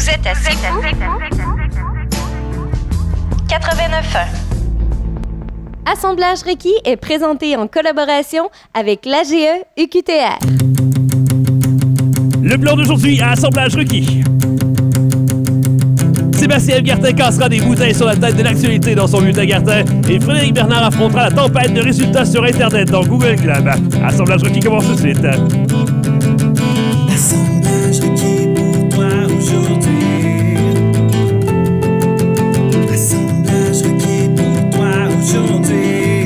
êtes à Sifu 89.1. Assemblage Requis est présenté en collaboration avec l'AGE UQTR. Le plan d'aujourd'hui à Assemblage Requis. Sébastien Gartin cassera des bouteilles sur la tête de l'actualité dans son bulletin Gartin et Frédéric Bernard affrontera la tempête de résultats sur Internet dans Google Club. Assemblage Requis commence tout de suite. Assemblage Requis pour toi aujourd'hui. Assemblage Requis pour toi aujourd'hui.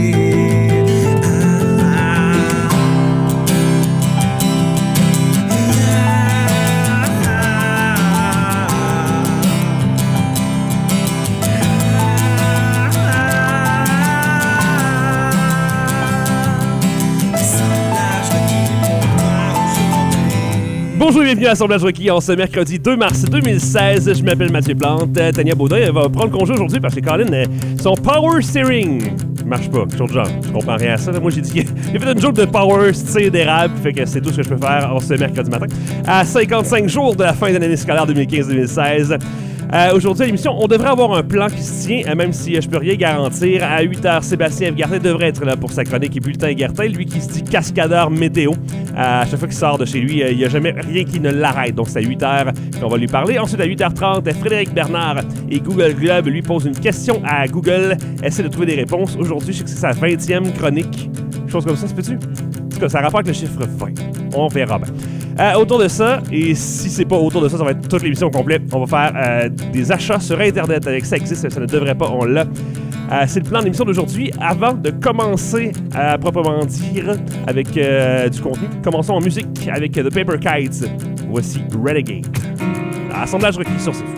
Bonjour et bienvenue à Assemblage Requis en ce mercredi 2 mars 2016. Je m'appelle Mathieu Plante. Tania Baudin va prendre congé aujourd'hui parce que Colin, son power steering marche pas. Quelque chose de genre. Je comprends rien à ça. Moi, j'ai fait une joke de power steer d'érable. Fait que c'est tout ce que je peux faire en ce mercredi matin. À 55 jours de la fin de l'année scolaire 2015-2016. Aujourd'hui à l'émission, on devrait avoir un plan qui se tient, même si je peux rien garantir. À 8h, Sébastien F. Gartin devrait être là pour sa chronique et bulletin Gartin. Lui qui se dit cascadeur météo. À chaque fois qu'il sort de chez lui, il n'y a jamais rien qui ne l'arrête. Donc c'est à 8h qu'on va lui parler. Ensuite, à 8h30, Frédéric Bernard et Google Club lui posent une question à Google. Essaie de trouver des réponses. Aujourd'hui, je sais que c'est sa 20e chronique. Chose comme ça, se peut-tu? En tout cas, ça rapporte le chiffre 20. On verra bien. Autour de ça, et si c'est pas autour de ça, ça va être toute l'émission complète. On va faire des achats sur Internet avec Ça existe, ça ne devrait pas, on l'a. C'est le plan de l'émission d'aujourd'hui. Avant de commencer à proprement dire avec du contenu, commençons en musique avec The Paper Kites. Voici Renegade. Assemblage Requis sur C'est Fou.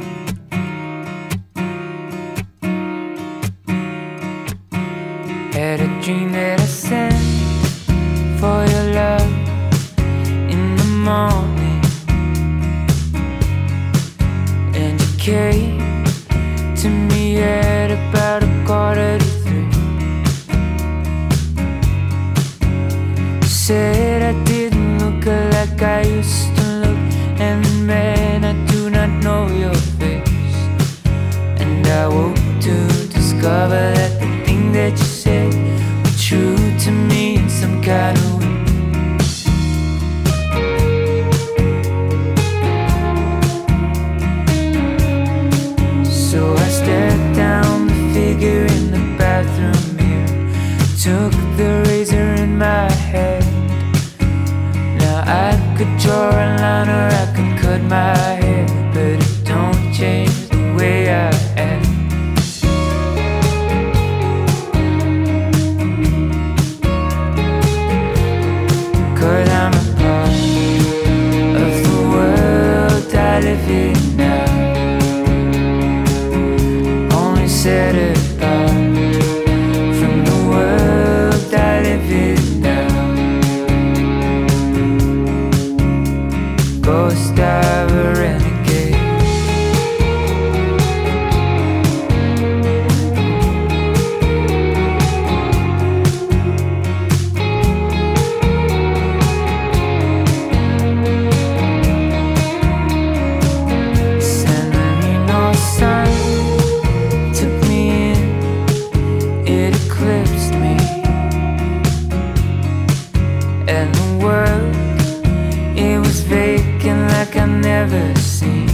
Had a dream that I sent for your love in the morning, and you came to me at about 2:45. Said I didn't look like I used to look, and man, I do not know your face. And I woke to discover that the thing that you said was true to me in some kind of way. So I stared down the figure in the bathroom mirror, took the razor in my hand. Now I could draw a line or I could cut my hair, but it don't change the way I am. Cause I'm a part of the world I live in now, only set apart from the world I live in now. Ghost of a renegade. San Marino sun took me in, it eclipsed me, and the world, it was vacant like I've never seen.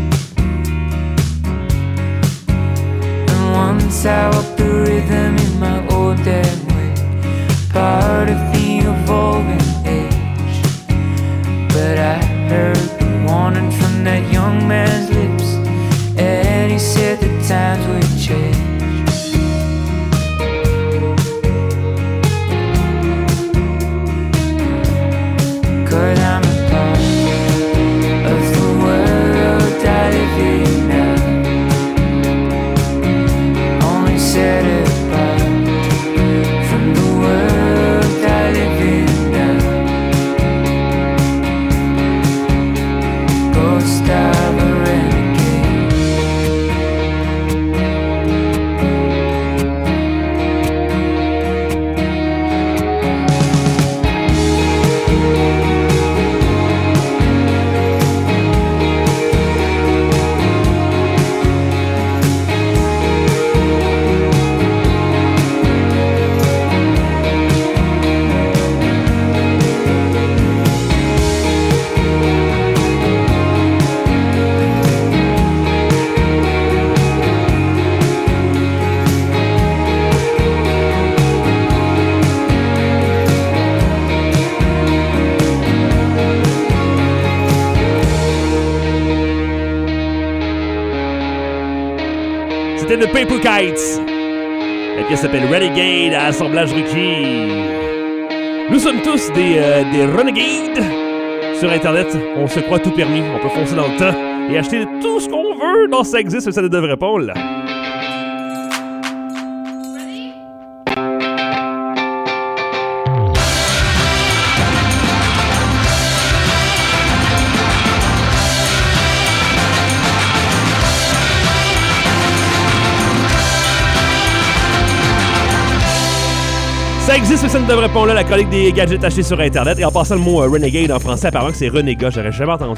And once I walked the rhythm in my old damn way, part of the evolving age. But I heard the warning from that young man's lips, and he said the times would change. Cause I'm a part of the world I live in now, only set apart C'était The Paper Kites. La pièce s'appelle Renegade à Assemblage Rookie. Nous sommes tous des renegades. Sur Internet, on se croit tout permis. On peut foncer dans le temps et acheter tout ce qu'on veut. Non, ça existe, mais ça ne devrait pas, là. Ça existe, mais ça ne devrait pas, là, la chronique des gadgets achetés sur Internet. Et en passant le mot renegade en français, apparemment que c'est renégat. J'aurais jamais entendu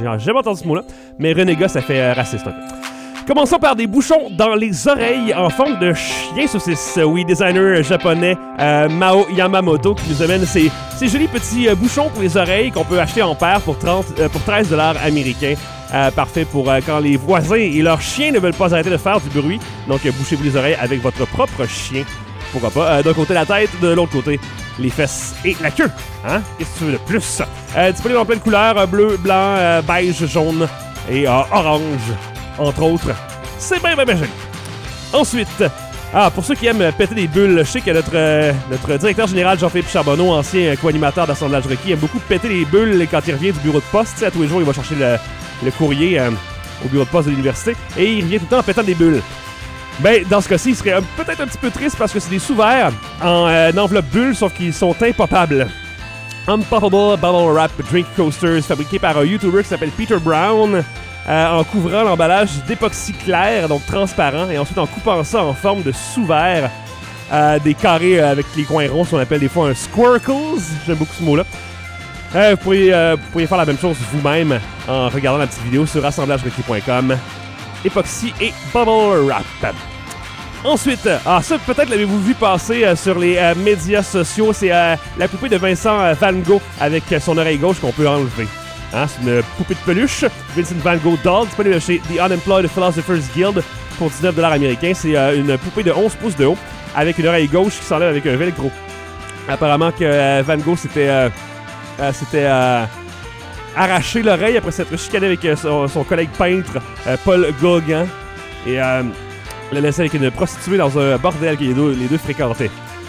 ce mot-là. Mais renégat, ça fait raciste un peu. Commençons par des bouchons dans les oreilles en forme de chien saucisse. Oui, designer japonais Mao Yamamoto qui nous amène ces jolis petits bouchons pour les oreilles qu'on peut acheter en paire pour 13$ américains. Parfait pour quand les voisins et leurs chiens ne veulent pas arrêter de faire du bruit. Donc, bouchez-vous les oreilles avec votre propre chien. Pourquoi pas? D'un côté la tête, de l'autre côté les fesses et la queue. Hein? Qu'est-ce que tu veux de plus? Disponible en pleine couleur, bleu, blanc, beige, jaune et orange, entre autres. C'est bien joli. Ensuite, pour ceux qui aiment péter des bulles, je sais que notre directeur général Jean-Philippe Charbonneau, ancien co-animateur d'Assemblage Requis, aime beaucoup péter les bulles quand il revient du bureau de poste. T'sais, à tous les jours, il va chercher le courrier au bureau de poste de l'université et il revient tout le temps en pétant des bulles. Ben, dans ce cas-ci, il serait peut-être un petit peu triste parce que c'est des sous-verts en enveloppe bulle, sauf qu'ils sont impopables. Unpoppable Bubble Wrap Drink Coasters, fabriqués par un YouTuber qui s'appelle Peter Brown, en couvrant l'emballage d'époxy clair, donc transparent, et ensuite en coupant ça en forme de sous-verre, des carrés avec les coins ronds, ce qu'on appelle des fois un squircles. J'aime beaucoup ce mot-là. Vous pourriez faire la même chose vous-même en regardant la petite vidéo sur assemblagerequis.com. Époxy et Bubble Wrap. Ensuite, ça peut-être l'avez-vous vu passer sur les médias sociaux, c'est la poupée de Vincent Van Gogh avec son oreille gauche qu'on peut enlever. Hein, c'est une poupée de peluche, Vincent Van Gogh Doll, disponible chez The Unemployed Philosophers Guild pour 19$ américains. C'est une poupée de 11 pouces de haut avec une oreille gauche qui s'enlève avec un velcro. Apparemment que Van Gogh s'était arraché l'oreille après s'être chicané avec son collègue peintre Paul Gauguin et l'a laissé avec une prostituée dans un bordel que les deux fréquentaient.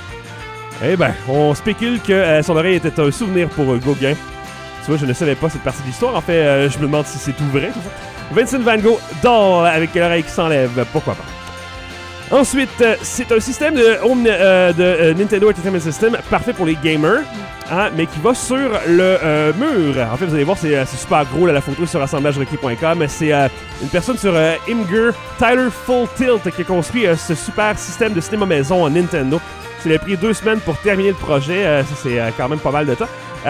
Eh ben, on spécule que son oreille était un souvenir pour Gauguin. Tu vois, je ne savais pas cette partie de l'histoire. En fait, je me demande si c'est tout vrai. Vincent Van Gogh Doll avec l'oreille qui s'enlève. Pourquoi pas? Ensuite, c'est un système de Nintendo Entertainment System parfait pour les gamers, hein, mais qui va sur le mur. En fait, vous allez voir, c'est super gros là, la photo sur assemblagerequis.com. C'est une personne sur Imgur, Tyler Full Tilt, qui a construit ce super système de cinéma maison en Nintendo. Ça lui a pris 2 semaines pour terminer le projet. Ça, c'est quand même pas mal de temps.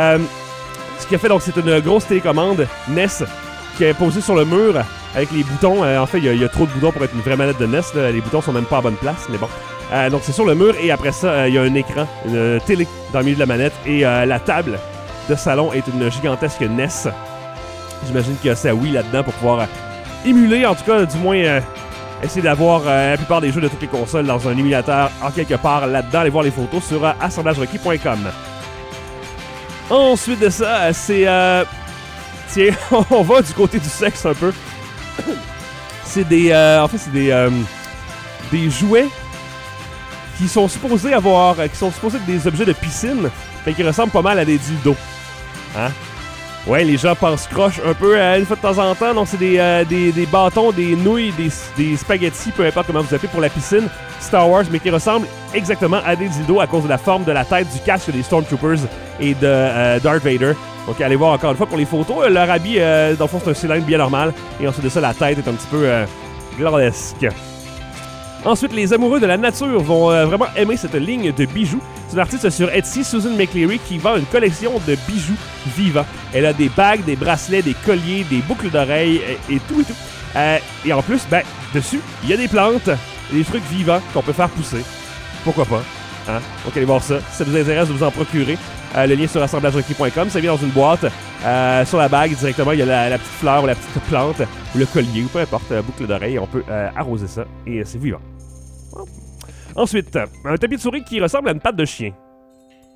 Ce qu'il a fait, donc, c'est une grosse télécommande NES qui est posée sur le mur avec les boutons. En fait, il y a trop de boutons pour être une vraie manette de NES. Là. Les boutons sont même pas à bonne place, mais bon. Donc, c'est sur le mur et après ça, il y a un écran, une télé dans le milieu de la manette et la table de salon est une gigantesque NES. J'imagine qu'il y a ça Wii là-dedans pour pouvoir émuler, en tout cas, du moins essayer d'avoir la plupart des jeux de toutes les consoles dans un émulateur en quelque part là-dedans. Allez voir les photos sur assemblagerequis.com. Ensuite de ça, c'est... tiens, on va du côté du sexe un peu. C'est des... en fait, c'est des jouets qui sont supposés être des objets de piscine, mais qui ressemblent pas mal à des dildos. Hein? Ouais, les gens pensent croche un peu une fois de temps en temps. Donc, c'est des bâtons, des nouilles, des spaghettis, peu importe comment vous appelez, pour la piscine Star Wars, mais qui ressemblent exactement à des dildos à cause de la forme de la tête du casque des Stormtroopers et de Darth Vader. Donc, allez voir encore une fois pour les photos. Leur habit, dans le fond, c'est un cylindre bien normal. Et ensuite de ça, la tête est un petit peu glandesque. Ensuite, les amoureux de la nature vont vraiment aimer cette ligne de bijoux. C'est une artiste sur Etsy, Susan McCleary, qui vend une collection de bijoux vivants. Elle a des bagues, des bracelets, des colliers, des boucles d'oreilles et tout et tout. Et en plus, dessus, il y a des plantes, des trucs vivants qu'on peut faire pousser. Pourquoi pas? Hein? Donc, allez voir ça. Si ça vous intéresse de vous en procurer, le lien sur assemblagerequis.com. Ça vient dans une boîte. Sur la bague, directement, il y a la petite fleur ou la petite plante ou le collier ou peu importe, boucle d'oreille. On peut arroser ça et c'est vivant. Ensuite, un tapis de souris qui ressemble à une patte de chien.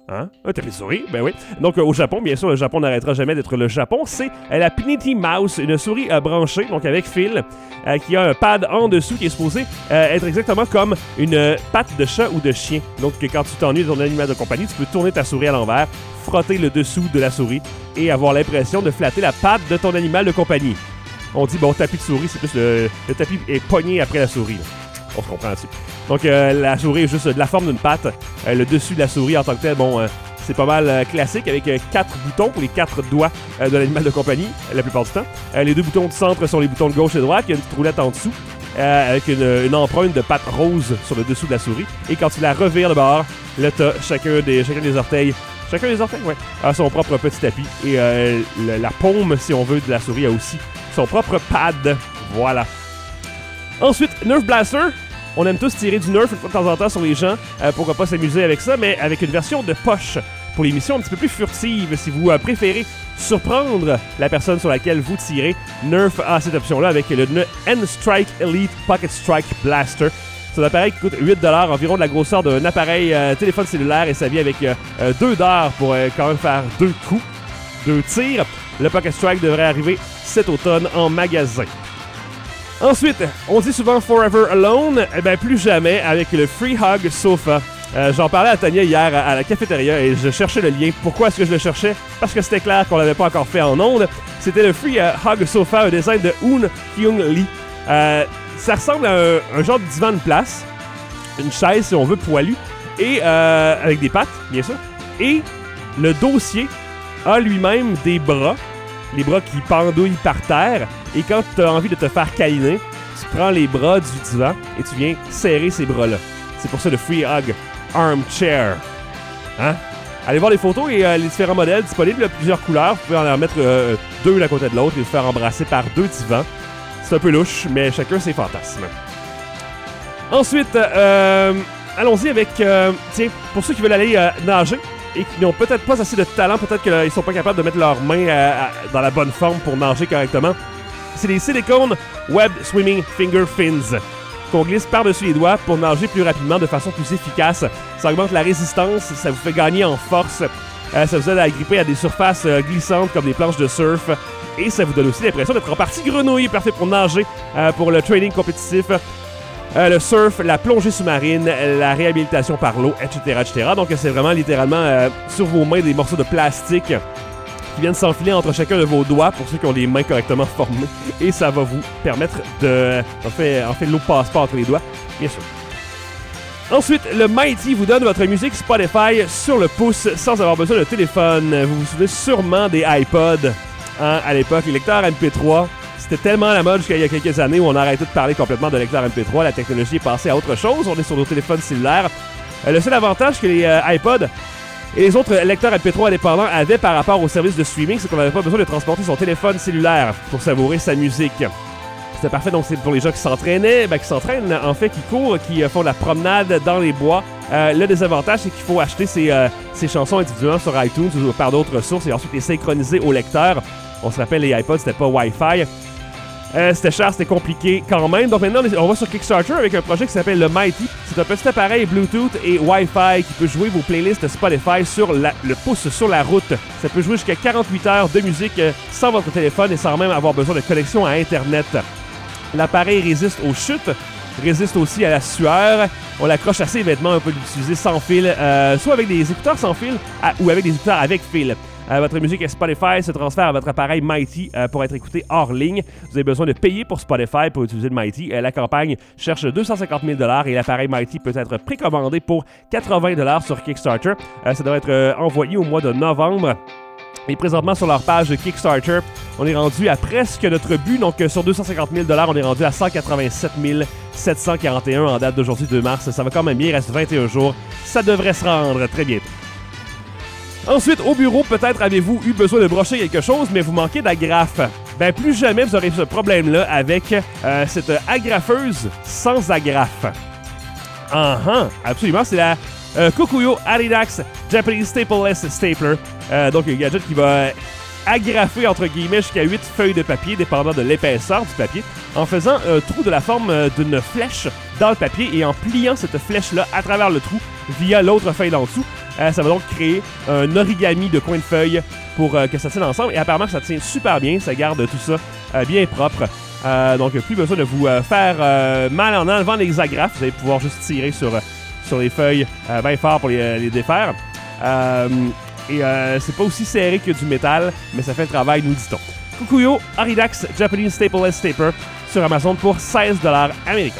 Hein? Un tapis de souris, ben oui. Donc, au Japon, bien sûr, le Japon n'arrêtera jamais d'être le Japon. C'est la Pinity Mouse, une souris branchée, donc avec fil, qui a un pad en dessous qui est supposé être exactement comme une patte de chat ou de chien. Donc, quand tu t'ennuies de ton animal de compagnie, tu peux tourner ta souris à l'envers, frotter le dessous de la souris et avoir l'impression de flatter la patte de ton animal de compagnie. On dit, bon, tapis de souris, c'est plus le tapis est pogné après la souris. Là. On se comprend dessus. Donc, la souris est juste de la forme d'une patte. Le dessus de la souris en tant que tel, bon, c'est pas mal classique avec 4 boutons pour les 4 doigts de l'animal de compagnie, la plupart du temps. Les 2 boutons du centre sont les boutons de gauche et de droite. Il y a une petite roulette en dessous avec une empreinte de patte rose sur le dessous de la souris. Et quand tu la revires de bord, là, tu as chacun des orteils. Chacun des orteils, ouais, a son propre petit tapis. Et la paume, si on veut, de la souris a aussi son propre pad. Voilà. Ensuite, Nerf Blaster. On aime tous tirer du Nerf de temps en temps sur les gens. Pourquoi pas s'amuser avec ça, mais avec une version de poche pour les missions un petit peu plus furtives. Si vous préférez surprendre la personne sur laquelle vous tirez, Nerf a cette option-là avec le N-Strike Elite Pocket Strike Blaster. C'est un appareil qui coûte $8, environ de la grosseur d'un appareil téléphone cellulaire, et ça vient avec 2 dards pour quand même faire 2 coups, 2 tirs. Le Pocket Strike devrait arriver cet automne en magasin. Ensuite, on dit souvent Forever Alone, eh bien plus jamais avec le Free Hug Sofa. J'en parlais à Tania hier à la cafétéria et je cherchais le lien. Pourquoi est-ce que je le cherchais? Parce que c'était clair qu'on l'avait pas encore fait en ondes. C'était le Free Hug Sofa, un design de Hoon Kyung Lee. Ça ressemble à un genre de divan de place, une chaise si on veut poilue, et avec des pattes, bien sûr. Et le dossier a lui-même des bras, les bras qui pendouillent par terre. Et quand tu as envie de te faire câliner, tu prends les bras du divan et tu viens serrer ces bras-là. C'est pour ça le Free Hug Armchair. Hein? Allez voir les photos et les différents modèles disponibles, là, plusieurs couleurs. Vous pouvez en mettre 2 l'un à côté de l'autre et vous faire embrasser par 2 divans. C'est un peu louche, mais chacun ses fantasmes. Ensuite, allons-y avec... tiens, pour ceux qui veulent aller nager et qui n'ont peut-être pas assez de talent, peut-être qu'ils ne sont pas capables de mettre leurs mains dans la bonne forme pour nager correctement, c'est les Silicone Web Swimming Finger Fins qu'on glisse par-dessus les doigts pour nager plus rapidement, de façon plus efficace. Ça augmente la résistance, ça vous fait gagner en force, ça vous aide à gripper à des surfaces glissantes comme des planches de surf, et ça vous donne aussi l'impression d'être en partie grenouille, parfait pour nager, pour le training compétitif, le surf, la plongée sous-marine, la réhabilitation par l'eau, etc., etc. Donc c'est vraiment littéralement sur vos mains des morceaux de plastique qui viennent s'enfiler entre chacun de vos doigts pour ceux qui ont les mains correctement formées, et ça va vous permettre de... En fait, l'eau passe pas entre les doigts, bien sûr. Ensuite, le Mighty vous donne votre musique Spotify sur le pouce sans avoir besoin de téléphone. Vous vous souvenez sûrement des iPods, hein, à l'époque, les lecteurs MP3. C'était tellement la mode jusqu'à il y a quelques années où on a arrêté de parler complètement de lecteurs MP3. La technologie est passée à autre chose. On est sur nos téléphones cellulaires. Le seul avantage que les iPods et les autres lecteurs MP3 indépendants avaient par rapport au service de streaming, c'est qu'on n'avait pas besoin de transporter son téléphone cellulaire pour savourer sa musique. C'était parfait, donc c'est pour les gens qui s'entraînaient, qui s'entraînent en fait, qui courent, qui font de la promenade dans les bois. Le désavantage, c'est qu'il faut acheter ces chansons individuellement sur iTunes ou par d'autres sources et ensuite les synchroniser au lecteur. On se rappelle, les iPods, c'était pas Wi-Fi. C'était cher, c'était compliqué quand même. Donc maintenant, on va sur Kickstarter avec un projet qui s'appelle le Mighty. C'est un petit appareil Bluetooth et Wi-Fi qui peut jouer vos playlists Spotify sur le pouce sur la route. Ça peut jouer jusqu'à 48 heures de musique sans votre téléphone et sans même avoir besoin de connexion à Internet. L'appareil résiste aux chutes, résiste aussi à la sueur. On l'accroche à ses vêtements, on peut l'utiliser sans fil, soit avec des écouteurs sans fil ou avec des écouteurs avec fil. Votre musique Spotify se transfère à votre appareil Mighty pour être écoutée hors ligne. Vous avez besoin de payer pour Spotify pour utiliser le Mighty. La campagne cherche 250 000 $ et l'appareil Mighty peut être précommandé pour 80 $ sur Kickstarter. Ça devrait être envoyé au mois de novembre. Et présentement, sur leur page Kickstarter, on est rendu à presque notre but. Donc, sur 250 000 $, on est rendu à 187 741 en date d'aujourd'hui, 2 mars. Ça va quand même bien, il reste 21 jours. Ça devrait se rendre très bientôt. Ensuite, au bureau, peut-être avez-vous eu besoin de brocher quelque chose, mais vous manquez d'agrafe. Ben, plus jamais vous aurez ce problème-là avec cette agrafeuse sans agrafe. Absolument, c'est la Kokuyo Aridax Japanese Stapleless Stapler. Donc, un gadget qui va agrafer, entre guillemets, jusqu'à 8 feuilles de papier, dépendant de l'épaisseur du papier, en faisant un trou de la forme d'une flèche dans le papier et en pliant cette flèche-là à travers le trou, via l'autre feuille d'en dessous. Ça va donc créer un origami de coins de feuilles pour que ça tienne ensemble. Et apparemment, ça tient super bien. Ça garde tout ça bien propre. Donc, plus besoin de vous faire mal en enlevant les agrafes. Vous allez pouvoir juste tirer sur les feuilles bien fort pour les défaire. C'est pas aussi serré que du métal, mais ça fait le travail, nous dit-on. Kukuyo Aridax Japanese Stapleless Stapler sur Amazon pour 16$ américains.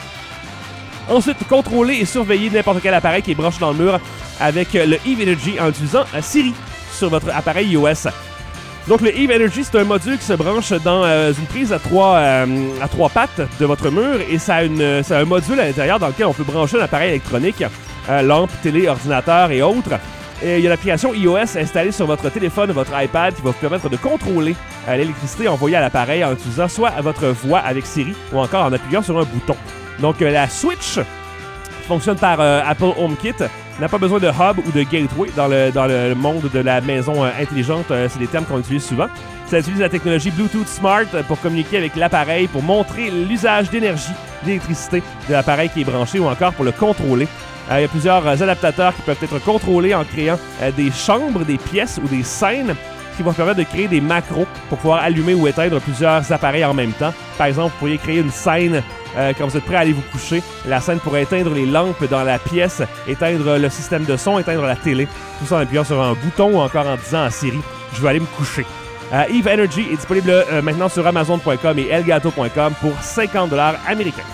Ensuite, contrôler et surveiller n'importe quel appareil qui est branché dans le mur avec le Eve Energy en utilisant Siri sur votre appareil iOS. Donc, le Eve Energy, c'est un module qui se branche dans une prise à trois pattes de votre mur et ça a un module à l'intérieur dans lequel on peut brancher un appareil électronique, lampe, télé, ordinateur et autres. Et il y a l'application iOS installée sur votre téléphone, votre iPad, qui va vous permettre de contrôler l'électricité envoyée à l'appareil en utilisant soit votre voix avec Siri ou encore en appuyant sur un bouton. Donc, la Switch fonctionne par Apple HomeKit. N'a pas besoin de hub ou de gateway dans le monde de la maison intelligente. C'est des termes qu'on utilise souvent. Ça utilise la technologie Bluetooth Smart pour communiquer avec l'appareil, pour montrer l'usage d'énergie, d'électricité de l'appareil qui est branché ou encore pour le contrôler. Il y a plusieurs adaptateurs qui peuvent être contrôlés en créant des chambres, des pièces ou des scènes qui vont permettre de créer des macros pour pouvoir allumer ou éteindre plusieurs appareils en même temps. Par exemple, vous pourriez créer une scène quand vous êtes prêt à aller vous coucher. La scène pourrait éteindre les lampes dans la pièce, éteindre le système de son, éteindre la télé. Tout ça en appuyant sur un bouton ou encore en disant à Siri « Je vais aller me coucher ». Eve Energy est disponible maintenant sur Amazon.com et Elgato.com pour 50$ américains.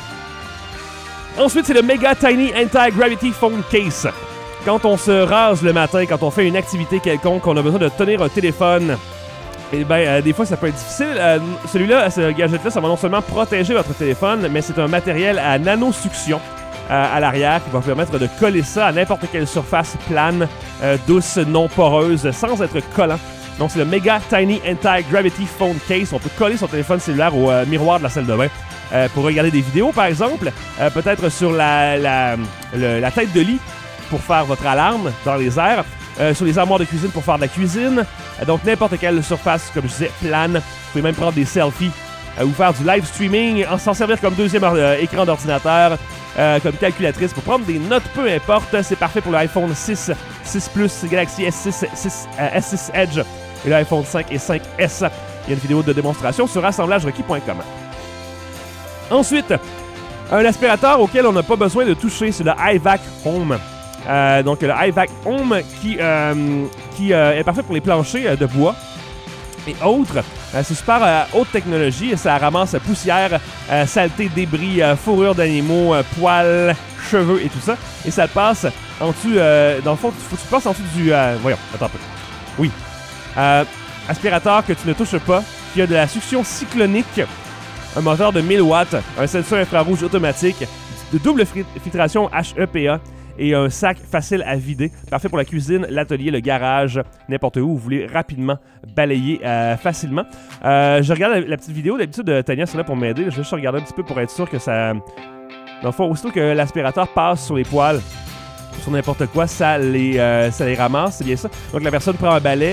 Ensuite, c'est le Mega Tiny Anti-Gravity Phone Case. Quand on se rase le matin, quand on fait une activité quelconque, on a besoin de tenir un téléphone. Et des fois, ça peut être difficile. Celui-là, ce gadget-là, ça va non seulement protéger votre téléphone, mais c'est un matériel à nanosuction à l'arrière qui va permettre de coller ça à n'importe quelle surface plane, douce, non poreuse, sans être collant. Donc, c'est le Mega Tiny Anti-Gravity Phone Case. On peut coller son téléphone cellulaire au miroir de la salle de bain pour regarder des vidéos, par exemple. Peut-être sur la tête de lit pour faire votre alarme dans les airs. Sur les armoires de cuisine pour faire de la cuisine. Donc, n'importe quelle surface, comme je disais, plane. Vous pouvez même prendre des selfies ou faire du live streaming, s'en servir comme deuxième écran d'ordinateur, comme calculatrice pour prendre des notes, peu importe. C'est parfait pour l'iPhone 6, 6 Plus, Galaxy S6, S6 Edge et l'iPhone 5 et 5S. Il y a une vidéo de démonstration sur assemblagerequis.com. Ensuite, un aspirateur auquel on n'a pas besoin de toucher, c'est le iVac Home. Donc, le iVac Home qui est parfait pour les planchers de bois et autres. C'est super haute technologie. Ça ramasse poussière, saleté, débris, fourrure d'animaux, poils, cheveux et tout ça. Et ça le passe en dessous... dans le fond, tu passes en dessous du... voyons, attends un peu. Oui. Aspirateur que tu ne touches pas, qui a de la succion cyclonique, un moteur de 1000 watts, un sensor infrarouge automatique, de double filtration HEPA, et un sac facile à vider. Parfait pour la cuisine, l'atelier, le garage, n'importe où vous voulez rapidement balayer facilement. Je regarde la petite vidéo. D'habitude, Tania c'est là pour m'aider. Je vais juste regarder un petit peu pour être sûr que ça... Dans le fond, aussitôt que l'aspirateur passe sur les poils, sur n'importe quoi, ça les ramasse. C'est bien ça. Donc la personne prend un balai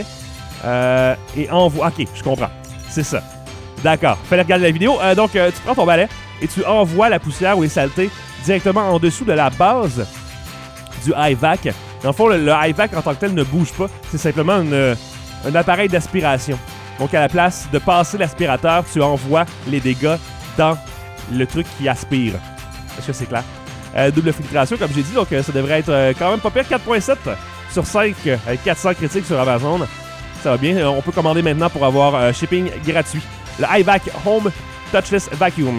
et envoie... OK, je comprends. C'est ça. D'accord. Fallait regarder la vidéo. Donc, tu prends ton balai et tu envoies la poussière ou les saletés directement en dessous de la base du iVac. Dans le fond, le iVac en tant que tel ne bouge pas. C'est simplement un appareil d'aspiration. Donc, à la place de passer l'aspirateur, tu envoies les dégâts dans le truc qui aspire. Est-ce que c'est clair? Double filtration, comme j'ai dit. Donc, ça devrait être quand même pas pire. 4.7 sur 5 avec 400 critiques sur Amazon. Ça va bien. On peut commander maintenant pour avoir shipping gratuit. Le iVac Home Touchless Vacuum.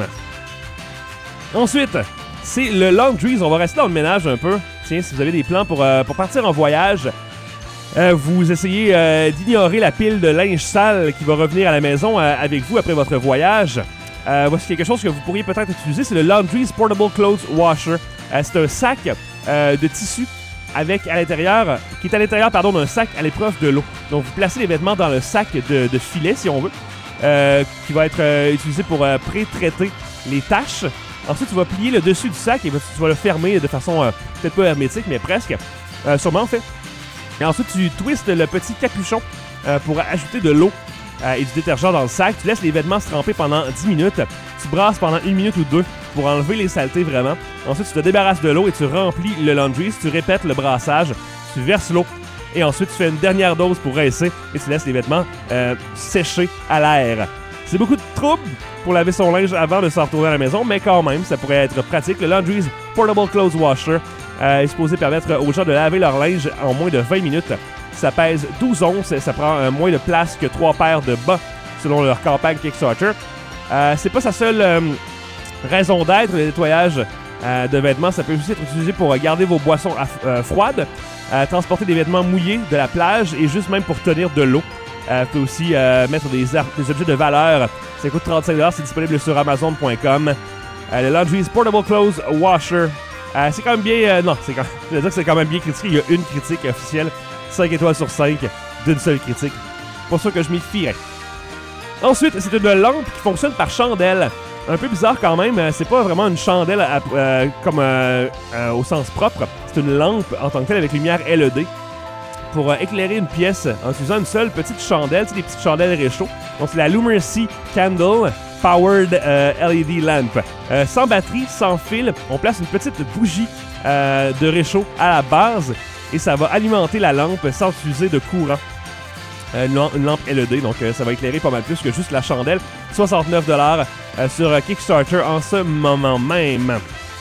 Ensuite, c'est le Laundries. On va rester dans le ménage un peu. Tiens, si vous avez des plans pour partir en voyage, vous essayez d'ignorer la pile de linge sale qui va revenir à la maison avec vous après votre voyage. Voici quelque chose que vous pourriez peut-être utiliser. C'est le Laundries Portable Clothes Washer. C'est un sac de tissu avec à l'intérieur, qui est à l'intérieur d'un sac à l'épreuve de l'eau. Donc, vous placez les vêtements dans le sac de filet, si on veut, qui va être utilisé pour pré-traiter les taches. Ensuite, tu vas plier le dessus du sac et tu vas le fermer de façon peut-être pas hermétique, mais presque. Sûrement, en fait. Et ensuite, tu twistes le petit capuchon pour ajouter de l'eau et du détergent dans le sac. Tu laisses les vêtements se tremper pendant 10 minutes. Tu brasses pendant 1 minute ou 2 pour enlever les saletés vraiment. Ensuite, tu te débarrasses de l'eau et tu remplis le laundry. Tu répètes le brassage, tu verses l'eau et ensuite tu fais une dernière dose pour rincer et tu laisses les vêtements sécher à l'air. C'est beaucoup de trouble pour laver son linge avant de s'en retourner à la maison, mais quand même, ça pourrait être pratique. Le Laundry's Portable Clothes Washer est supposé permettre aux gens de laver leur linge en moins de 20 minutes. Ça pèse 12 onces, ça prend moins de place que 3 paires de bas, selon leur campagne Kickstarter. C'est pas sa seule raison d'être, le nettoyage de vêtements. Ça peut aussi être utilisé pour garder vos boissons froides, transporter des vêtements mouillés de la plage et juste même pour tenir de l'eau. Vous pouvez aussi mettre des objets de valeur. Ça coûte 35$, c'est disponible sur Amazon.com. Le Laundry's Portable Clothes Washer. C'est quand même bien... je veux dire que c'est quand même bien critiqué. Il y a une critique officielle. 5 étoiles sur 5 d'une seule critique. Pas sûr que je m'y fierais. Ensuite, c'est une lampe qui fonctionne par chandelle. Un peu bizarre quand même. C'est pas vraiment une chandelle comme au sens propre. C'est une lampe en tant que telle avec lumière LED. Pour éclairer une pièce en utilisant une seule petite chandelle, tu sais, des petites chandelles réchaud. Donc, c'est la Lumercy Candle Powered LED Lamp. Sans batterie, sans fil, on place une petite bougie de réchaud à la base et ça va alimenter la lampe sans utiliser de courant. Une lampe LED, donc ça va éclairer pas mal plus que juste la chandelle. 69$ sur Kickstarter en ce moment même.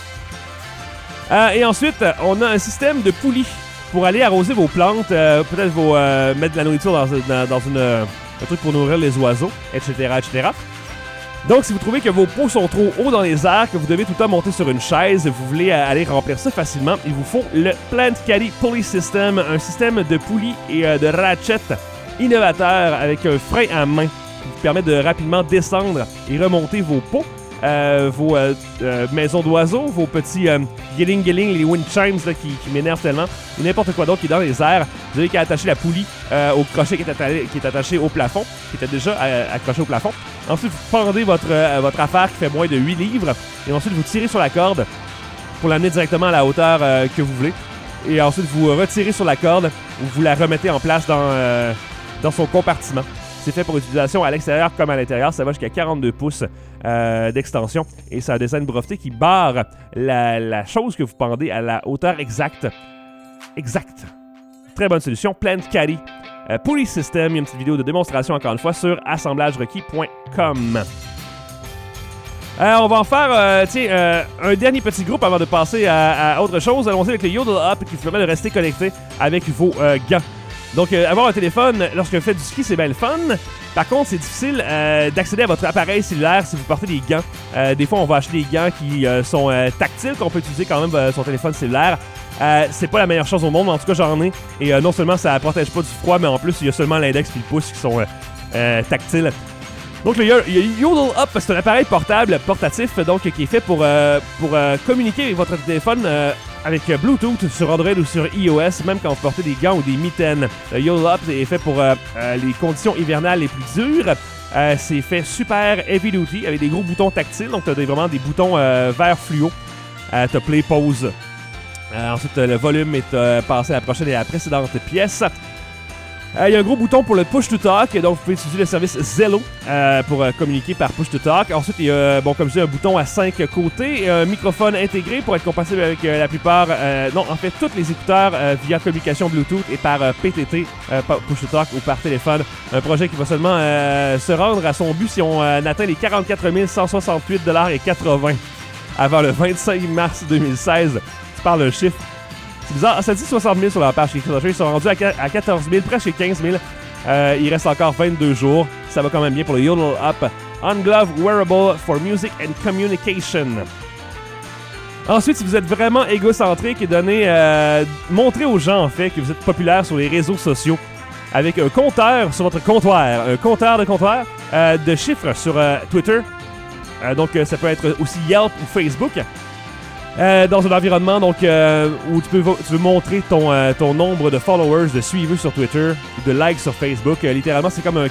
Et ensuite, on a un système de poulies pour aller arroser vos plantes, peut-être mettre de la nourriture dans un truc pour nourrir les oiseaux, etc., etc. Donc, si vous trouvez que vos pots sont trop hauts dans les airs, que vous devez tout le temps monter sur une chaise, vous voulez aller remplir ça facilement, il vous faut le Plant Caddy Pulley System, un système de poulies et de ratchet innovateur avec un frein à main qui vous permet de rapidement descendre et remonter vos pots, vos maisons d'oiseaux, vos petits guiling, les wind chimes là, qui m'énervent tellement, ou n'importe quoi d'autre qui est dans les airs. Vous avez qu'à attacher la poulie au crochet qui est attaché au plafond, qui était déjà accroché au plafond. Ensuite, vous pendez votre affaire qui fait moins de 8 livres, et ensuite vous tirez sur la corde pour l'amener directement à la hauteur que vous voulez. Et ensuite, vous retirez sur la corde, vous la remettez en place dans son compartiment. C'est fait pour utilisation à l'extérieur comme à l'intérieur. Ça va jusqu'à 42 pouces d'extension. Et ça a un design breveté qui barre la chose que vous pendez à la hauteur exacte. Très bonne solution. Plant Caddy Pulley System. Il y a une petite vidéo de démonstration, encore une fois, sur assemblagerequis.com. On va en faire un dernier petit groupe avant de passer à autre chose. Allons-y avec le Yodel Up qui vous permet de rester connecté avec vos gants. Donc, avoir un téléphone lorsque vous faites du ski, c'est bien le fun. Par contre, c'est difficile d'accéder à votre appareil cellulaire si vous portez des gants. Des fois, on va acheter des gants qui sont tactiles, qu'on peut utiliser quand même son téléphone cellulaire. C'est pas la meilleure chose au monde, mais en tout cas, j'en ai. Et non seulement ça protège pas du froid, mais en plus, il y a seulement l'index et le pouce qui sont tactiles. Donc, il y a Yodel Up, c'est un appareil portatif, donc qui est fait pour communiquer avec votre téléphone avec Bluetooth sur Android ou sur iOS, même quand vous portez des gants ou des mitaines. Le Yodel Up est fait pour les conditions hivernales les plus dures. C'est fait super heavy duty avec des gros boutons tactiles, donc tu as vraiment des boutons vert fluo. Tu as play, pause. Ensuite, le volume est passé à la prochaine et à la précédente pièce. Il y a un gros bouton pour le push-to-talk, donc vous pouvez utiliser le service Zello pour communiquer par push-to-talk. Ensuite, il y a, comme je dis, un bouton à 5 côtés, un microphone intégré pour être compatible avec la plupart, tous les écouteurs via communication Bluetooth et par PTT, push-to-talk ou par téléphone. Un projet qui va seulement se rendre à son but si on atteint les 44 168,80$ avant le 25 mars 2016. Tu parles d'un chiffre. C'est bizarre, ça dit 60 000 sur leur page Kickstarter. Ils sont rendus à 14 000, presque 15 000. Il reste encore 22 jours. Ça va quand même bien pour le Yodel Up. On-glove wearable for music and communication. Ensuite, si vous êtes vraiment égocentrique et montrez aux gens en fait que vous êtes populaire sur les réseaux sociaux avec un compteur sur votre comptoir, un compteur de chiffres sur Twitter. Donc, ça peut être aussi Yelp ou Facebook. Dans un environnement où tu veux montrer ton nombre de followers, de suiveurs sur Twitter, de likes sur Facebook. Littéralement, c'est comme un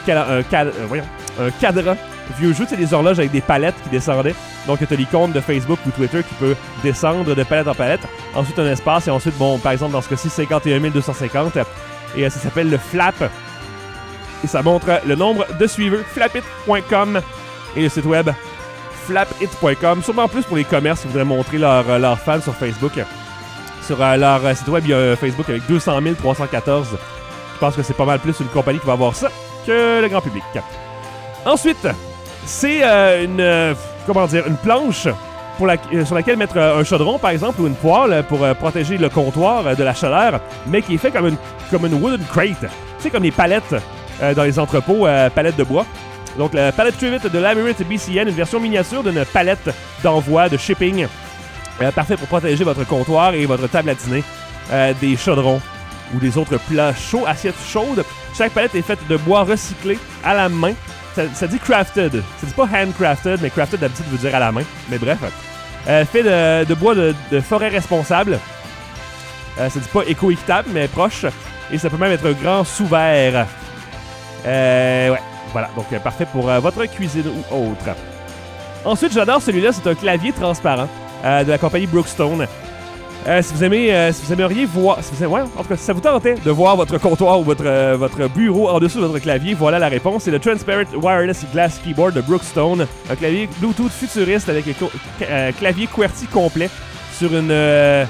cadran vieux jeu, c'est des horloges avec des palettes qui descendaient. Donc, tu as l'icône de Facebook ou Twitter qui peut descendre de palette en palette. Ensuite, un espace et ensuite, par exemple, dans ce cas-ci, 51 250. Et ça s'appelle le Flap. Et ça montre le nombre de suiveurs. Flapit.com et le site web flapit.com, sûrement plus pour les commerces qui voudraient montrer leurs fans sur Facebook. Sur leur site web, il y a un Facebook avec 200 314. Je pense que c'est pas mal plus une compagnie qui va avoir ça que le grand public. Ensuite, c'est une planche sur laquelle mettre un chaudron, par exemple, ou une poêle pour protéger le comptoir de la chaleur, mais qui est fait comme une wooden crate. Tu sais, comme les palettes dans les entrepôts, palettes de bois. Donc, la palette Trivet de Labyrinth BCN, une version miniature d'une palette d'envoi, de shipping. Parfait pour protéger votre comptoir et votre table à dîner des chaudrons ou des autres plats chauds, assiettes chaudes. Chaque palette est faite de bois recyclé à la main. Ça dit crafted. Ça dit pas handcrafted, mais crafted d'habitude veut dire à la main. Mais bref. Fait de bois de forêt responsable. Ça dit pas éco-équitable, mais proche. Et ça peut même être un grand sous-verre. Ouais. Voilà. Donc, parfait pour votre cuisine ou autre. Ensuite, j'adore celui-là. C'est un clavier transparent. De la compagnie Brookstone. Si vous aimeriez voir, en tout cas, si ça vous tentait de voir votre comptoir ou votre bureau en dessous de votre clavier, voilà la réponse. C'est le Transparent Wireless Glass Keyboard de Brookstone, un clavier Bluetooth futuriste avec un clavier QWERTY complet sur une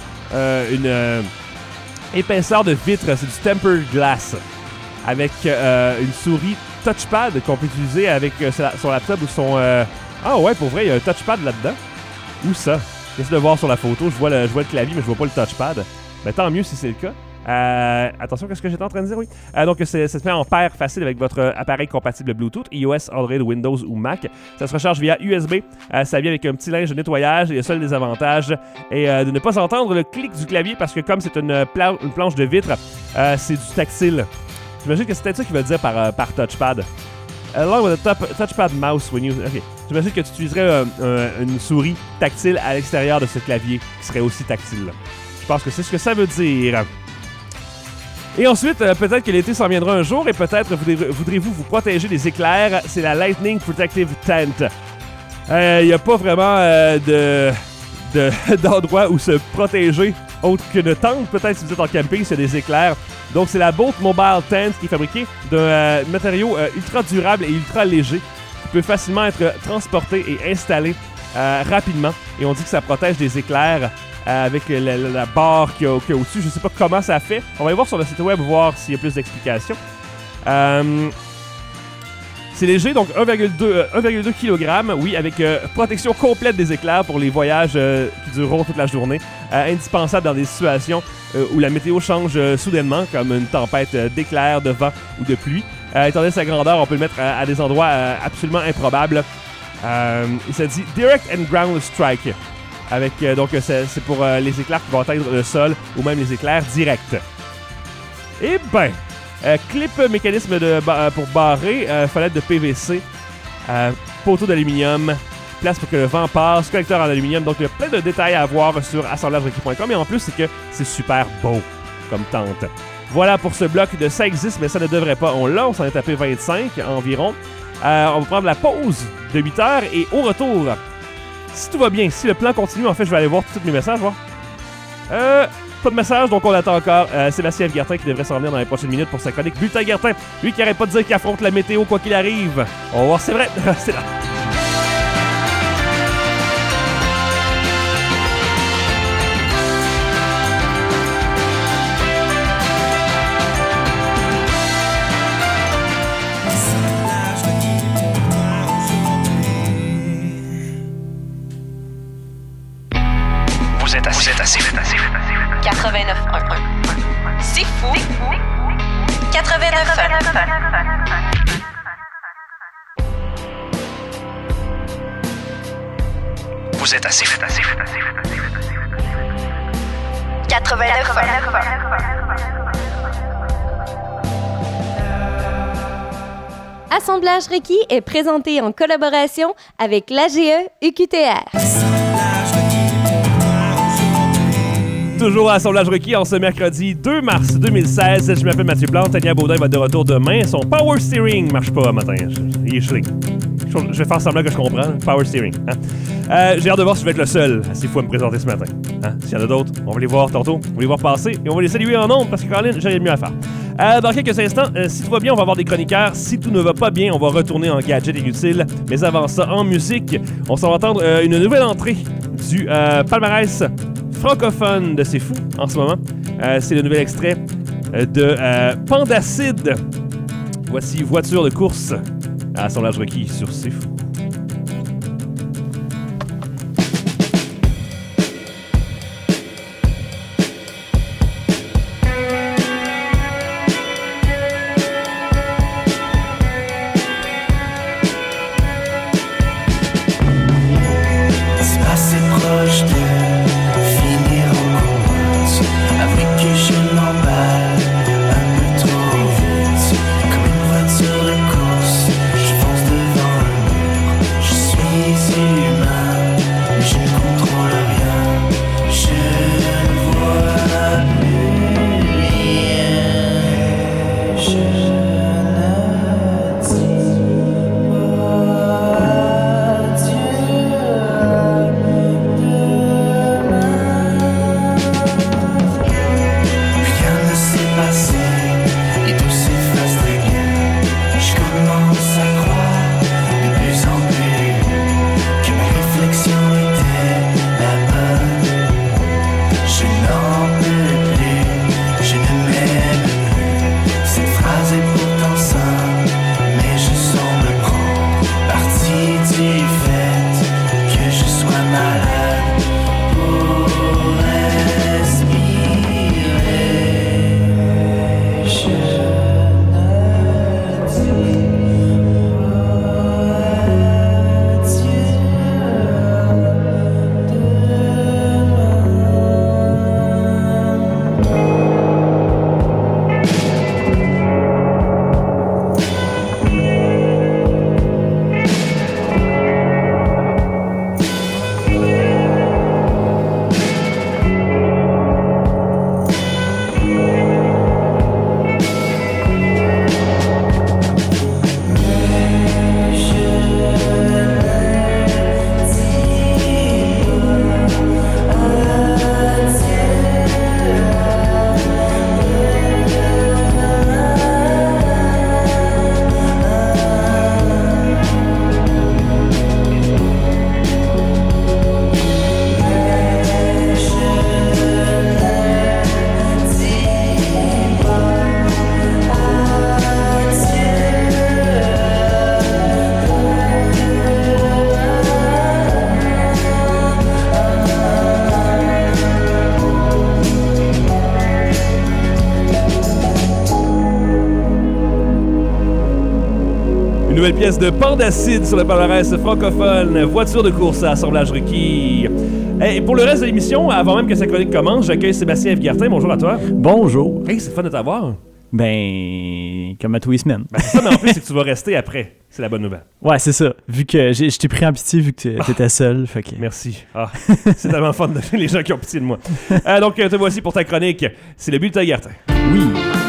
épaisseur de vitre. C'est du tempered glass avec une souris touchpad qu'on peut utiliser avec son laptop ou son. Ah ouais, pour vrai, il y a un touchpad là-dedans. Où ça? J'essaie de voir sur la photo, je vois le clavier, mais je vois pas le touchpad. Ben, tant mieux si c'est le cas. Attention, qu'est-ce que j'étais en train de dire, oui? Donc, ça se fait en paire facile avec votre appareil compatible Bluetooth, iOS, Android, Windows ou Mac. Ça se recharge via USB. Ça vient avec un petit linge de nettoyage et le seul désavantage est de ne pas entendre le clic du clavier parce que comme c'est une planche de vitre, c'est du tactile. J'imagine que c'est peut-être ça qu'il veut dire par touchpad. Along with a touchpad mouse when you... OK. J'imagine que tu utiliserais une souris tactile à l'extérieur de ce clavier qui serait aussi tactile. Je pense que c'est ce que ça veut dire. Et ensuite, peut-être que l'été s'en viendra un jour et peut-être voudrez-vous vous protéger des éclairs. C'est la Lightning Protective Tent. Il n'y a pas vraiment d'endroit où se protéger autre qu'une tente. Peut-être si vous êtes en camping, s'il y a des éclairs. Donc, c'est la Boat Mobile Tent qui est fabriquée d'un matériau ultra durable et ultra léger qui peut facilement être transporté et installé rapidement. Et on dit que ça protège des éclairs avec la barre qu'il y a au-dessus. Je ne sais pas comment ça fait. On va aller voir sur le site web voir s'il y a plus d'explications. C'est léger, donc 1,2 kg, oui, avec protection complète des éclairs pour les voyages qui dureront toute la journée. Indispensable dans des situations où la météo change soudainement, comme une tempête d'éclairs, de vent ou de pluie. Étant donné sa grandeur, on peut le mettre à des endroits absolument improbables. Et ça dit Direct and Ground Strike. Avec, donc, c'est pour les éclairs qui vont atteindre le sol ou même les éclairs directs. Et ben... clip mécanisme pour barrer, fenêtre de PVC, poteau d'aluminium, place pour que le vent passe, collecteur en aluminium. Donc, il y a plein de détails à voir sur assemblagerequis.com. Et en plus, c'est que c'est super beau comme tente. Voilà pour ce bloc de ça existe, mais ça ne devrait pas. On l'a, on s'en est tapé 25 environ. On va prendre la pause de 8 heures et au retour, si tout va bien, si le plan continue, en fait, je vais aller voir tous mes messages, voir. Pas de message, donc on attend encore Sébastien Guertin qui devrait s'en venir dans les prochaines minutes pour sa chronique Bulletin Guertin. Lui qui arrête pas de dire qu'il affronte la météo quoi qu'il arrive. On va voir, c'est vrai, c'est là. Vous êtes assez 89.1. C'est fou. 89.1. Vous êtes assez 89.1. Assemblage requis est présenté en collaboration avec l'AGE UQTR. Toujours à Assemblage requis en ce mercredi 2 mars 2016. Je m'appelle Mathieu Plante. Tania Baudin va être de retour demain. Son power steering marche pas matin. Il est gelé. Je vais faire semblant que je comprends. Power steering. Hein? J'ai hâte de voir si je vais être le seul assez fou à me présenter ce matin. Hein? S'il y en a d'autres, on va les voir tantôt. On va les voir passer et on va les saluer en ondes parce que Colin, j'ai rien de mieux à faire. Dans quelques instants, si tout va bien, on va avoir des chroniqueurs. Si tout ne va pas bien, on va retourner en gadget inutile. Mais avant ça, en musique, on s'en va entendre une nouvelle entrée du palmarès francophone de C'est Fou en ce moment. C'est le nouvel extrait de Pandacide. Voici Voiture de course à son âge requis sur C'est Fou. Nouvelle pièce de Pandacide sur le palmarès francophone. Voiture de course à assemblage requis. Et pour le reste de l'émission, avant même que sa chronique commence, j'accueille Sébastien F. Bonjour à toi. Bonjour. Hey, c'est fun de t'avoir. Comme à tous les semaines. Ben, c'est ça, mais en plus, c'est que tu vas rester après. C'est la bonne nouvelle. Ouais, c'est ça. Vu que je t'ai pris en pitié, vu que t'étais seul. Fait que... Merci. C'est tellement fun de les gens qui ont pitié de moi. Donc, te voici pour ta chronique. C'est le bulletin Gartin. Oui.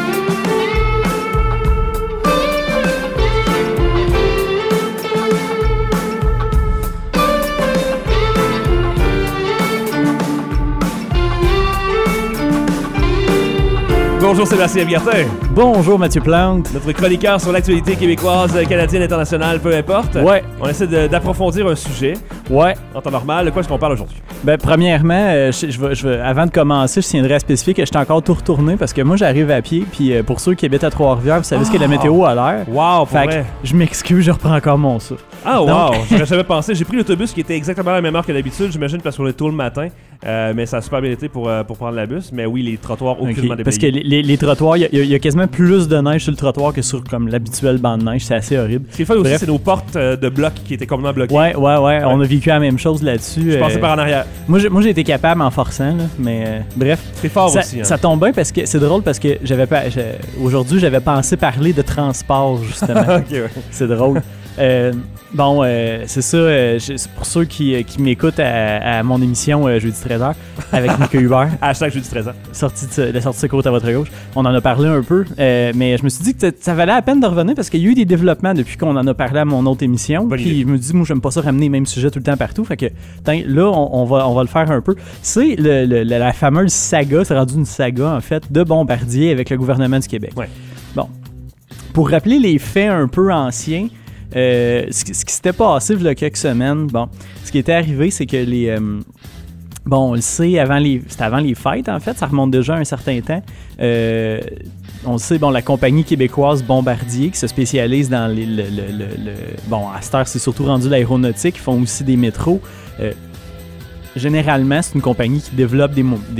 Bonjour Sébastien Gartin. Bonjour Mathieu Plante. Notre chroniqueur sur l'actualité québécoise, canadienne, internationale, peu importe. Ouais. On essaie d'approfondir un sujet. Ouais. En temps normal, de quoi est-ce qu'on parle aujourd'hui? Ben, premièrement, avant de commencer, je tiendrais à spécifier que j'étais encore tout retourné parce que moi, j'arrive à pied. Puis pour ceux qui habitent à Trois-Rivières, vous savez ce que la météo a l'air. Wow, pour fait vrai. que je m'excuse, je reprends encore mon souffle. Ah, wow! J'aurais jamais pensé. J'ai pris l'autobus qui était exactement à la même heure que d'habitude, j'imagine, parce qu'on est tôt le matin. Mais ça a super bien été pour prendre la bus. Mais oui, les trottoirs aucunement déblayés. Parce que les trottoirs, il y a quasiment plus de neige sur le trottoir que sur comme l'habituel banc de neige. C'est assez horrible. Ce qui est fun aussi, c'est nos portes de blocs qui étaient complètement bloquées. Ouais. On a vécu la même chose là-dessus. Je passais par en arrière. Moi, j'ai été capable en forçant, là, mais bref. C'est fort aussi. Hein. Ça tombe bien parce que c'est drôle parce que aujourd'hui, j'avais pensé parler de transport, justement. Ok, ouais. C'est drôle. Bon, c'est ça. C'est pour ceux qui m'écoutent à mon émission Jeudi 13h avec Nico Hubert. Hashtag Jeudi 13h. La sortie de secours à votre gauche. On en a parlé un peu, mais je me suis dit que ça valait la peine de revenir parce qu'il y a eu des développements depuis qu'on en a parlé à mon autre émission. Puis je me dis, moi, j'aime pas ça ramener les mêmes sujets tout le temps partout. Fait que là, on va le faire un peu. C'est la fameuse saga, c'est rendu une saga, en fait, de Bombardier avec le gouvernement du Québec. Ouais. Bon. Pour rappeler les faits un peu anciens, ce qui s'était passé il y a quelques semaines, bon, ce qui était arrivé, c'est que on le sait, c'était avant les fêtes, en fait, ça remonte déjà à un certain temps. On le sait, la compagnie québécoise Bombardier, qui se spécialise dans à cette heure, c'est surtout rendu l'aéronautique, ils font aussi des métros. Généralement, c'est une compagnie qui développe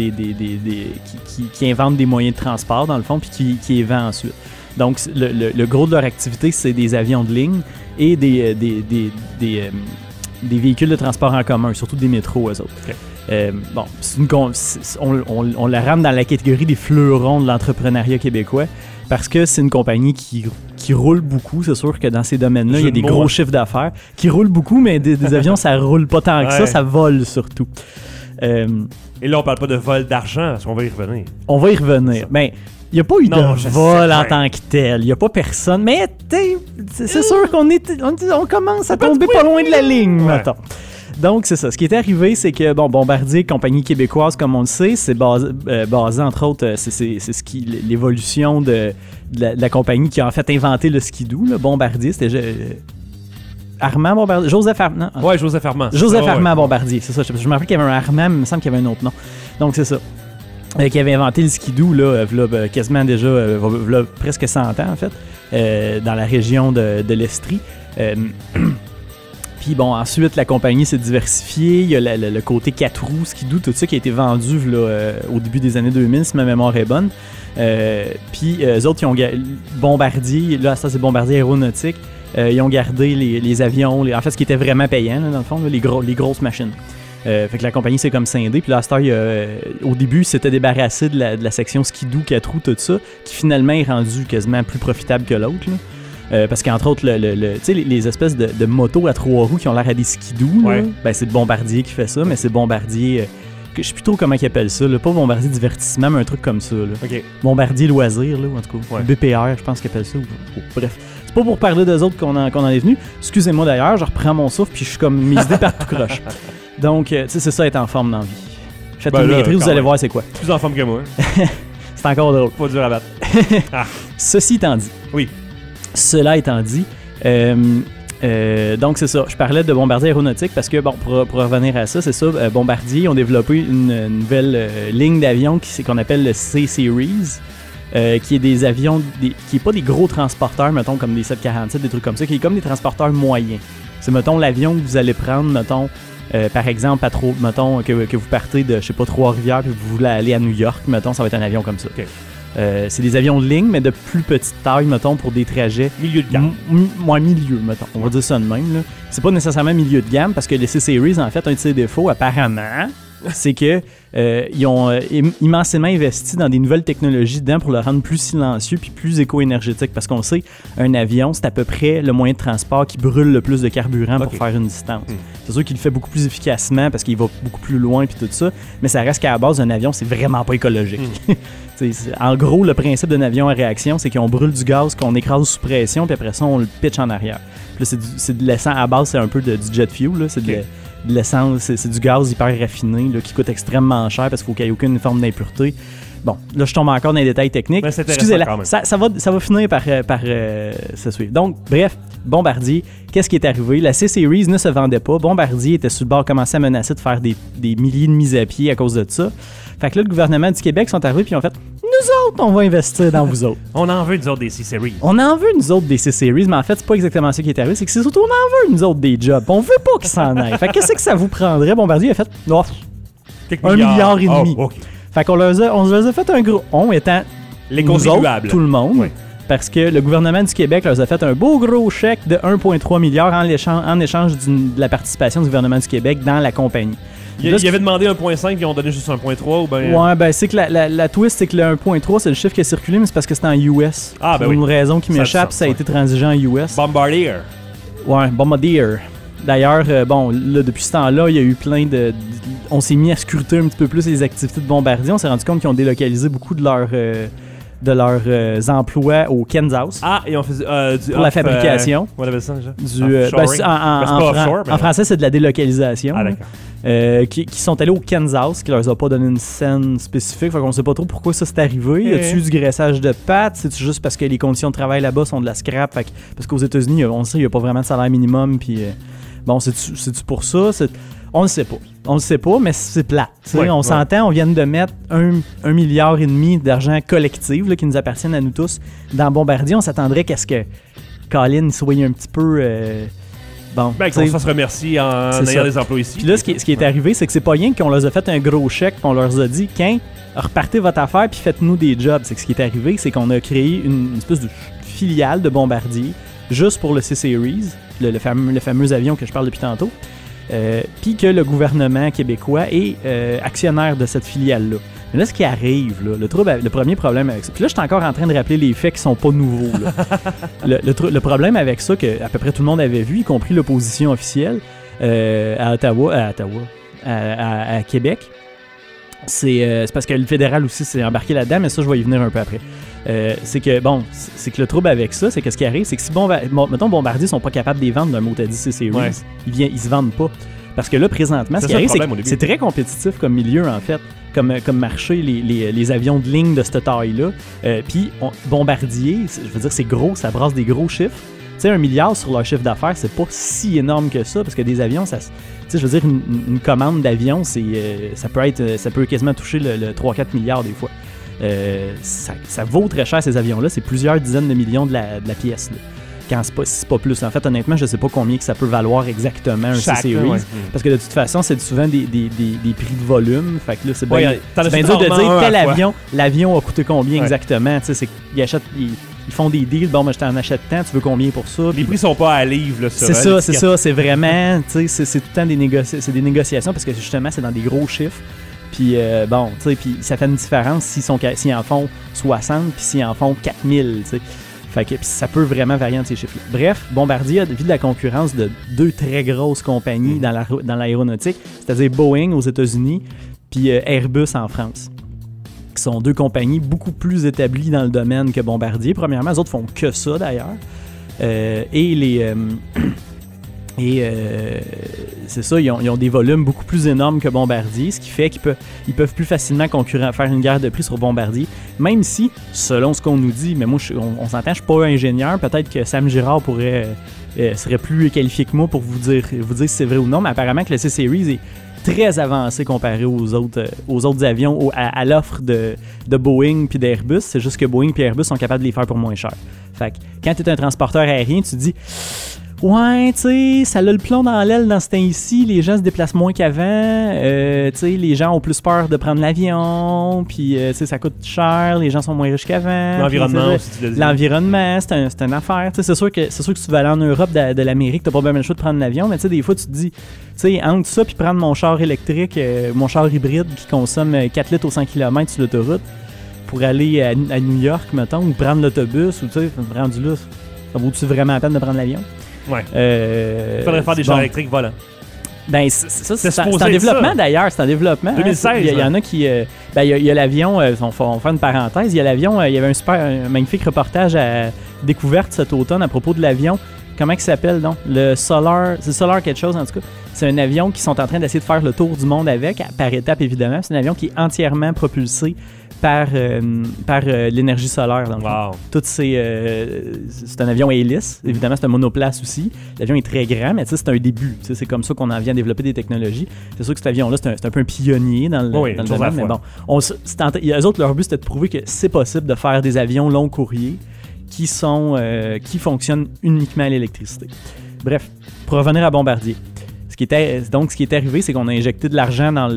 qui invente des moyens de transport, dans le fond, puis qui les vend ensuite. Donc, le gros de leur activité, c'est des avions de ligne et des véhicules de transport en commun, surtout des métros, eux autres. Okay. On la rame dans la catégorie des fleurons de l'entrepreneuriat québécois parce que c'est une compagnie qui roule beaucoup. C'est sûr que dans ces domaines-là, il y a des gros chiffres d'affaires qui roulent beaucoup, mais des avions, ça roule pas tant que ça vole surtout. Et là, on parle pas de vol d'argent, parce qu'on va y revenir. On va y revenir. Ben, il n'y a pas eu de vol en tant que tel. Il n'y a pas personne. Mais c'est sûr qu'on commence à tomber pas loin de la ligne, mettons. Donc, c'est ça. Ce qui est arrivé, c'est que Bombardier, compagnie québécoise, comme on le sait, c'est basé entre autres, c'est l'évolution de la compagnie qui a en fait inventé le skidoo. Là. Bombardier, c'était Armand Bombardier. Joseph Armand. Ouais, Joseph Armand. Joseph Armand Bombardier, c'est ça. Je me rappelle qu'il y avait un Armand, mais il me semble qu'il y avait un autre nom. Donc, c'est ça. Qui avait inventé le skidoo, là, quasiment déjà, presque 100 ans, en fait, dans la région de l'Estrie. Puis ensuite, la compagnie s'est diversifiée. Il y a le côté 4 roues, skidoo, tout ça qui a été vendu au début des années 2000, si ma mémoire est bonne. Puis eux autres, ils ont Bombardier, là, ça c'est Bombardier Aéronautique, ils ont gardé les avions, en fait, ce qui était vraiment payant, là, dans le fond, là, les grosses machines. Fait que la compagnie s'est comme scindée. Puis là, à cette heure, au début, c'était débarrassé de la section skidoo, 4 roues, tout ça, qui finalement est rendu quasiment plus profitable que l'autre. Parce qu'entre autres, les espèces de motos à 3 roues qui ont l'air à des skidoo, c'est le Bombardier qui fait ça, mais c'est Bombardier... je sais plus trop comment ils appellent ça, là, pas Bombardier divertissement, mais un truc comme ça. Là. Okay. Bombardier loisir, là, en tout cas. Ouais. BPR, je pense qu'ils appellent ça. Bref, c'est pas pour parler d'eux autres qu'on en est venu. Excusez-moi d'ailleurs, je reprends mon souffle puis je suis comme mes idées partout croche. Donc, c'est ça, être en forme dans la vie. Faites une maîtrise, vous allez voir c'est quoi. Plus en forme que moi. C'est encore drôle. Pas dur à battre. Ceci étant dit. Oui. Cela étant dit, donc c'est ça. Je parlais de Bombardier Aéronautique parce que, pour revenir à ça, c'est ça, Bombardier ont développé une nouvelle ligne d'avions qu'on appelle le C-Series, qui est des avions, qui n'est pas des gros transporteurs, mettons, comme des 747, des trucs comme ça, qui est comme des transporteurs moyens. C'est, mettons, l'avion que vous allez prendre, mettons, par exemple, mettons, que vous partez de, je sais pas, Trois-Rivières, puis vous voulez aller à New York, mettons, ça va être un avion comme ça. Okay. C'est des avions de ligne, mais de plus petite taille, mettons, pour des trajets... Milieu de gamme. Milieu, mettons. On va dire ça de même, là. C'est pas nécessairement milieu de gamme, parce que les C-Series, en fait, un de ses défauts, apparemment, c'est que ils ont immensément investi dans des nouvelles technologies dedans pour le rendre plus silencieux puis plus éco-énergétique. Parce qu'on sait, un avion, c'est à peu près le moyen de transport qui brûle le plus de carburant pour faire une distance. C'est sûr qu'il le fait beaucoup plus efficacement parce qu'il va beaucoup plus loin puis tout ça, mais ça reste qu'à la base, un avion, c'est vraiment pas écologique. En gros, le principe d'un avion à réaction, c'est qu'on brûle du gaz, qu'on écrase sous pression, puis après ça, on le pitch en arrière. Puis là, c'est de l'essence, à la base, c'est un peu du jet fuel, là, c'est de l'essence, c'est du gaz hyper raffiné là, qui coûte extrêmement cher parce qu'il faut qu'il n'y ait aucune forme d'impureté. Bon, là, je tombe encore dans les détails techniques. Excusez-la, ça va finir par se suivre. Donc, bref, Bombardier, qu'est-ce qui est arrivé? La C-Series ne se vendait pas. Bombardier était sur le bord, commençait à menacer de faire des milliers de mises à pied à cause de ça. Fait que là, le gouvernement du Québec sont arrivés puis ont fait « Nous autres, on va investir dans vous autres. » On en veut, nous autres, des C-Series. On en veut, nous autres, des C-Series, mais en fait, c'est pas exactement ça qui est arrivé. C'est que c'est surtout, on en veut, nous autres, des jobs. On veut pas qu'ils s'en aillent. Fait que qu'est-ce que ça vous prendrait? Bombardier a fait « Oh, 1,5 milliard. Okay. Fait qu'on leur a fait un gros... On étant les nous autres, tout le monde. Oui. Parce que le gouvernement du Québec leur a fait un beau gros chèque de 1,3 milliard en échange de la participation du gouvernement du Québec dans la compagnie. Il avait demandé 1,5 puis ils ont donné juste 1,3 ou ben... Ouais, ben c'est que la twist, c'est que le 1,3, c'est le chiffre qui a circulé, mais c'est parce que c'était en US. Ah, ben pour une raison qui m'échappe, ça a été transigé en US. Bombardier. Ouais, Bombardier. D'ailleurs, bon, là, depuis ce temps-là, il y a eu plein on s'est mis à scruter un petit peu plus les activités de Bombardier. On s'est rendu compte qu'ils ont délocalisé beaucoup de leurs emplois au Kansas. Ah, et on faisait pour la fabrication. On appelle ça déjà? En français, c'est de la délocalisation. Ah, d'accord. Qui sont allés au Kansas, qui leur a pas donné une scène spécifique. Fait qu'on sait pas trop pourquoi ça s'est arrivé. Y a-tu eu du graissage de pattes? C'est-tu juste parce que les conditions de travail là-bas sont de la scrap? Parce qu'aux États-Unis, on sait, il n'y a pas vraiment de salaire minimum. Puis, bon, c'est-tu pour ça? On ne sait pas. On ne sait pas, mais c'est plate. On s'entend, on vient de mettre 1,5 milliard d'argent collectif là, qui nous appartiennent à nous tous dans Bombardier. On s'attendrait qu'à ce que Colin soit un petit peu... Bon, qu'on se fasse remercier en ayant des emplois ici. Puis là, ce qui est arrivé, c'est que c'est pas rien qu'on leur a fait un gros chèque et on leur a dit repartez votre affaire puis faites-nous des jobs. C'est que ce qui est arrivé, c'est qu'on a créé une espèce de filiale de Bombardier juste pour le C-Series, le fameux avion que je parle depuis tantôt. Puis que le gouvernement québécois est actionnaire de cette filiale-là. Mais là, ce qui arrive, là, le premier problème avec ça, puis là, je suis encore en train de rappeler les faits qui sont pas nouveaux. Là. le problème avec ça, que à peu près tout le monde avait vu, y compris l'opposition officielle à Québec, c'est parce que le fédéral aussi s'est embarqué là-dedans, mais ça, je vais y venir un peu après. C'est que le trouble avec ça, c'est que ce qui arrive, c'est que si mettons Bombardier sont pas capables de les vendre d'un Motadi C-Series, ils se vendent pas. Parce que là, présentement, ce qui arrive, c'est que c'est très compétitif comme milieu, en fait, comme marché, les avions de ligne de cette taille-là. Puis Bombardier, je veux dire, c'est gros, ça brasse des gros chiffres. Tu sais, 1 milliard sur leur chiffre d'affaires, c'est pas si énorme que ça, parce que des avions, ça, tu sais, je veux dire, une commande d'avion, ça peut quasiment toucher le 3-4 milliards des fois. Ça vaut très cher, ces avions-là. C'est plusieurs dizaines de millions de la pièce, là. Quand c'est pas plus. En fait, honnêtement, je sais pas combien que ça peut valoir exactement un C-Series. Ouais. Parce que de toute façon, c'est souvent des prix de volume. Fait que là, c'est bien dur de dire tel avion, l'avion a coûté combien exactement. Tu sais, ils font des deals. Bon, je t'en achète tant, tu veux combien pour ça? Les prix sont pas à livre, là, c'est ça. C'est vraiment, tu sais, c'est tout le temps des négociations parce que justement, c'est dans des gros chiffres. Puis bon, tu sais, puis ça fait une différence s'ils en font 60 puis s'ils en font 4000, tu sais. Fait que ça peut vraiment varier entre ces chiffres-là. Bref, Bombardier a vu de la concurrence de 2 très grosses compagnies dans l'aéronautique, c'est-à-dire Boeing aux États-Unis puis Airbus en France, qui sont 2 compagnies beaucoup plus établies dans le domaine que Bombardier. Premièrement, les autres font que ça d'ailleurs. C'est ça, ils ont des volumes beaucoup plus énormes que Bombardier, ce qui fait qu'ils peuvent plus facilement faire une guerre de prix sur Bombardier, même si, selon ce qu'on nous dit, mais moi, on s'entend, je suis pas ingénieur, peut-être que Sam Girard serait plus qualifié que moi pour vous dire si c'est vrai ou non, mais apparemment que le C-Series est très avancé comparé aux autres avions, à l'offre de Boeing puis d'Airbus. C'est juste que Boeing puis Airbus sont capables de les faire pour moins cher. Fait que quand tu es un transporteur aérien, tu te dis... Ouais, tu sais, ça a le plomb dans l'aile dans ce temps-ci. Les gens se déplacent moins qu'avant. Tu sais, les gens ont plus peur de prendre l'avion. Puis, tu sais, ça coûte cher. Les gens sont moins riches qu'avant. L'environnement aussi, tu l'as dit. L'environnement, c'est une affaire. Tu sais, c'est sûr que si tu vas aller en Europe de l'Amérique, t'as pas bien le choix de prendre l'avion. Mais tu sais, des fois, tu te dis, tu sais, entre ça puis prendre mon char électrique, mon char hybride qui consomme 4 litres au 100 km sur l'autoroute pour aller à New York, mettons, ou prendre l'autobus, ou tu sais, rendu là, ça vaut-tu vraiment la peine de prendre l'avion? Ouais. Il faudrait faire des chars électriques volants. Ben, c'est en développement d'ailleurs, c'est en développement. 2016. Il y en a qui. Il y a l'avion, on va faire une parenthèse. Il y a l'avion, il y avait un magnifique reportage à découverte cet automne à propos de l'avion. Comment il s'appelle donc? C'est Solar quelque chose en tout cas. C'est un avion qui sont en train d'essayer de faire le tour du monde avec, par étapes évidemment. C'est un avion qui est entièrement propulsé par l'énergie solaire. Donc, wow. C'est un avion à hélice. Évidemment, c'est un monoplace aussi. L'avion est très grand, mais c'est un début. C'est comme ça qu'on en vient à développer des technologies. C'est sûr que cet avion-là, c'est un peu un pionnier dans le domaine. Mais bon, eux autres, leur but, c'était de prouver que c'est possible de faire des avions long courrier qui fonctionnent uniquement à l'électricité. Bref, pour revenir à Bombardier. Ce qui est arrivé, c'est qu'on a injecté de l'argent dans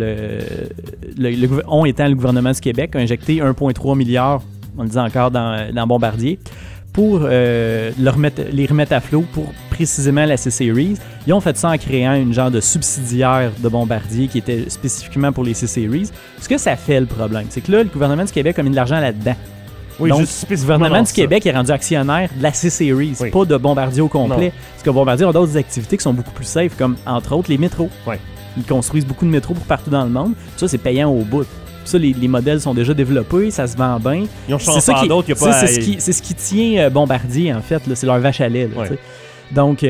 on étant le gouvernement du Québec, a injecté 1,3 milliard, on le dit encore, dans Bombardier, pour les remettre à flot pour précisément la C-Series. Ils ont fait ça en créant une genre de subsidiaire de Bombardier qui était spécifiquement pour les C-Series. Ce que ça fait, le problème, c'est que là, le gouvernement du Québec a mis de l'argent là-dedans. Oui, Donc, juste le spécifiquement gouvernement dans du ça. Québec est rendu actionnaire de la C-Series, Oui. pas de Bombardier au complet. Non. Parce que Bombardier a d'autres activités qui sont beaucoup plus safe, comme entre autres les métros. Ouais. Ils construisent beaucoup de métros pour partout dans le monde. Ça, c'est payant au bout. Ça, les modèles sont déjà développés, ça se vend bien. Ils ont C'est changé ça par qui- d'autres, il n'y a pas à... c'est ce qui tient Bombardier, en fait. Là, c'est leur vache à lait. Là, Ouais. tu sais. Donc,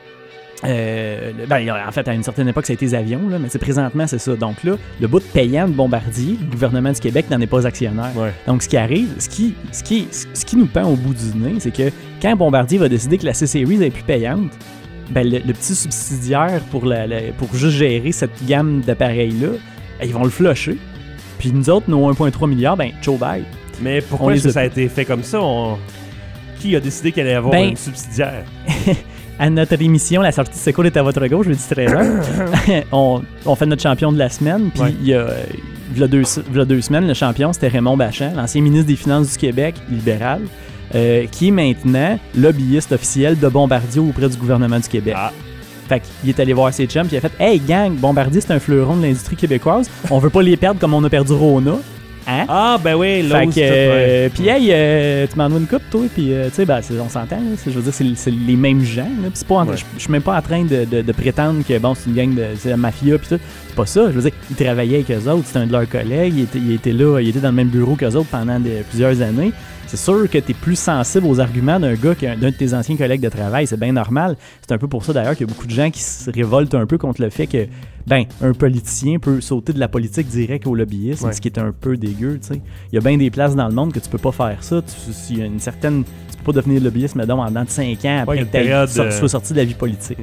en fait, à une certaine époque, ça a été les avions, là, mais présentement, c'est ça. Donc là, le bout de payant de Bombardier, le gouvernement du Québec n'en est pas actionnaire. Ouais. Donc, ce qui arrive, ce qui nous pend au bout du nez, c'est que quand Bombardier va décider que la C-Series est plus payante, ben, le petit subsidiaire pour juste gérer cette gamme d'appareils-là, ils vont le flusher. Puis nous autres, nos 1,3 milliards, ben, ciao bye. Mais On pourquoi les est-ce que a ça a été fait comme ça? Qui a décidé qu'elle allait avoir Ben, une subsidiaire? À notre émission, la sortie de secours est à votre gauche, jeudi 13h. on fait notre champion de la semaine. Puis Ouais. il y a deux semaines, le champion, c'était Raymond Bachand, l'ancien ministre des Finances du Québec, libéral, qui est maintenant lobbyiste officiel de Bombardier auprès du gouvernement du Québec. Ah. Fait qu'il est allé voir ses chums, puis il a fait « Hey gang, Bombardier, c'est un fleuron de l'industrie québécoise. On veut pas les perdre comme on a perdu Rona. Hein? » Ah, ben oui, Fait l'ose, que, puis hey, tu m'en dois une coupe, toi, puis tu sais, ben, on s'entend, là, je veux dire, c'est les mêmes gens, là, pis c'est pas, Ouais. je suis même pas en train de prétendre que, bon, c'est une gang c'est la mafia, pis tout, c'est pas ça, je veux dire, ils travaillaient avec eux autres, c'était un de leurs collègues, il était là, il était dans le même bureau qu'eux autres pendant plusieurs années. C'est sûr que tu es plus sensible aux arguments d'un gars d'un de tes anciens collègues de travail, c'est bien normal. C'est un peu pour ça d'ailleurs qu'il y a beaucoup de gens qui se révoltent un peu contre le fait que un politicien peut sauter de la politique direct au lobbyisme, Ouais. ce qui est un peu dégueu, tu sais. Il y a bien des places dans le monde que tu peux pas faire ça. Il y a une certaine... Tu peux pas devenir lobbyiste, mettons, en dedans de 5 ans après Ouais, que tu période, sois sorti de la vie politique.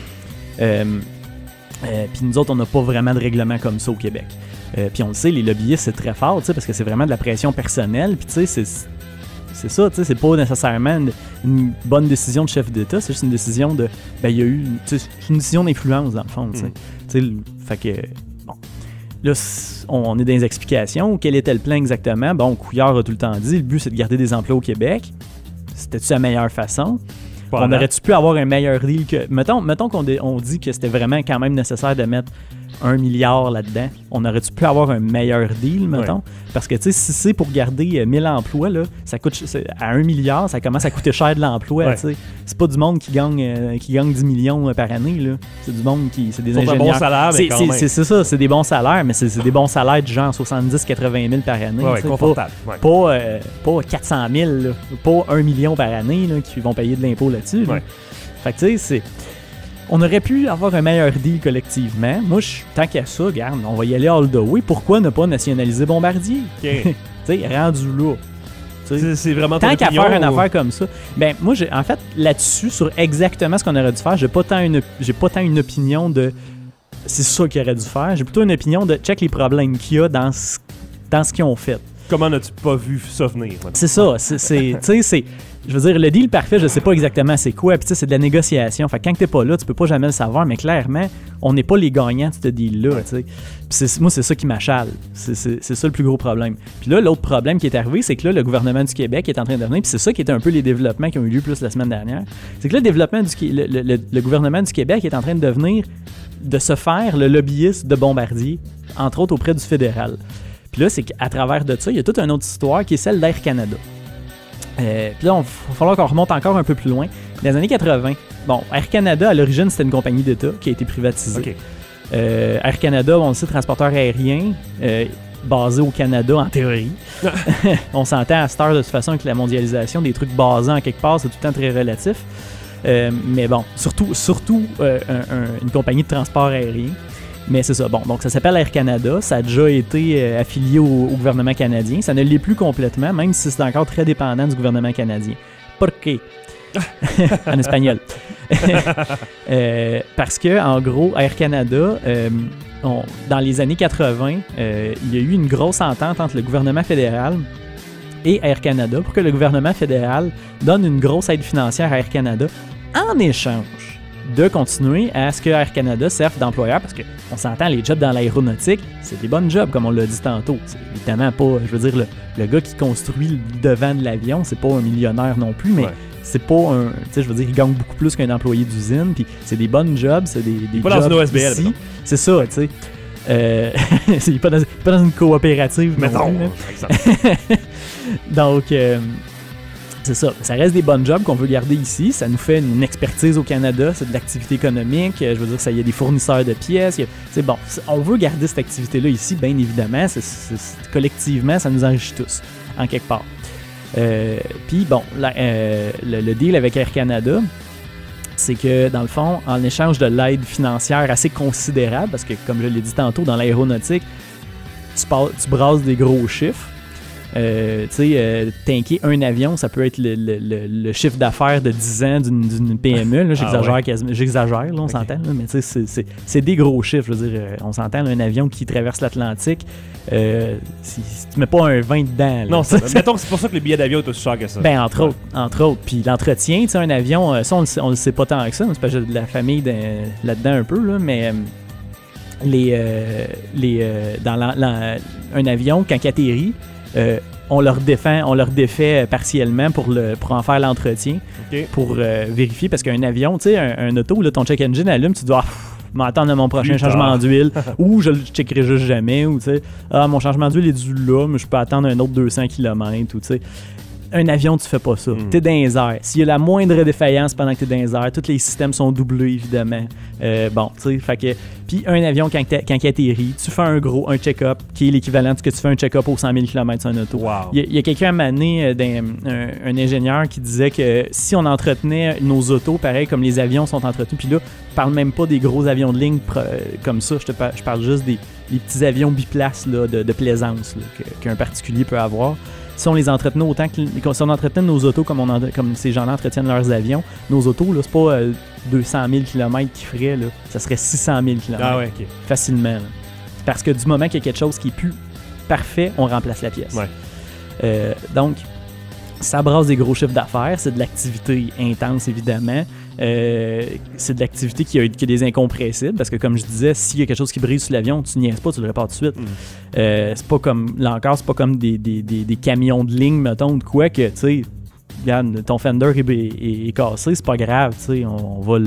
Puis nous autres, on n'a pas vraiment de règlement comme ça au Québec. Puis on le sait, les lobbyistes, c'est très fort, tu sais, parce que c'est vraiment de la pression personnelle. Puis tu sais, c'est ça, tu sais, c'est pas nécessairement une bonne décision de chef d'État, c'est juste une décision de... il y a eu... Tu sais, c'est une décision d'influence, dans le fond, tu sais. Tu sais, fait que... Bon. Là, on est dans les explications. Quel était le plan exactement? Bon, Couillard a tout le temps dit, le but, c'est de garder des emplois au Québec. C'était-tu la meilleure façon? On aurait-tu pu avoir un meilleur deal que... Mettons qu'on dit que c'était vraiment quand même nécessaire de mettre 1 milliard là-dedans. On aurait-tu pu avoir un meilleur deal, mettons? Ouais. Parce que, tu sais, si c'est pour garder 1000 emplois, là, ça coûte... À 1 milliard, ça commence à coûter cher de l'emploi, Ouais. tu sais. C'est pas du monde qui gagne 10 millions par année, là. C'est du monde qui... C'est des Ils ont un ingénieurs. bon salaire, mais quand même. C'est ça, c'est des bons salaires, mais c'est des bons salaires de genre 70-80 000 par année. Ouais, tu sais, confortable. Ouais. pas 400 000, là, pas 1 million par année là, qui vont payer de l'impôt là-dessus. Là. Ouais. Fait que tu sais, on aurait pu avoir un meilleur deal collectivement. Moi, tant qu'à ça, regarde, on va y aller all the way. Pourquoi ne pas nationaliser Bombardier? OK. Tu sais, rendu là. Tu sais, C'est vraiment ton tant qu'à opinion, faire une ou- affaire comme ça, ben moi, en fait, là-dessus, sur exactement ce qu'on aurait dû faire, j'ai pas tant une opinion de c'est ça qu'il aurait dû faire. J'ai plutôt une opinion de check les problèmes qu'il y a dans ce qu'ils ont fait. Comment n'as-tu pas vu ça venir? maintenant? C'est ça. Tu sais, c'est. Je veux dire, le deal parfait, je sais pas exactement c'est quoi. Puis tu sais, c'est de la négociation. Fait que quand t'es pas là, tu peux pas jamais le savoir. Mais clairement, on n'est pas les gagnants de ce deal-là. Tu sais. Puis moi, c'est ça qui m'achale. C'est ça le plus gros problème. Puis là, l'autre problème qui est arrivé, c'est que là, le gouvernement du Québec est en train de venir. Puis c'est ça qui était un peu les développements qui ont eu lieu plus la semaine dernière. C'est que là, le gouvernement du Québec est en train de se faire le lobbyiste de Bombardier, entre autres auprès du fédéral. Puis là, c'est qu'à travers de ça, il y a toute une autre histoire qui est celle d'Air Canada. Puis là, il va falloir qu'on remonte encore un peu plus loin. Dans les années 80, bon, Air Canada, à l'origine, c'était une compagnie d'État qui a été privatisée. OK. Air Canada, on le sait, transporteur aérien, basé au Canada en théorie. On s'entend à cette heure de toute façon avec la mondialisation, des trucs basés en quelque part, c'est tout le temps très relatif. Mais bon, surtout une compagnie de transport aérien. Mais c'est ça. Bon, donc ça s'appelle Air Canada. Ça a déjà été affilié au gouvernement canadien. Ça ne l'est plus complètement, même si c'est encore très dépendant du gouvernement canadien. Pourquoi? En espagnol. Parce que, en gros, Air Canada, dans les années 80, il y a eu une grosse entente entre le gouvernement fédéral et Air Canada pour que le gouvernement fédéral donne une grosse aide financière à Air Canada en échange de continuer à ce que Air Canada serve d'employeur, parce qu'on s'entend, les jobs dans l'aéronautique, c'est des bonnes jobs, comme on l'a dit tantôt. C'est évidemment pas, je veux dire, le gars qui construit le devant de l'avion, c'est pas un millionnaire non plus, mais Ouais. c'est pas un... Tu sais, je veux dire, il gagne beaucoup plus qu'un employé d'usine, puis c'est des bonnes jobs, c'est des Pas jobs dans une OSBL, ici. mettons. C'est ça, tu sais. C'est pas dans une coopérative. Mettons, non par exemple. Donc, c'est ça. Ça reste des bonnes jobs qu'on veut garder ici. Ça nous fait une expertise au Canada. C'est de l'activité économique. Je veux dire, il y a des fournisseurs de pièces. C'est bon. On veut garder cette activité-là ici, bien évidemment. Collectivement, ça nous enrichit tous, en quelque part. Puis, bon, le deal avec Air Canada, c'est que, dans le fond, en échange de l'aide financière assez considérable, parce que, comme je l'ai dit tantôt, dans l'aéronautique, tu brasses des gros chiffres. Tanker un avion, ça peut être le chiffre d'affaires de 10 ans d'une PME. Là, j'exagère, là, on s'entend, là, mais c'est des gros chiffres. Je veux dire, on s'entend, là, un avion qui traverse l'Atlantique, si tu mets pas un 20 dedans. Là, non, mettons que c'est pour ça que les billets d'avion sont aussi chers que ça. Ben, entre autres. Puis l'entretien, tu sais, un avion, ça, on le sait pas tant que ça. C'est parce que j'ai de la famille là-dedans un peu, là, mais un avion, quand il atterrit, on leur défait partiellement pour en faire l'entretien, pour vérifier, parce qu'un avion, tu sais, un auto, là, ton check engine allume, tu dois m'attendre à mon prochain changement d'huile, ou je le checkerai juste jamais, ou tu sais, mon changement d'huile est dû là, mais je peux attendre un autre 200 km, ou tu sais. Un avion, tu fais pas ça. T'es dans les airs. S'il y a la moindre défaillance pendant que t'es dans les airs, tous les systèmes sont doublés, évidemment. Bon, tu sais, fait que... Puis un avion, quand il atterrit, tu fais un check-up qui est l'équivalent de ce que tu fais un check-up aux 100 000 km sur un auto. Wow. Il y a quelqu'un à m'amener, un ingénieur qui disait que si on entretenait nos autos, pareil comme les avions sont entretenus, puis là, je parle même pas des gros avions de ligne comme ça, je parle juste des petits avions biplaces là, de plaisance là, qu'un particulier peut avoir. Si on les entretenait autant si on entretenait nos autos comme ces gens-là entretiennent leurs avions, nos autos, là, c'est pas 200 000 km qu'ils feraient, là, ça serait 600 000 km. Ah ouais, ok. Facilement. Là. Parce que du moment qu'il y a quelque chose qui est plus parfait, on remplace la pièce. Ouais. Donc, ça brasse des gros chiffres d'affaires, c'est de l'activité intense, évidemment. C'est de l'activité qui a des incompressibles, parce que comme je disais, s'il y a quelque chose qui brise sur l'avion, tu niaises pas, tu le répares tout de suite. C'est pas comme, là encore, c'est pas comme des camions de ligne, mettons, de quoi que, tu sais, regarde, ton fender est cassé, c'est pas grave, tu sais, on va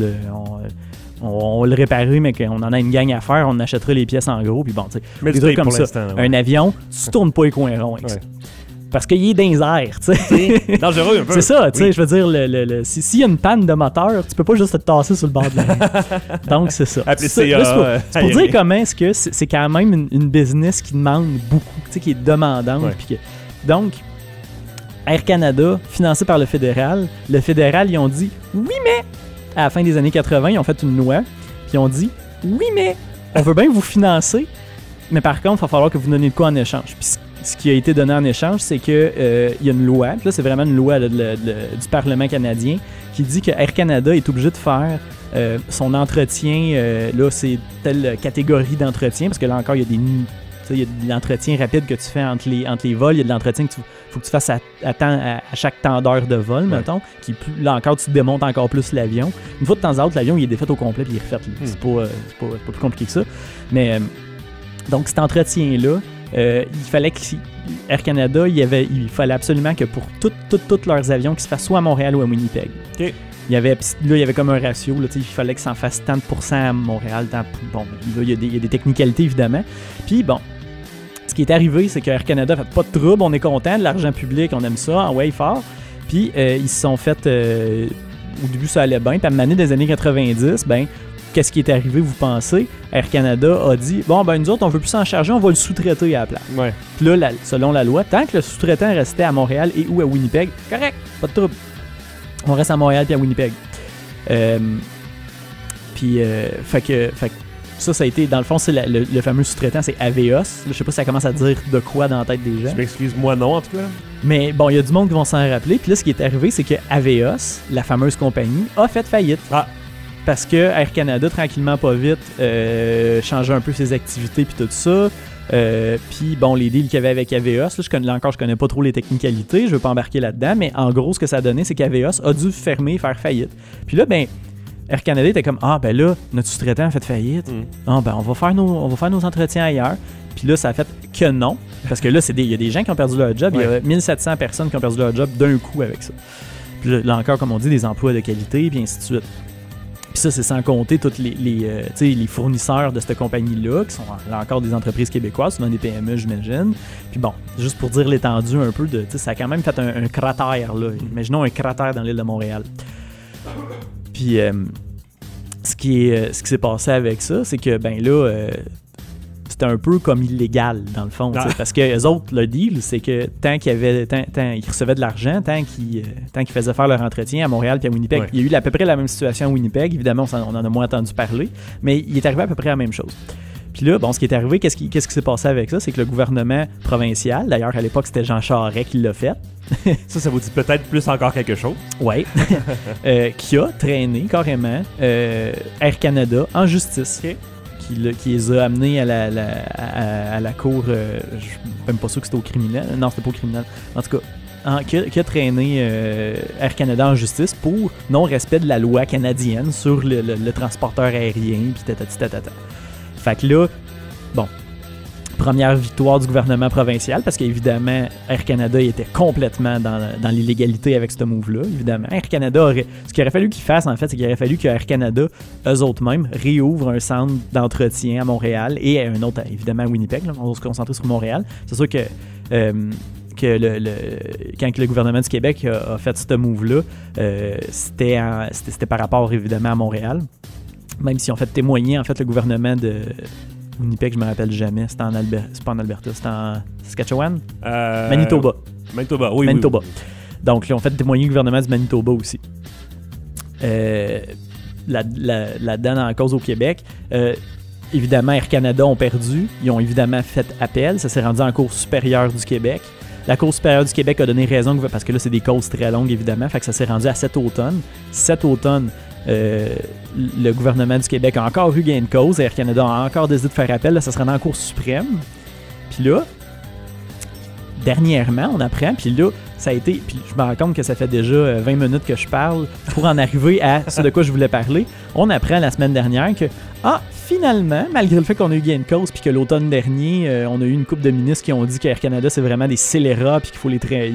le réparer, mais qu'on en a une gang à faire, on achètera les pièces en gros, puis bon, tu sais, mais des trucs comme ça. Ouais. Un avion, tu tournes pas les coins ronds avec ça. Parce qu'il est dans les airs, tu sais. Dangereux un peu. C'est ça, tu sais, je veux dire, s'il y a une panne de moteur, tu peux pas juste te tasser sur le bord de la rue. Donc, c'est ça. C'est pour dire comment est-ce que c'est quand même une business qui demande beaucoup, tu sais, qui est demandante. Ouais. Donc, Air Canada, financé par le fédéral, ils ont dit « Oui, mais » à la fin des années 80, ils ont fait une loi, puis ils ont dit « Oui, mais on veut bien vous financer, mais par contre, il va falloir que vous donniez de quoi en échange. » Puis ce qui a été donné en échange, c'est qu'il y a une loi, puis là c'est vraiment une loi du Parlement canadien, qui dit que Air Canada est obligé de faire son entretien, là c'est telle catégorie d'entretien, parce que là encore il y a de l'entretien rapide que tu fais entre les vols, il y a de l'entretien que faut que tu fasses à chaque temps d'heure de vol, mettons, qui là encore tu démontes encore plus l'avion. Une fois de temps en temps, l'avion il est défait au complet puis il est refait. C'est pas plus compliqué que ça. Mais donc cet entretien-là, il fallait Air Canada, il fallait absolument que pour tous leurs avions qu'ils se fassent soit à Montréal ou à Winnipeg. Okay. Il y avait comme un ratio, là, il fallait que ça en fasse tant de pourcents à Montréal. Bon, là, il y a des technicalités évidemment. Puis bon, ce qui est arrivé, c'est que Air Canada fait pas de trouble, on est content de l'argent public, on aime ça, en way fort. Puis ils se sont fait, au début ça allait bien, puis à un moment donné des années 90, ben qu'est-ce qui est arrivé, vous pensez? Air Canada a dit, bon, ben nous autres, on veut plus s'en charger, on va le sous-traiter à la place. Ouais. Puis là, selon la loi, tant que le sous-traitant restait à Montréal et ou à Winnipeg, correct, pas de trouble. On reste à Montréal puis à Winnipeg. Fait que ça a été, dans le fond, c'est le fameux sous-traitant, c'est Avios. Je sais pas si ça commence à dire de quoi dans la tête des gens. Je m'excuse, moi non, en tout cas. Mais bon, il y a du monde qui vont s'en rappeler. Puis là, ce qui est arrivé, c'est que Avios, la fameuse compagnie, a fait faillite. Ah. Parce que Air Canada, tranquillement, pas vite, changeait un peu ses activités puis tout ça. Puis bon, les deals qu'il y avait avec Avios, je connais pas trop les technicalités, je veux pas embarquer là-dedans, mais en gros, ce que ça a donné, c'est qu'Avios a dû fermer, faire faillite. Puis là, ben, Air Canada était comme, ah ben là, notre sous-traitant a fait faillite. Ah ben, on va faire nos entretiens ailleurs. Puis là, ça a fait que non. Parce que là, il y a des gens qui ont perdu leur job. Il y a 1700 personnes qui ont perdu leur job d'un coup avec ça. Puis là encore, comme on dit, des emplois de qualité, puis ainsi de suite. Puis ça, c'est sans compter tous les fournisseurs de cette compagnie-là, qui sont là encore des entreprises québécoises, souvent des PME, j'imagine. Puis bon, juste pour dire l'étendue un peu, ça a quand même fait un cratère, là. Imaginons un cratère dans l'île de Montréal. Puis ce qui s'est passé avec ça, c'est que, ben là, c'était un peu comme illégal, dans le fond. Parce que les autres, le deal, c'est que tant qu'ils recevaient de l'argent, tant qu'ils faisaient faire leur entretien à Montréal puis à Winnipeg, il y a eu à peu près la même situation à Winnipeg. Évidemment, on en a moins entendu parler, mais il est arrivé à peu près la même chose. Puis là, bon, ce qui est arrivé, qu'est-ce qui s'est passé avec ça? C'est que le gouvernement provincial, d'ailleurs, à l'époque, c'était Jean Charest qui l'a fait. Ça vous dit peut-être plus encore quelque chose? Oui. Qui a traîné carrément Air Canada en justice. Okay. Qui les a amenés à la cour. Je suis même pas sûr que c'était au criminel. Non, c'était pas au criminel. En tout cas, qui a traîné Air Canada en justice pour non-respect de la loi canadienne sur le transporteur aérien, puis tatata. Fait que là, bon, première victoire du gouvernement provincial, parce qu'évidemment, Air Canada était complètement dans l'illégalité avec ce move-là, évidemment. Air Canada ce qu'il aurait fallu qu'ils fassent, en fait, c'est qu'il aurait fallu que Air Canada, eux autres mêmes, réouvrent un centre d'entretien à Montréal et un autre, évidemment, à Winnipeg. Là, on va se concentrer sur Montréal. C'est sûr que quand le gouvernement du Québec a fait ce move-là, c'était par rapport, évidemment, à Montréal. Même si on fait témoigner, en fait, le gouvernement de Winnipeg, je me rappelle jamais. C'est pas en Alberta, c'est en Saskatchewan? Manitoba. Manitoba, oui. Manitoba. Oui. Donc, là, on fait témoigner le gouvernement du Manitoba aussi. Là-dedans, en cause au Québec, évidemment, Air Canada ont perdu. Ils ont évidemment fait appel. Ça s'est rendu en Cour supérieure du Québec. La Cour supérieure du Québec a donné raison, parce que là, c'est des causes très longues, évidemment. Fait que ça s'est rendu à cet automne. Cet automne, le gouvernement du Québec a encore eu gain de cause. Air Canada a encore décidé de faire appel. Là, ça se rend en Cour suprême. Puis là, dernièrement, on apprend. Puis là, ça a été... Puis je me rends compte que ça fait déjà 20 minutes que je parle pour en arriver à ce de quoi je voulais parler. On apprend la semaine dernière que, finalement, malgré le fait qu'on a eu gain de cause puis que l'automne dernier, on a eu une couple de ministres qui ont dit qu'Air Canada, c'est vraiment des scélérats puis qu'il faut les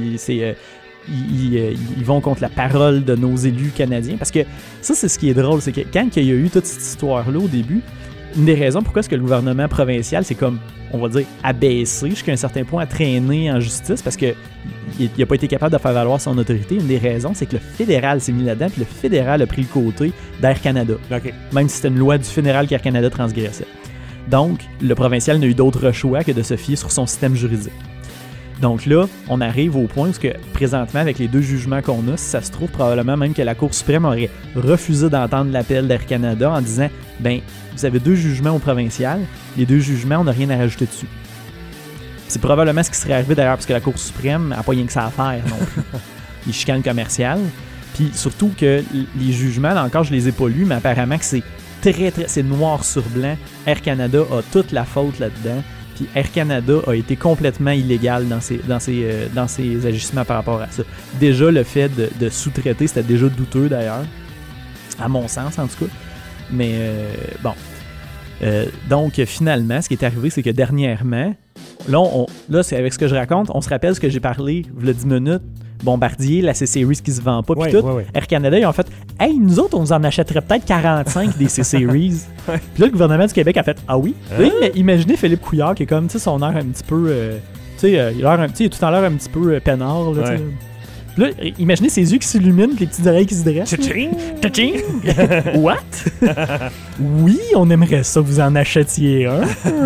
ils vont contre la parole de nos élus canadiens. Parce que ça, c'est ce qui est drôle, c'est que quand il y a eu toute cette histoire-là au début, une des raisons pourquoi est-ce que le gouvernement provincial, c'est comme, on va dire, abaissé jusqu'à un certain point, à traîner en justice, parce qu'il n'a pas été capable de faire valoir son autorité. Une des raisons, c'est que le fédéral s'est mis là-dedans, puis le fédéral a pris le côté d'Air Canada. Okay. Même si c'était une loi du fédéral qu'Air Canada transgressait. Donc, le provincial n'a eu d'autre choix que de se fier sur son système juridique. Donc là, on arrive au point où, présentement, avec les deux jugements qu'on a, si ça se trouve, probablement même que la Cour suprême aurait refusé d'entendre l'appel d'Air Canada en disant « Ben, vous avez deux jugements au provincial, les deux jugements, on n'a rien à rajouter dessus. » C'est probablement ce qui serait arrivé d'ailleurs, parce que la Cour suprême n'a pas rien que ça à faire non plus. Les chicanes commerciales. Puis surtout que les jugements, là encore, je les ai pas lus, mais apparemment que c'est c'est noir sur blanc. Air Canada a toute la faute là-dedans. Puis Air Canada a été complètement illégal dans ses agissements par rapport à ça. Déjà, le fait de sous-traiter, c'était déjà douteux d'ailleurs, à mon sens en tout cas. Mais bon. Donc finalement, ce qui est arrivé, c'est que dernièrement, là c'est avec ce que je raconte, on se rappelle ce que j'ai parlé il y a 10 minutes, Bombardier, la C-Series qui se vend pas, puis tout. Ouais. Air Canada, ils ont fait « Hey, nous autres, on nous en achèterait peut-être 45 des C-Series. » Puis là, le gouvernement du Québec a fait « Ah oui? » Là, imaginez Philippe Couillard qui est comme, tu sais, son air un petit peu... il a tout en l'air un petit peu peinard, là, tu sais. Là, imaginez ses yeux qui s'illuminent et les petites oreilles qui se dressent. Tching! What? Oui, on aimerait ça que vous en achetiez un.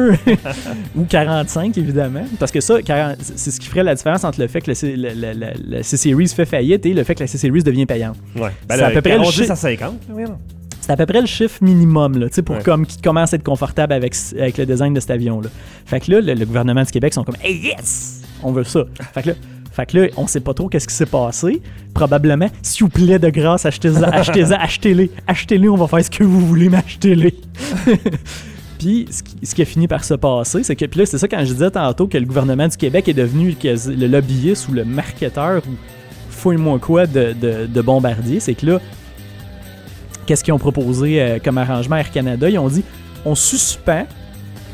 Ou 45, évidemment. Parce que ça, c'est ce qui ferait la différence entre le fait que la C-Series fait faillite et le fait que la C-Series devient payante. Ouais. Ben c'est à peu près le chiffre à 50. C'est à peu près le chiffre minimum là, pour comme qui commence à être confortable avec le design de cet avion-là. Fait que là, le gouvernement du Québec sont comme « Hey, yes! On veut ça! » Fait que là, on sait pas trop qu'est-ce qui s'est passé. Probablement, s'il vous plaît, de grâce, achetez-les. Achetez-les, on va faire ce que vous voulez, mais achetez-les. Puis, ce qui a fini par se passer, c'est que, puis là, c'est ça quand je disais tantôt que le gouvernement du Québec est devenu le lobbyiste ou le marketeur ou fouille-moi quoi de Bombardier, c'est que là, qu'est-ce qu'ils ont proposé comme arrangement à Air Canada? Ils ont dit, on suspend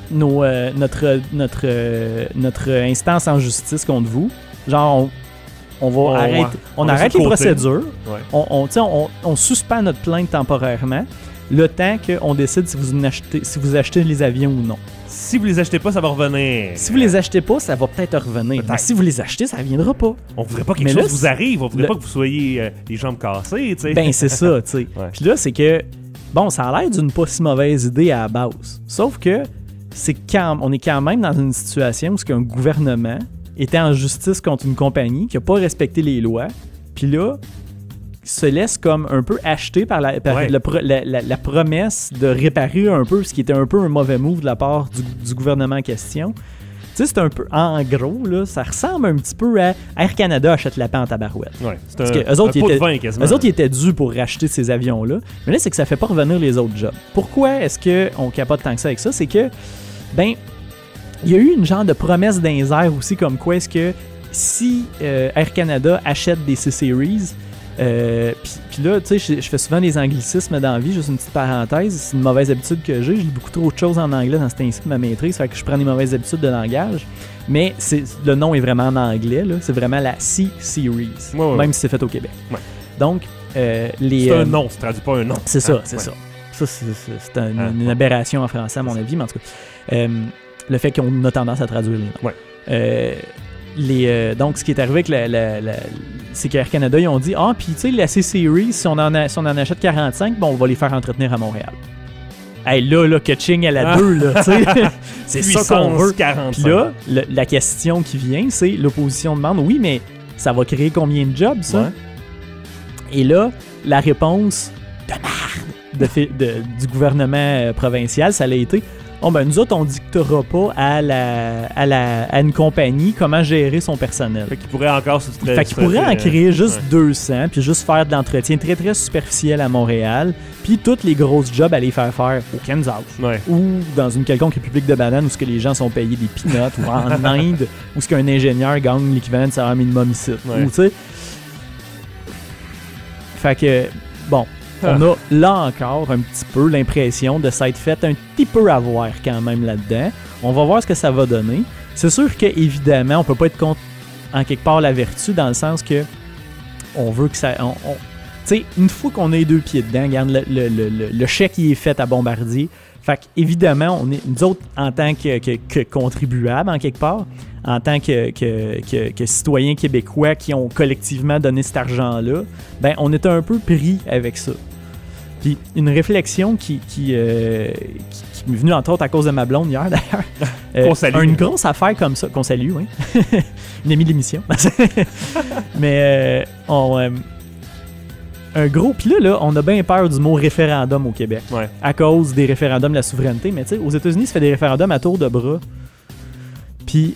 notre instance en justice contre vous. Genre, on arrête les procédures, on suspend notre plainte temporairement, le temps qu'on décide si vous achetez les avions ou non. Si vous les achetez pas, ça va revenir. Si vous les achetez pas, ça va peut-être revenir. Mais si vous les achetez, ça reviendra pas. On voudrait pas que quelque chose vous arrive. On voudrait pas que vous soyez les jambes cassées, tu sais. Ben, c'est ça, tu sais. Puis là, c'est que, bon, ça a l'air d'une pas si mauvaise idée à la base. Sauf que, on est quand même dans une situation où un gouvernement était en justice contre une compagnie qui a pas respecté les lois. Puis là, se laisse comme un peu acheter par la promesse de réparer un peu ce qui était un peu un mauvais move de la part du gouvernement en question. Tu sais, c'est un peu, en gros, là, ça ressemble un petit peu à Air Canada achète la paix en tabarouette. Ouais, c'est parce un que eux autres, pot de vin quasiment. Eux autres, ils étaient dus pour racheter ces avions-là. Mais là, c'est que ça fait pas revenir les autres jobs. Pourquoi est-ce qu'on capote tant que ça avec ça? C'est que, ben, il y a eu une genre de promesse dans les airs aussi, comme quoi est-ce que si Air Canada achète des C-Series, puis là, tu sais, je fais souvent des anglicismes dans la vie, juste une petite parenthèse, c'est une mauvaise habitude que j'ai. Je lis beaucoup trop de choses en anglais dans cet ainsi de ma maîtrise, fait que je prends des mauvaises habitudes de langage. Mais le nom est vraiment en anglais, là. C'est vraiment la C-Series, même si c'est fait au Québec. Ouais. Donc, c'est un nom, ça traduit pas un nom. C'est ça, c'est ça. Ça, c'est une aberration en français, à mon avis, mais en tout cas, le fait qu'on a tendance à traduire les noms. Ouais. Donc, ce qui est arrivé avec c'est qu'Air Canada, ils ont dit puis tu sais, la C-Series, si on en achète 45, bon, on va les faire entretenir à Montréal. Hey, là, catching à la 2, là, tu sais. C'est ça qu'on veut. 45. Puis là, la question qui vient, c'est l'opposition demande oui, mais ça va créer combien de jobs, ça? Ouais. Et là, la réponse de merde du gouvernement provincial, ça a été nous autres, on dictera pas à une compagnie comment gérer son personnel. Fait qu'il pourrait encore en créer juste 200, puis juste faire de l'entretien très, très superficiel à Montréal, puis toutes les grosses jobs à les faire au Kansas, ou dans une quelconque république de bananes où les gens sont payés des peanuts, ou en Inde, où qu'un ingénieur gagne l'équivalent de salaire minimum ici. Ou, tu sais. Fait que, bon... On a là encore un petit peu l'impression de s'être fait un petit peu avoir quand même là-dedans. On va voir ce que ça va donner. C'est sûr qu'évidemment, on peut pas être contre en quelque part la vertu dans le sens que on veut que ça... Tu sais, une fois qu'on a les deux pieds dedans, regarde, le chèque il est fait à Bombardier. Fait qu'évidemment, nous autres, en tant que contribuables, en quelque part, en tant que citoyens québécois qui ont collectivement donné cet argent-là, ben on était un peu pris avec ça. Puis une réflexion qui m'est venue entre autres à cause de ma blonde hier d'ailleurs. Qu'on salue. Une grosse affaire comme ça, qu'on salue, oui. Une amie de l'émission. Mais un gros... Puis là, on a bien peur du mot référendum au Québec. Ouais. À cause des référendums de la souveraineté. Mais tu sais, aux États-Unis, ça fait des référendums à tour de bras. Puis,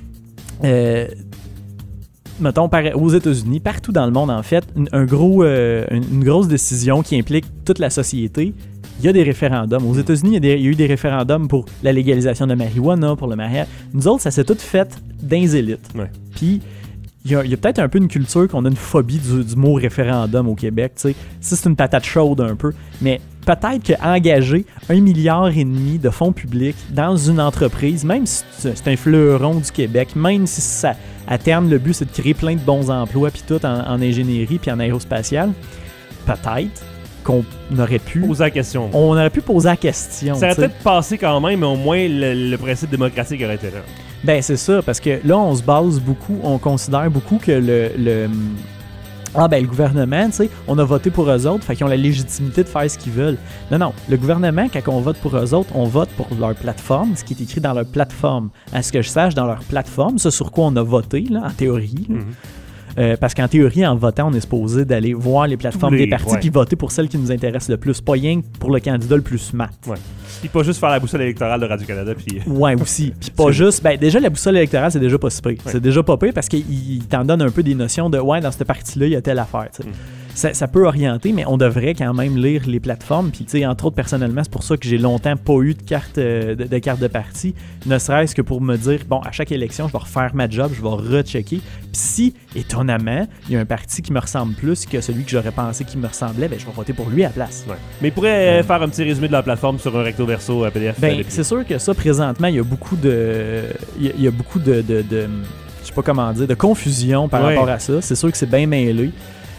mettons, aux États-Unis, partout dans le monde, en fait, une grosse décision qui implique toute la société, il y a des référendums. Aux États-Unis, il y a eu des référendums pour la légalisation de la marijuana, pour le mariage. Nous autres, ça s'est tout fait dans les élites. Ouais. Puis, il y a peut-être un peu une culture qu'on a une phobie du mot référendum au Québec. Tu sais, ça, c'est une patate chaude un peu. Mais peut-être qu'engager 1,5 milliard de fonds publics dans une entreprise, même si c'est un fleuron du Québec, même si ça, à terme, le but, c'est de créer plein de bons emplois, puis tout en ingénierie, puis en aérospatiale, peut-être qu'on aurait pu... Poser la question. On aurait pu poser la question. Ça aurait peut-être passé quand même, mais au moins, le principe démocratique aurait été là. Ben, c'est ça, parce que là, on se base beaucoup, on considère beaucoup que le gouvernement, tu sais, on a voté pour eux autres, fait qu'ils ont la légitimité de faire ce qu'ils veulent. Non, le gouvernement, quand on vote pour eux autres, on vote pour leur plateforme, ce qui est écrit dans leur plateforme. À ce que je sache, dans leur plateforme, ce sur quoi on a voté, là, en théorie, là. Parce qu'en théorie, en votant, on est supposé d'aller voir les plateformes des partis puis voter pour celles qui nous intéressent le plus, pas rien que pour le candidat le plus smart. Ouais. Puis pas juste faire la boussole électorale de Radio-Canada. Puis... Ouais, aussi. Puis pas juste... Ben déjà, la boussole électorale, c'est déjà pas si pire. Ouais. C'est déjà pas pire parce qu'il t'en donne un peu des notions de « Ouais, dans cette partie-là, il y a telle affaire. » Ça peut orienter, mais on devrait quand même lire les plateformes. Puis, tu sais, entre autres, personnellement, c'est pour ça que j'ai longtemps pas eu de carte de parti, ne serait-ce que pour me dire, bon, à chaque élection, je vais refaire ma job, je vais rechecker. Puis si, étonnamment, il y a un parti qui me ressemble plus que celui que j'aurais pensé qui me ressemblait, ben je vais voter pour lui à la place. Ouais. Mais il pourrait faire un petit résumé de la plateforme sur un recto-verso PDF. Ben, c'est sûr que ça, présentement, il y a beaucoup de... Je sais pas comment dire, de confusion par rapport à ça. C'est sûr que c'est bien mêlé.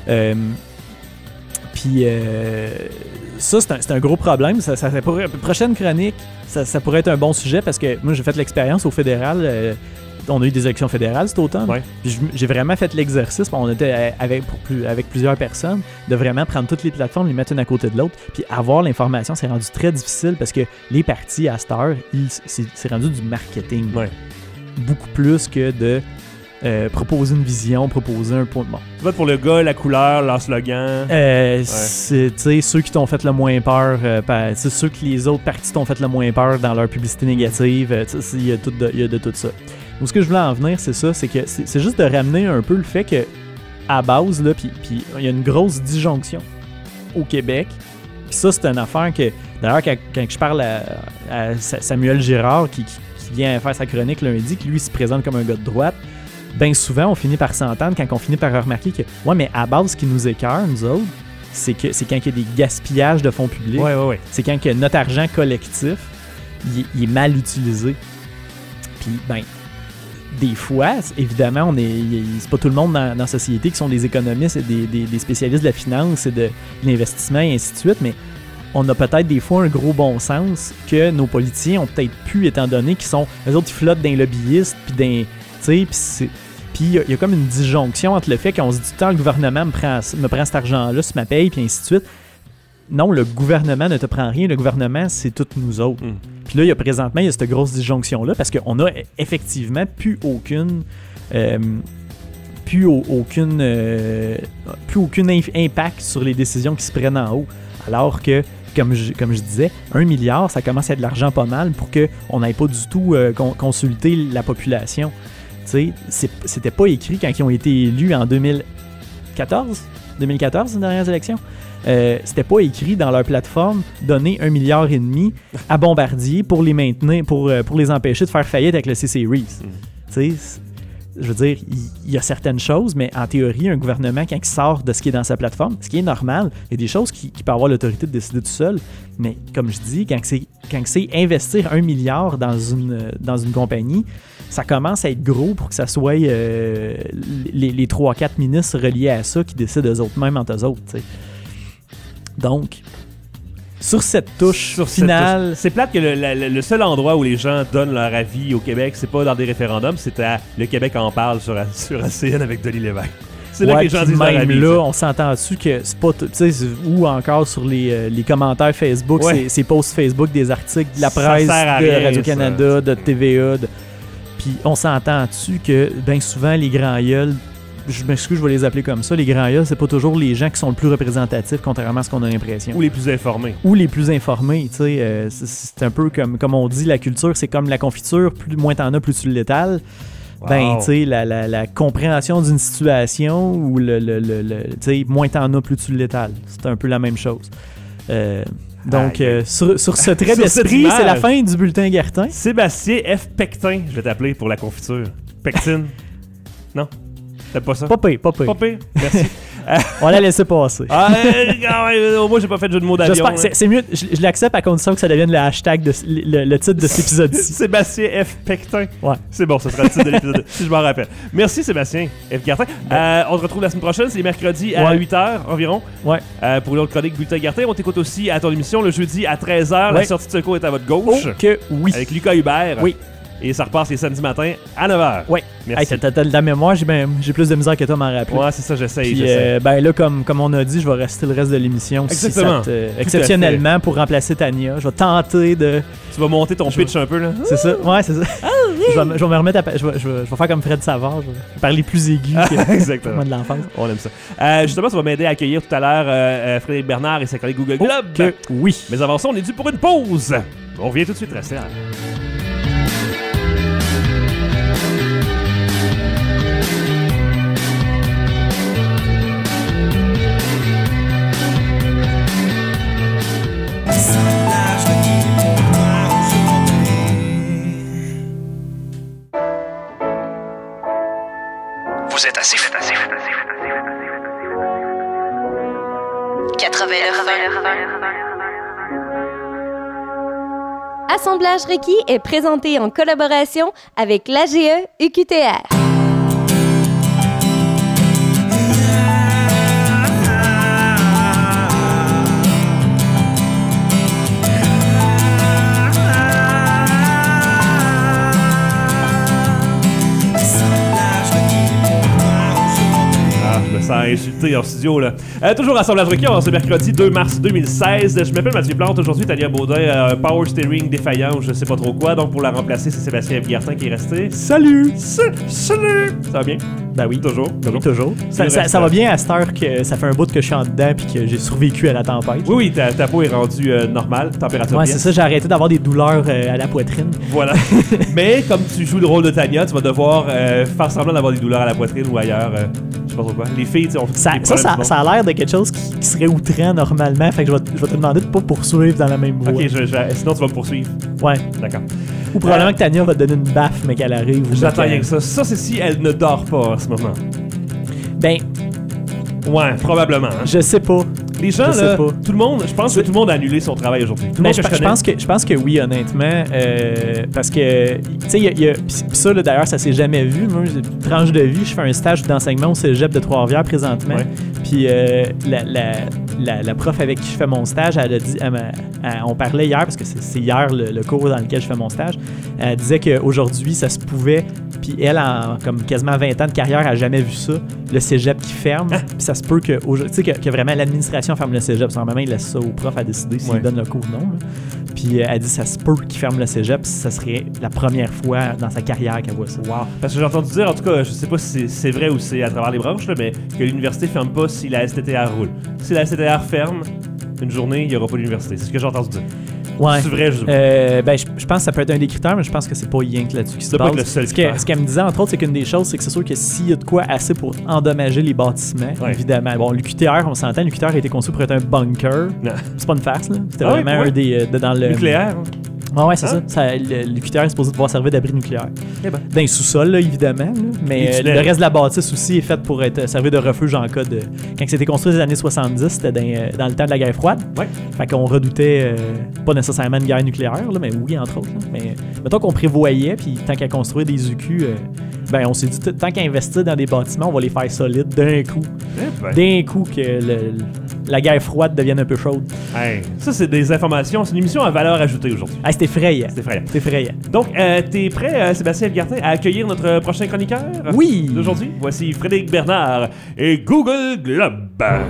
Puis ça, c'est un gros problème. Ça pourrait, prochaine chronique, ça pourrait être un bon sujet parce que moi, j'ai fait l'expérience au fédéral. On a eu des élections fédérales cet automne. Ouais. Puis j'ai vraiment fait l'exercice. On était avec plusieurs personnes de vraiment prendre toutes les plateformes, les mettre une à côté de l'autre. Puis avoir l'information, c'est rendu très difficile parce que les partis à cette heure, c'est rendu du marketing. Ouais. Beaucoup plus que de proposer une vision, proposer un point. Bon. Tu votes pour le gars, la couleur, leur slogan. C'est ceux qui t'ont fait le moins peur, c'est ceux que les autres partis t'ont fait le moins peur dans leur publicité négative. Il y a de tout ça. Donc, ce que je voulais en venir, c'est ça, c'est que c'est juste de ramener un peu le fait que à base, là, puis il y a une grosse disjonction au Québec. Puis ça, c'est une affaire que, d'ailleurs, quand je parle à Samuel Girard, qui vient faire sa chronique lundi, qui lui se présente comme un gars de droite, bien souvent, on finit par s'entendre quand on finit par remarquer que, ouais, mais à base, ce qui nous écœure, nous autres, c'est quand il y a des gaspillages de fonds publics. Ouais. C'est quand que notre argent collectif, il est mal utilisé. Puis, ben, des fois, évidemment, c'est pas tout le monde dans la société qui sont des économistes et des spécialistes de la finance et de l'investissement et ainsi de suite, mais on a peut-être des fois un gros bon sens que nos politiciens ont peut-être pu, étant donné qu'ils sont, eux autres, ils flottent d'un lobbyiste, puis puis il y a comme une disjonction entre le fait qu'on se dit tout le temps, le gouvernement me prend cet argent-là sur ma paye, puis ainsi de suite. Non, le gouvernement ne te prend rien, le gouvernement, c'est toutes nous autres. Puis là, présentement, il y a cette grosse disjonction-là, parce qu'on a effectivement plus aucun impact sur les décisions qui se prennent en haut. Alors que, comme je disais, 1 milliard, ça commence à être de l'argent pas mal pour qu'on n'aille pas du tout consulter la population. C'était pas écrit quand ils ont été élus en 2014, les dernières élections. C'était pas écrit dans leur plateforme donner 1,5 milliard à Bombardier pour les maintenir, pour les empêcher de faire faillite avec le C-Series. Je veux dire, il y a certaines choses, mais en théorie, un gouvernement, quand il sort de ce qui est dans sa plateforme, ce qui est normal, il y a des choses qui peut avoir l'autorité de décider tout seul, mais comme je dis, quand c'est investir 1 milliard dans une compagnie, ça commence à être gros pour que ça soit les 3-4 ministres reliés à ça qui décident eux-mêmes entre eux autres, t'sais. Donc, sur cette touche finale... C'est plate que le seul endroit où les gens donnent leur avis au Québec, c'est pas dans des référendums, c'est à Le Québec en parle sur ACN avec Denis Lévesque. C'est là que les gens disent leur avis. Là, on s'entend-tu que c'est pas... Tu sais, ou encore sur les commentaires Facebook, c'est posts Facebook des articles de la presse, de Radio-Canada, de TVA, Puis on s'entend-tu que bien souvent, les grands gueules, je m'excuse, je vais les appeler comme ça, les grands gueules, c'est pas toujours les gens qui sont le plus représentatifs, contrairement à ce qu'on a l'impression. Ou les plus informés. Tu sais. C'est un peu comme on dit, la culture, c'est comme la confiture, moins t'en as, plus tu l'étales. Wow. Ben, tu sais, la compréhension d'une situation, ou tu sais, moins t'en as, plus tu l'étales. C'est un peu la même chose. Donc, sur ce trait d'esprit, c'est la fin du bulletin Gartin. Sébastien F. Pectin, je vais t'appeler pour la confiture. Pectine? Non? T'aimes pas ça? Pas pire. Merci. On l'a laissé passer. Au moins, j'ai pas fait de jeu de mots d'avion. C'est mieux, je l'accepte à condition que ça devienne le hashtag, le titre de cet épisode-ci. Sébastien F. Pectin. Ouais. C'est bon, ça sera le titre de l'épisode, si je m'en rappelle. Merci Sébastien F. Gartin. On se retrouve la semaine prochaine, c'est mercredi à 8h environ. Ouais. Pour l'autre chronique Bulletin Gartin. On t'écoute aussi à ton émission le jeudi à 13h. La sortie de secours est à votre gauche. Oui. Avec Lucas Hubert. Oui. Et ça repasse les samedis matins à 9h. Oui. Merci. Hey, t'as de la mémoire, j'ai plus de misère que toi à m'en rappeler. Ouais, c'est ça, j'essaye. Ben là, comme on a dit, je vais rester le reste de l'émission. Exactement. Exceptionnellement, pour remplacer Tania. Je vais tenter de... Tu vas monter ton pitch un peu, là? C'est ça, ouais, c'est ça. Je vais me remettre je vais faire comme Fred Savard, je vais parler plus aigu Exactement. moi de l'enfance. On aime ça. Justement, ça va m'aider à accueillir tout à l'heure Frédéric Bernard et sa collègue Google Globe. Oui. Mais avant ça, on est dû pour une pause. On revient tout de suite, restez là. Vous êtes assez. 89.1. Assemblage requis est présenté en collaboration avec l'AGE UQTR. insulté en studio, là. Toujours Assemblage Requis, en ce mercredi 2 mars 2016. Je m'appelle Mathieu Plante. Aujourd'hui, Tania Baudin, Power Steering défaillant, je sais pas trop quoi. Donc, pour la remplacer, c'est Sébastien Gartin qui est resté. Salut! Salut! Ça va bien? Ben oui. Toujours. Toujours. Ça va bien à cette heure que ça fait un bout que je suis en dedans puis que j'ai survécu à la tempête. Oui, ta peau est rendue normale, température Ouais, bien. c'est ça, j'ai arrêté d'avoir des douleurs à la poitrine. Voilà. Mais comme tu joues le rôle de Tania, tu vas devoir faire semblant d'avoir des douleurs à la poitrine ou ailleurs. Je sais pas trop quoi. Les filles, on fait des problèmes. Ça a l'air de quelque chose qui serait outrant normalement. Fait que je vais te demander de pas poursuivre dans la même voie. Ok, sinon tu vas me poursuivre. Ouais. D'accord. Ou probablement que Tania va te donner une baffe, mais qu'elle arrive. J'attends rien que ça. Ça, c'est si elle ne dort pas en ce moment. Ben, ouais, probablement. Hein. Je sais pas. Les gens, là, tout le monde, je pense que tout le monde a annulé son travail aujourd'hui. Mais je pense que oui, honnêtement, parce que, tu sais, il y a pis ça, là, d'ailleurs, ça s'est jamais vu. Moi, j'ai une tranche de vie, je fais un stage d'enseignement au cégep de Trois-Rivières présentement. Ouais. Puis la prof avec qui je fais mon stage, elle a dit, on parlait hier, parce que c'est hier le cours dans lequel je fais mon stage, elle disait qu'aujourd'hui, ça se pouvait, puis elle, en comme quasiment 20 ans de carrière, elle n'a jamais vu ça, le cégep qui ferme. Puis ça se peut que vraiment l'administration ferme le cégep. Normalement, il laisse ça au prof à décider s'il donne le cours ou non. Là. Puis elle dit ça se peut qu'il ferme le cégep, ça serait la première fois dans sa carrière qu'elle voit ça. Wow. Parce que j'ai entendu dire, en tout cas, je sais pas si c'est vrai ou c'est à travers les branches, là, mais que l'université ferme pas si la STTR roule. Si la STTR ferme une journée, il n'y aura pas d'université. C'est ce que j'ai entendu dire. Ouais. C'est vrai, je pense que ça peut être un des critères, mais je pense que c'est pas rien que là-dessus qui se base. Ce qu'elle me disait, entre autres, c'est qu'une des choses, c'est que c'est sûr que s'il y a de quoi assez pour endommager les bâtiments, évidemment. Bon, l'UQTR, on s'entend, l'UQTR a été conçu pour être un bunker. Non. C'est pas une farce, là. C'était vraiment un des... dans le nucléaire. Ouais, c'est ça. L'UQTR est supposé pouvoir servir d'abri nucléaire. Dans les sous-sols, là, évidemment. Là. Mais le reste de la bâtisse aussi est fait pour servir de refuge en cas de... Quand c'était construit dans les années 70, c'était dans le temps de la guerre froide. Ouais. Fait qu'on redoutait pas nécessairement une guerre nucléaire, là, mais oui, entre autres. Là. Mais mettons qu'on prévoyait, puis tant qu'à construire des UQ, on s'est dit, tant qu'à investir dans des bâtiments, on va les faire solides d'un coup. D'un coup que la guerre froide devienne un peu chaude. Hey, ça, c'est des informations. C'est une émission à valeur ajoutée aujourd'hui. Hey, c'est effrayant. C'est effrayant. Donc, t'es prêt, Sébastien Gartin, à accueillir notre prochain chroniqueur? Oui! D'aujourd'hui, voici Frédéric Bernard et Google Globe.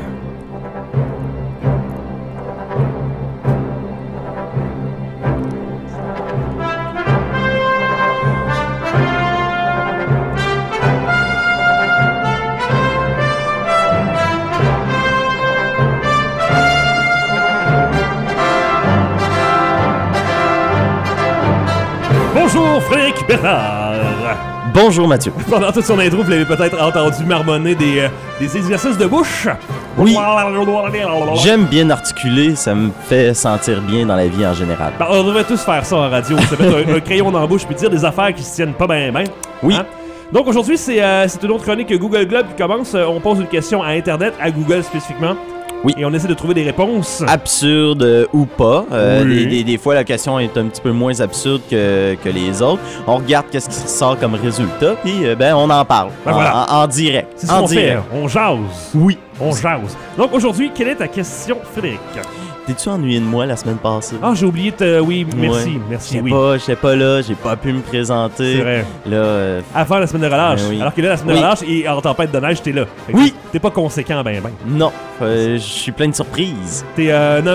Bonjour Frédéric Bernard. Bonjour Mathieu. Pendant toute son intro, vous l'avez peut-être entendu marmonner des exercices de bouche. Oui. J'aime bien articuler, ça me fait sentir bien dans la vie en général. On devrait tous faire ça en radio, se mettre un crayon dans la bouche puis dire des affaires qui se tiennent pas bien. Oui. Hein? Donc aujourd'hui, c'est une autre chronique Google Globe qui commence. On pose une question à Internet, à Google spécifiquement. Oui. Et on essaie de trouver des réponses. Absurdes ou pas. Oui. Des fois, la question est un petit peu moins absurde que les autres. On regarde qu'est-ce qui sort comme résultat, puis on en parle en direct. C'est ce qu'on fait. On jase. Oui. On jase. Donc aujourd'hui, quelle est ta question, Frédéric? T'es-tu ennuyé de moi la semaine passée? Ah, j'ai oublié de... Oui, merci. Ouais. Merci, J'étais pas là, j'ai pas pu me présenter. C'est vrai. Là, avant la semaine de relâche. Oui. Alors que là, la semaine de relâche, et en tempête de neige, t'es là. Oui! T'es pas conséquent, ben. Non, je suis plein de surprises. T'es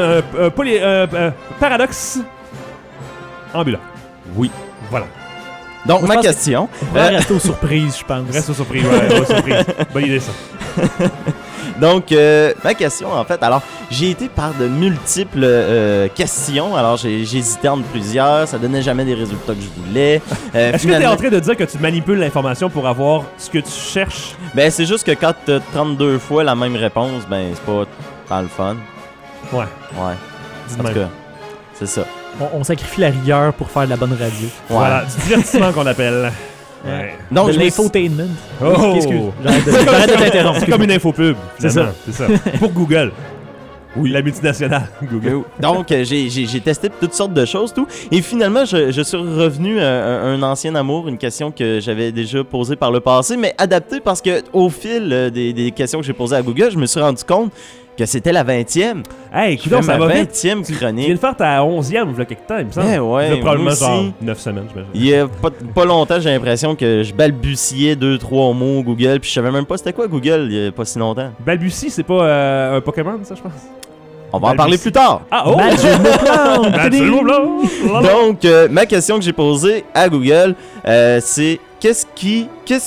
paradoxe ambulant. Oui. Voilà. Donc, ma question... On va rester aux surprises, je pense. Reste aux surprises, ouais, aux surprises. Bonne idée, ça. Donc, ma question, en fait, alors, j'ai été par de multiples questions. Alors, j'ai hésité entre plusieurs. Ça donnait jamais des résultats que je voulais. Est-ce que tu es en train de dire que tu manipules l'information pour avoir ce que tu cherches? Ben, c'est juste que quand tu as 32 fois la même réponse, ben, c'est pas tant le fun. Ouais. En tout cas, c'est ça. On sacrifie la rigueur pour faire de la bonne radio. Ouais. Voilà, du divertissement qu'on appelle. Ouais. Donc, de l'infotainment. Oh! Excuse, j'arrête de t'interrompre. C'est comme une infopub. C'est ça. Pour Google. Oui, la multinationale Google. Donc, j'ai testé toutes sortes de choses, tout. Et finalement, je suis revenu à un ancien amour, une question que j'avais déjà posée par le passé, mais adaptée parce que au fil des questions que j'ai posées à Google, je me suis rendu compte que c'était la 20e. Hey, Je écoute, fais ça ma va vite. 20e Tu viens chronique. de faire ta 11e, il y a quelque temps, il me semble. Eh ouais, Il y a probablement moi aussi. genre 9 semaines, j'imagine. Il y a pas longtemps, j'ai l'impression que je balbutiais 2-3 mots Google, puis je savais même pas c'était quoi Google il y a pas si longtemps. Balbutie, c'est pas un Pokémon, ça, je pense? On va en parler plus tard. Ah, oh! Mathieu Plante! Mathieu Plante! Donc, ma question que j'ai posée à Google, c'est qu'est-ce qui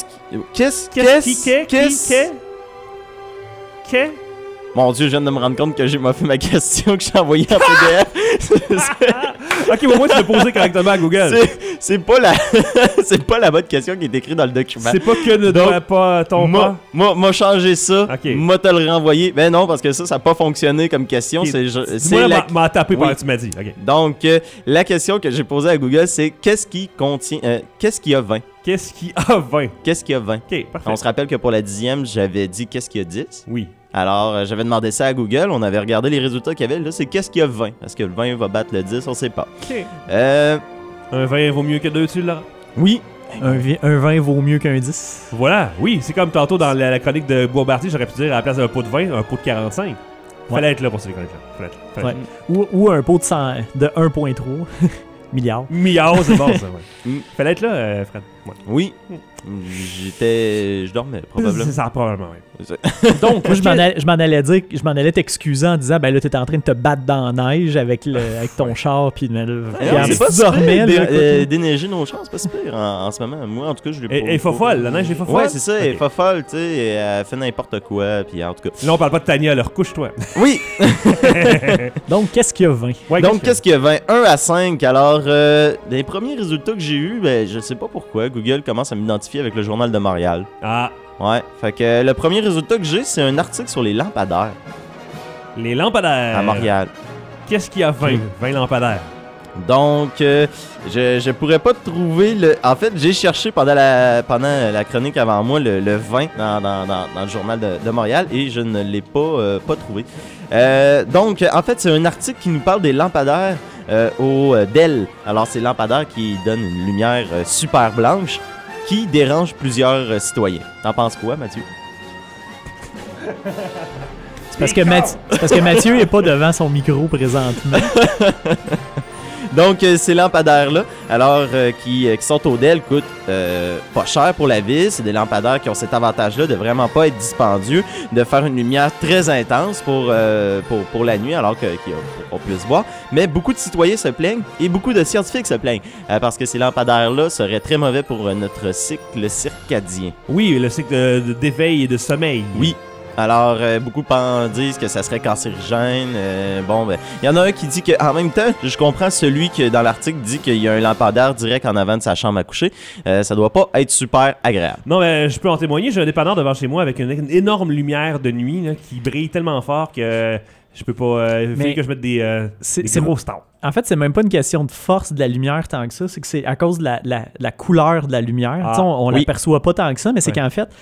Mon Dieu, je viens de me rendre compte que j'ai fait ma question que j'ai envoyée en PDF. Ok, au moins tu l'as posé correctement à Google. C'est pas la c'est pas la bonne question qui est écrite dans le document. C'est pas que ne doit pas ton pas. M'a changé ça, Ok. m'a te le renvoyé. Ben non, parce que ça n'a pas fonctionné comme question. Ok. C'est Moi, la... m'a tapé par Oui. tu m'as dit. Ok. Donc, la question que j'ai posée à Google, c'est qu'est-ce qui contient... qu'est-ce qui a 20? Qu'est-ce qui a 20? Qu'est-ce qui a 20? Ok, parfait. On se rappelle que pour la 10e, j'avais dit qu'est-ce qui a 10? Oui. Alors, j'avais demandé ça à Google, on avait regardé les résultats qu'il y avait. Là, c'est qu'est-ce qu'il y a 20? Est-ce que le 20 va battre le 10? On sait pas. Ok. Euh... Un 20 vaut mieux que 2, tu l'as? Oui. Un 20 vaut mieux qu'un 10. Voilà, oui, c'est comme tantôt dans la chronique de Boisbartier, j'aurais pu dire à la place d'un pot de 20, un pot de 45. Fallait être là pour ces chroniques-là. Fallait être là. Ou un pot de 1,3 milliard. Milliard, c'est bon ça, ouais. Mm. Fallait être là, Fred. Ouais. Oui. Je dormais, probablement. C'est ça, probablement, oui. Donc, moi, je m'en allais t'excuser en disant, ben là, t'étais en train de te battre dans la neige avec ton char, puis C'est pas tu dormais, là, écoute. déneiger nos chances, c'est pas super en ce moment. Moi, en tout cas, je l'ai pas. Elle est folle, la neige est folle. Ouais, c'est ça, elle est Ok. pas folle, tu sais, elle fait n'importe quoi, puis en tout cas. Là, on parle pas de Tania, alors couche-toi. Oui! Donc, qu'est-ce qu'il y a 20? Ouais, Donc, qu'est-ce qu'il y a 20? 1 à 5. Alors, les premiers résultats que j'ai eus, ben, je sais pas pourquoi, Google commence à m'identifier avec le Journal de Montréal. Ah, Ouais, fait que le premier résultat que j'ai, c'est un article sur les lampadaires les lampadaires. à Montréal. Qu'est-ce qu'il y a 20? 20 lampadaires. Donc, je pourrais pas trouver le... En fait, j'ai cherché pendant la chronique avant moi le 20 dans le Journal de Montréal et je ne l'ai pas trouvé. Donc, en fait, c'est un article qui nous parle des lampadaires au Dell. Alors, c'est lampadaires qui donnent une lumière super blanche qui dérange plusieurs citoyens. T'en penses quoi, Mathieu? C'est parce que Mathieu est pas devant son micro présentement. Donc, ces lampadaires-là, alors qui sont au Dell, coûtent pas cher pour la vie. C'est des lampadaires qui ont cet avantage-là de vraiment pas être dispendieux, de faire une lumière très intense pour la nuit, alors qu'on puisse voir. Mais beaucoup de citoyens se plaignent et beaucoup de scientifiques se plaignent parce que ces lampadaires-là seraient très mauvais pour notre cycle circadien. Oui, le cycle d'éveil et de sommeil. Oui. Alors, beaucoup disent que ça serait cancérigène. Bon, ben, il y en a un qui dit qu'en même temps, je comprends celui qui, dans l'article, dit qu'il y a un lampadaire direct en avant de sa chambre à coucher. Ça doit pas être super agréable. Non, mais je peux en témoigner. J'ai un dépanneur devant chez moi avec une énorme lumière de nuit là, qui brille tellement fort que je peux pas. Il faut que je mette des gros stars. En fait, c'est même pas une question de force de la lumière tant que ça, c'est que c'est à cause de la couleur de la lumière. Ah, Tu sais, on oui. l'aperçoit pas tant que ça, mais c'est qu'en fait,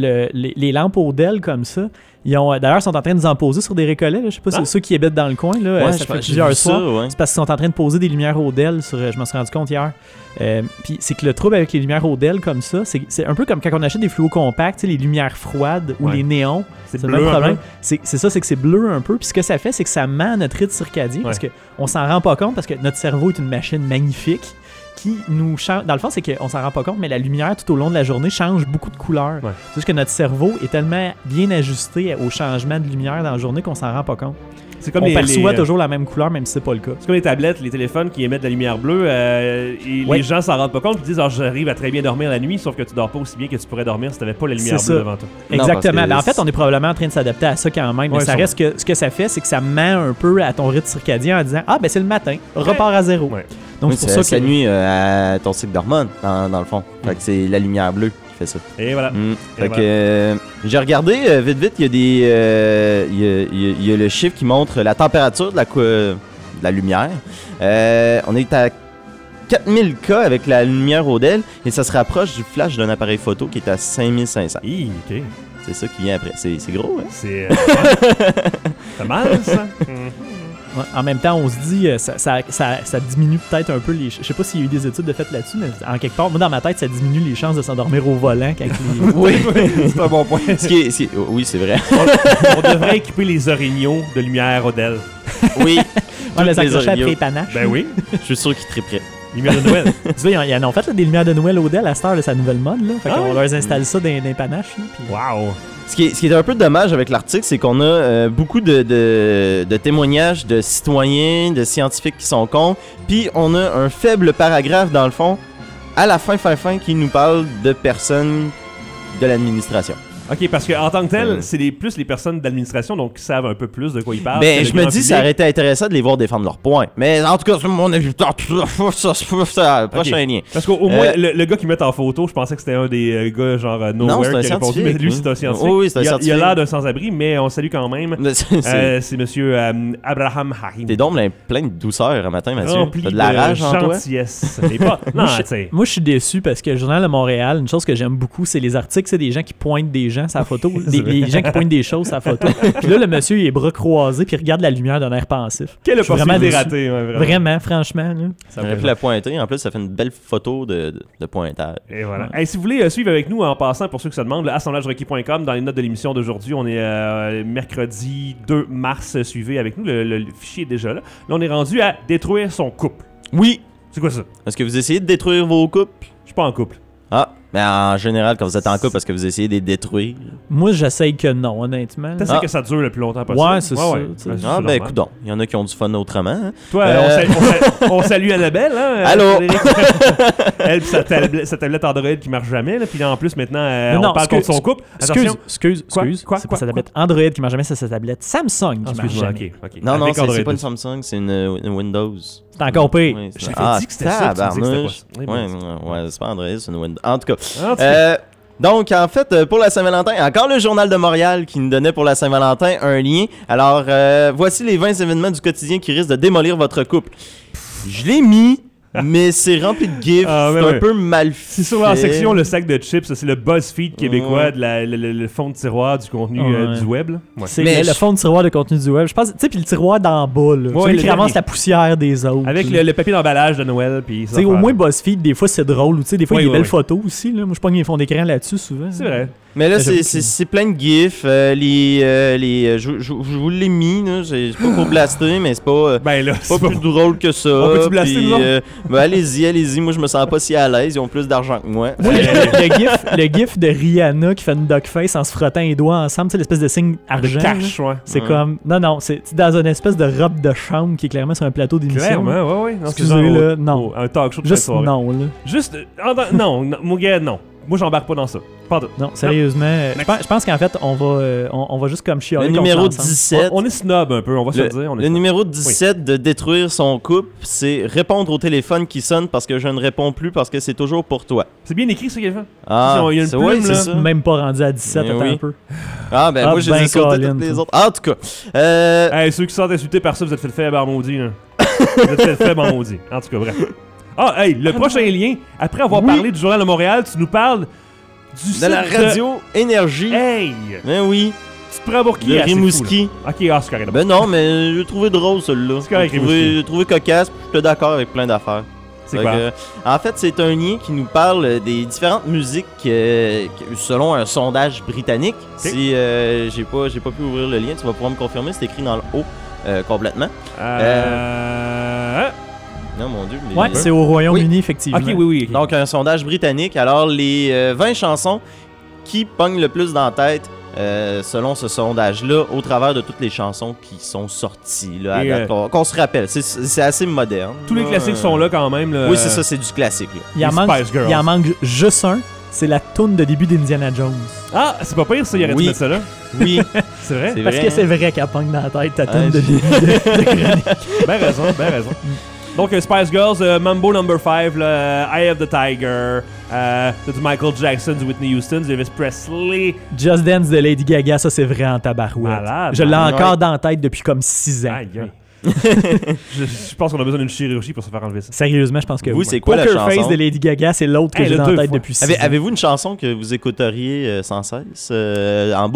les lampes au Dell comme ça, d'ailleurs, sont en train de nous en poser sur des récollets. Là. Je sais pas, c'est ceux qui habitent dans le coin. Là, Ouais, ça fait j'ai plusieurs vu ça, soirs. ouais. C'est parce qu'ils sont en train de poser des lumières au Dell sur. Je m'en suis rendu compte hier. Puis c'est que le trouble avec les lumières au Dell comme ça, c'est un peu comme quand on achète des fluos compacts, tu sais, les lumières froides ou Ouais. les néons. C'est le bleu même un problème. peu. C'est ça, c'est que c'est bleu un peu. Puis ce que ça fait, c'est que ça ment notre rythme circadien. Parce qu'on s'en rend pas compte parce que notre cerveau est une machine magnifique qui nous change. Dans le fond, c'est qu'on s'en rend pas compte, mais la lumière tout au long de la journée change beaucoup de couleurs. Ouais. C'est juste que notre cerveau est tellement bien ajusté au changement de lumière dans la journée qu'on s'en rend pas compte. C'est comme On les, perçoit les, toujours la même couleur, même si c'est pas le cas. C'est comme les tablettes, les téléphones qui émettent de la lumière bleue. Et Ouais. les gens s'en rendent pas compte. Ils disent j'arrive à très bien dormir la nuit, sauf que tu dors pas aussi bien que tu pourrais dormir si t'avais pas la lumière C'est bleue ça. devant toi. Non, Exactement. parce que Ben, en fait, on est probablement en train de s'adapter à ça quand même. Mais Ouais, ça sûrement. reste que ce que ça fait, c'est que ça ment un peu à ton rythme circadien en disant ben c'est le matin, repars à zéro. Ouais. Donc Oui, c'est pour ça que. nuit à ton cycle d'hormones, dans le fond. Fait que c'est la lumière bleue qui fait ça. Et voilà. Fait voilà. que j'ai regardé vite, il y a des il y a le chiffre qui montre la température de la lumière. On est à 4000 K avec la lumière au Dell et ça se rapproche du flash d'un appareil photo qui est à 5500. Ok. C'est ça qui vient après. C'est gros, hein? C'est. C'est mal, ça? Ouais, en même temps, on se dit, ça diminue peut-être un peu les... Je sais pas s'il y a eu des études de fait là-dessus, mais en quelque part, moi, dans ma tête, ça diminue les chances de s'endormir au volant quand les... Oui, c'est un bon point. Oui, c'est vrai. On devrait équiper les orignaux de lumière Odell. Oui. On les les accrochait orignaux. après les panaches. Ben oui, Je suis sûr qu'ils tripperaient. lumière de Noël. Tu vois, ils en ont fait là, des lumières de Noël au Dell à cette heure de sa nouvelle mode. Là. Fait Ah qu'on oui? leur installe ça dans les panaches. Là, puis... Wow. Ce qui est un peu dommage avec l'article, c'est qu'on a beaucoup de témoignages de citoyens, de scientifiques qui sont contre, puis on a un faible paragraphe, dans le fond, à la fin, qui nous parle de personnes de l'administration. OK, parce qu'en tant que tel, c'est plus les personnes d'administration, donc qui savent un peu plus de quoi ils parlent. Ben, que je le me grand dis, public. ça aurait été intéressant de les voir défendre leurs points. Mais en tout cas, c'est mon avis. Prochain Ok. lien. Parce qu'au moins, le gars qui met en photo, je pensais que c'était un des gars genre Non, Nowhere c'est un qui a répondu, mais scientifique, lui, oui. c'est un scientifique. Oui, c'est un Il a scientifique. l'air d'un sans-abri, mais on salue quand même. C'est monsieur Abraham Harim. T'es donc plein de douceur un matin, Mathieu. Rempli T'as de la rage en toi? gentillesse. Mais pas... Non, tu sais. Moi, je suis déçu parce que le Journal de Montréal, une chose que j'aime beaucoup, c'est les articles, c'est des gens qui pointent des gens sur la photo. Les gens qui pointent des choses sur la photo. Puis là, le monsieur, il est bras croisés, puis il regarde la lumière d'un air pensif. Quelle Je suis vraiment opportunité déçu. ratée, ouais, vraiment. Vraiment, franchement. Là. Ça J'aurais me pu la pointer. En plus, ça fait une belle photo de pointage. Et voilà. Hey, si vous voulez suivre avec nous en passant, pour ceux qui se demandent, le assemblagerequis.com, dans les notes de l'émission d'aujourd'hui, on est mercredi 2 mars, suivez avec nous, le fichier est déjà là. Là, on est rendu à détruire son couple. Oui. C'est quoi ça? Est-ce que vous essayez de détruire vos couples? Je suis pas en couple. Ah, mais en général, quand vous êtes en couple, est-ce que vous essayez de les détruire? Moi, j'essaye que non, honnêtement. T'essaies Ah. que ça dure le plus longtemps possible. Ouais, c'est ça, tu sais. c'est Ah, ben normal. écoute donc. Il y en a qui ont du fun autrement. Hein? Toi, on salue Annabelle, hein? Allô? Frédéric. Elle pis sa tablette Android qui marche jamais, là. Puis là, en plus, maintenant, on parle contre son couple. Attention. Excuse. Quoi? C'est pas sa tablette Android qui marche jamais, c'est sa tablette Samsung qui Ah, marche excuse-moi, jamais. ok. Non, Avec c'est Android pas une dessus. Samsung, c'est une Windows. C'est encore pire. Oui, Je t'avais dit que c'était ça, puis tu me disais que tabarnouche. c'était pas ça. Ouais, c'est pas Android, c'est une Windows. En tout cas. En tout cas. Donc, en fait, pour la Saint-Valentin, encore le Journal de Montréal qui nous donnait pour la Saint-Valentin un lien. Alors, voici les 20 événements du quotidien qui risquent de démolir votre couple. Je l'ai mis, mais c'est rempli de gifs. Ah, c'est ouais, un ouais. peu mal fait. C'est sur la section le sac de chips, ça, c'est le BuzzFeed québécois de le fond de tiroir du contenu Ouais. du web. Là. Ouais. C'est Mais le fond de tiroir de contenu du web. Je pense, tu sais, puis le tiroir d'en bas, là. Ouais, Celui le qui ramasse dernier. la poussière des autres. Avec là. le papier d'emballage de Noël. Puis Tu sais, au moins BuzzFeed, des fois c'est drôle. Ou tu sais, des fois Oui, il y a des oui, belles oui. photos aussi. Là. Moi, je pogne les fonds d'écran là-dessus souvent. C'est vrai. Mais là, J'avoue c'est plein de gifs. Je vous l'ai mis, là. C'est pas pour blaster, mais c'est pas. Ben là, Pas c'est pas... plus drôle que ça. On peut-tu blaster, puis, nous autres? ben allez-y. Moi, je me sens pas si à l'aise. Ils ont plus d'argent que moi. Moi, le gif de Rihanna qui fait une duckface en se frottant les doigts ensemble, tu sais, l'espèce de signe de argent. cash, là. ouais. C'est comme. Non, c'est dans une espèce de robe de chambre qui est clairement sur un plateau d'émission. Clairement, ouais. Non, c'est Excusez, genre là, non. un talk show de fin de Juste soirée. non, là. Juste. Non, mon gars, non. Moi, j'embarque pas dans ça. Pas de... Non, sérieusement. Je pense qu'en fait, on va juste comme chialer. Le contre numéro l'ensemble. 17. On est snob un peu, on va se le dire. On est Le snob. numéro 17 de détruire son couple, c'est répondre au téléphone qui sonne parce que je ne réponds plus parce que c'est toujours pour toi. C'est bien écrit, ça, Kevin. Ah, Il y a une c'est ouais, plume, c'est là. ça. Même pas rendu à 17, Mais attends oui. un peu. Ah, ben Ah, moi, je les ben ai sautés Colin, toutes les toi. autres. Ah, en tout cas. Hey, ceux qui sont insultés par ça, vous êtes fait faible en maudit, là. Vous êtes fait faible en maudit. En tout cas, bref. Ah, hey, le prochain lien, après avoir parlé du Journal de Montréal, tu nous parles du De site la radio Énergie. Hey! Ben oui, Tu te prends pour qui? de Ah, c'est Rimouski. fou, là. Ok, c'est correct. Ben non, mais j'ai trouvé drôle celui-là. C'est correct, J'ai trouvé cocasse, puis j'étais d'accord avec plein d'affaires. C'est Fait quoi? que, en fait, c'est un lien qui nous parle des différentes musiques selon un sondage britannique. Si j'ai pas pu ouvrir le lien, tu vas pouvoir me confirmer, c'est écrit dans le haut complètement. Non, mon Dieu. Ouais, c'est au Royaume-Uni, effectivement. Ok, oui. ok. Donc, un sondage britannique. Alors, les 20 chansons qui pognent le plus dans la tête, selon ce sondage-là, au travers de toutes les chansons qui sont sorties, là, à Et, date, qu'on se rappelle. C'est assez moderne. Tous les classiques sont là quand même. Là. Oui, c'est ça, c'est du classique. Là. Il en Les manque, Spice Girls. il en manque juste un. C'est la toune de début d'Indiana Jones. Ah, c'est pas pire ça, il aurait dû Oui. mettre ça là. Oui, C'est vrai? c'est Parce vrai. que c'est vrai qu'elle pogne dans la tête ta toune Ouais, de début de chronique. Ben raison. Donc, Spice Girls, Mambo No. 5, là, Eye of the Tiger, t'as du Michael Jackson, du Whitney Houston, du Elvis Presley. Just Dance de Lady Gaga, ça c'est vrai en tabarouette. Malade. Je l'ai Ouais. encore dans la tête depuis comme 6 ans. Aïe, aïe. je pense qu'on a besoin d'une chirurgie pour se faire enlever ça. Sérieusement, je pense que Vous, oui. c'est quoi la Poker chanson? Face de Lady Gaga, c'est l'autre que Hey, j'ai le dans la deux tête fois. depuis 6 ans. Avez-vous une chanson que vous écouteriez sans cesse en boucle?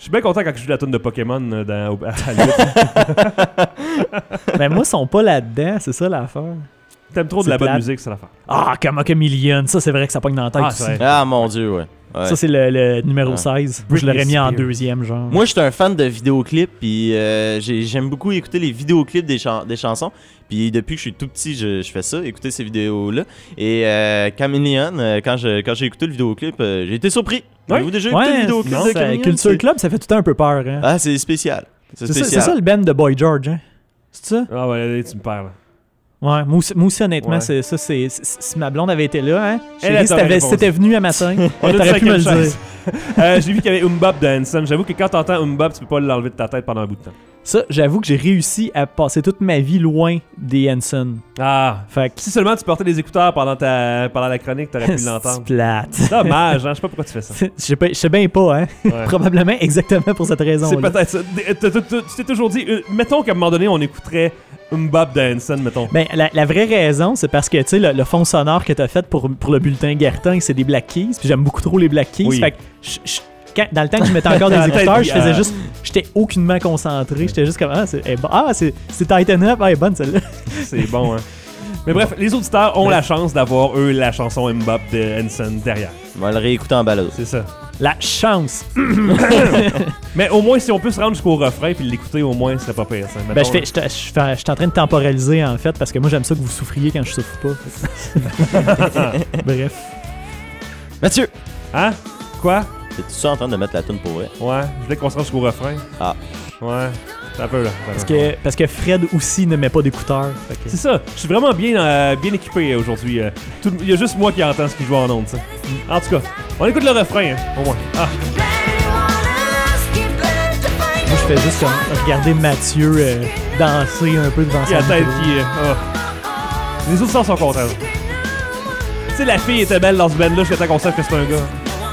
Je suis bien content quand je joue la tune de Pokémon à l'autre. Ben moi, ils sont pas là-dedans, c'est ça l'affaire. T'aimes trop de C'est la bonne plate. musique, c'est l'affaire. Ah, comme a Chameleon, ça c'est vrai que ça pogne dans la tête Ah, aussi. c'est vrai. Ah, mon Dieu, ouais. Ouais. Ça c'est le numéro Ouais. 16. Moi, je Britney l'aurais mis en Spears. deuxième, genre. Moi, je suis un fan de vidéoclips, puis j'aime beaucoup écouter les vidéoclips des chansons. Puis depuis que je suis tout petit, je fais ça, écouter ces vidéos-là. Et Chameleon, quand j'ai écouté le vidéoclip, j'ai été surpris. Ouais. Avez-vous déjà écouté le vidéoclip non, de ça- Chameleon? Culture Club, ça fait tout le temps un peu peur. Hein. Ah, c'est spécial. C'est c'est spécial. ça le band de Boy George, hein? C'est ça? Ah ouais, là, tu me perds, là. Ouais, moi aussi honnêtement, Ouais. c'est ça. Si ma blonde avait été là, hein? Elle, Chérie, elle si t'aurait si t'étais venu un matin, On a dit t'aurais ça pu me le quelle dire. chaise. J'ai vu qu'il y avait Umbop de Hanson. J'avoue que quand t'entends Umbop, tu peux pas l'enlever de ta tête pendant un bout de temps. Ça, j'avoue que j'ai réussi à passer toute ma vie loin des Hanson. Ah. Fait que Si seulement tu portais des écouteurs pendant la chronique, t'aurais pu c'est l'entendre. plate. Dommage, hein? Je sais pas pourquoi tu fais ça. Je sais bien pas, hein? Ouais. Probablement exactement pour cette C'est raison-là. peut-être ça. Tu t'es toujours dit, mettons qu'à un moment donné, on écouterait Umbop de Hanson, mettons. Ben, la vraie raison, c'est parce que, tu sais, le fond sonore que t'as fait pour le bulletin Gertin, c'est des Black Keys, puis j'aime beaucoup trop les Black Keys. Oui. Fait que, dans le temps que je mettais encore des Dans la tête, écouteurs, je faisais euh, juste... J'étais aucunement concentré, j'étais juste comme, c'est Tighten Up, elle est bonne celle-là. C'est bon, hein? Mais bref, les auditeurs ont la chance d'avoir, eux, la chanson Umbop de Hanson derrière. On va le réécouter en balade. C'est ça. La chance. Mais au moins, si on peut se rendre jusqu'au refrain puis l'écouter, au moins, ce serait pas pire. Ça. Ben, Mettons, je suis en train de temporaliser, en fait, parce que moi, j'aime ça que vous souffriez quand je souffre pas. Bref. Mathieu, Hein? Quoi? t'es-tu en train de mettre la tune pour vrai? Ouais, je voulais qu'on se rende jusqu'au refrain. Ah. Ouais. C'est un peu là. Parce que Fred aussi ne met pas d'écouteurs. Fait que- C'est ça. Je suis vraiment bien équipé aujourd'hui. Il y a juste moi qui entends ce qui joue en ondes, ça. En tout cas, on écoute le refrain, hein, au moins. Ah. Moi, je fais juste comme regarder Mathieu danser un peu devant Qui a son la tête micro. qui... ah. Les auditeurs sont contents. Tu sais, la fille était belle dans ce band-là jusqu'à temps qu'on sache que c'est un gars.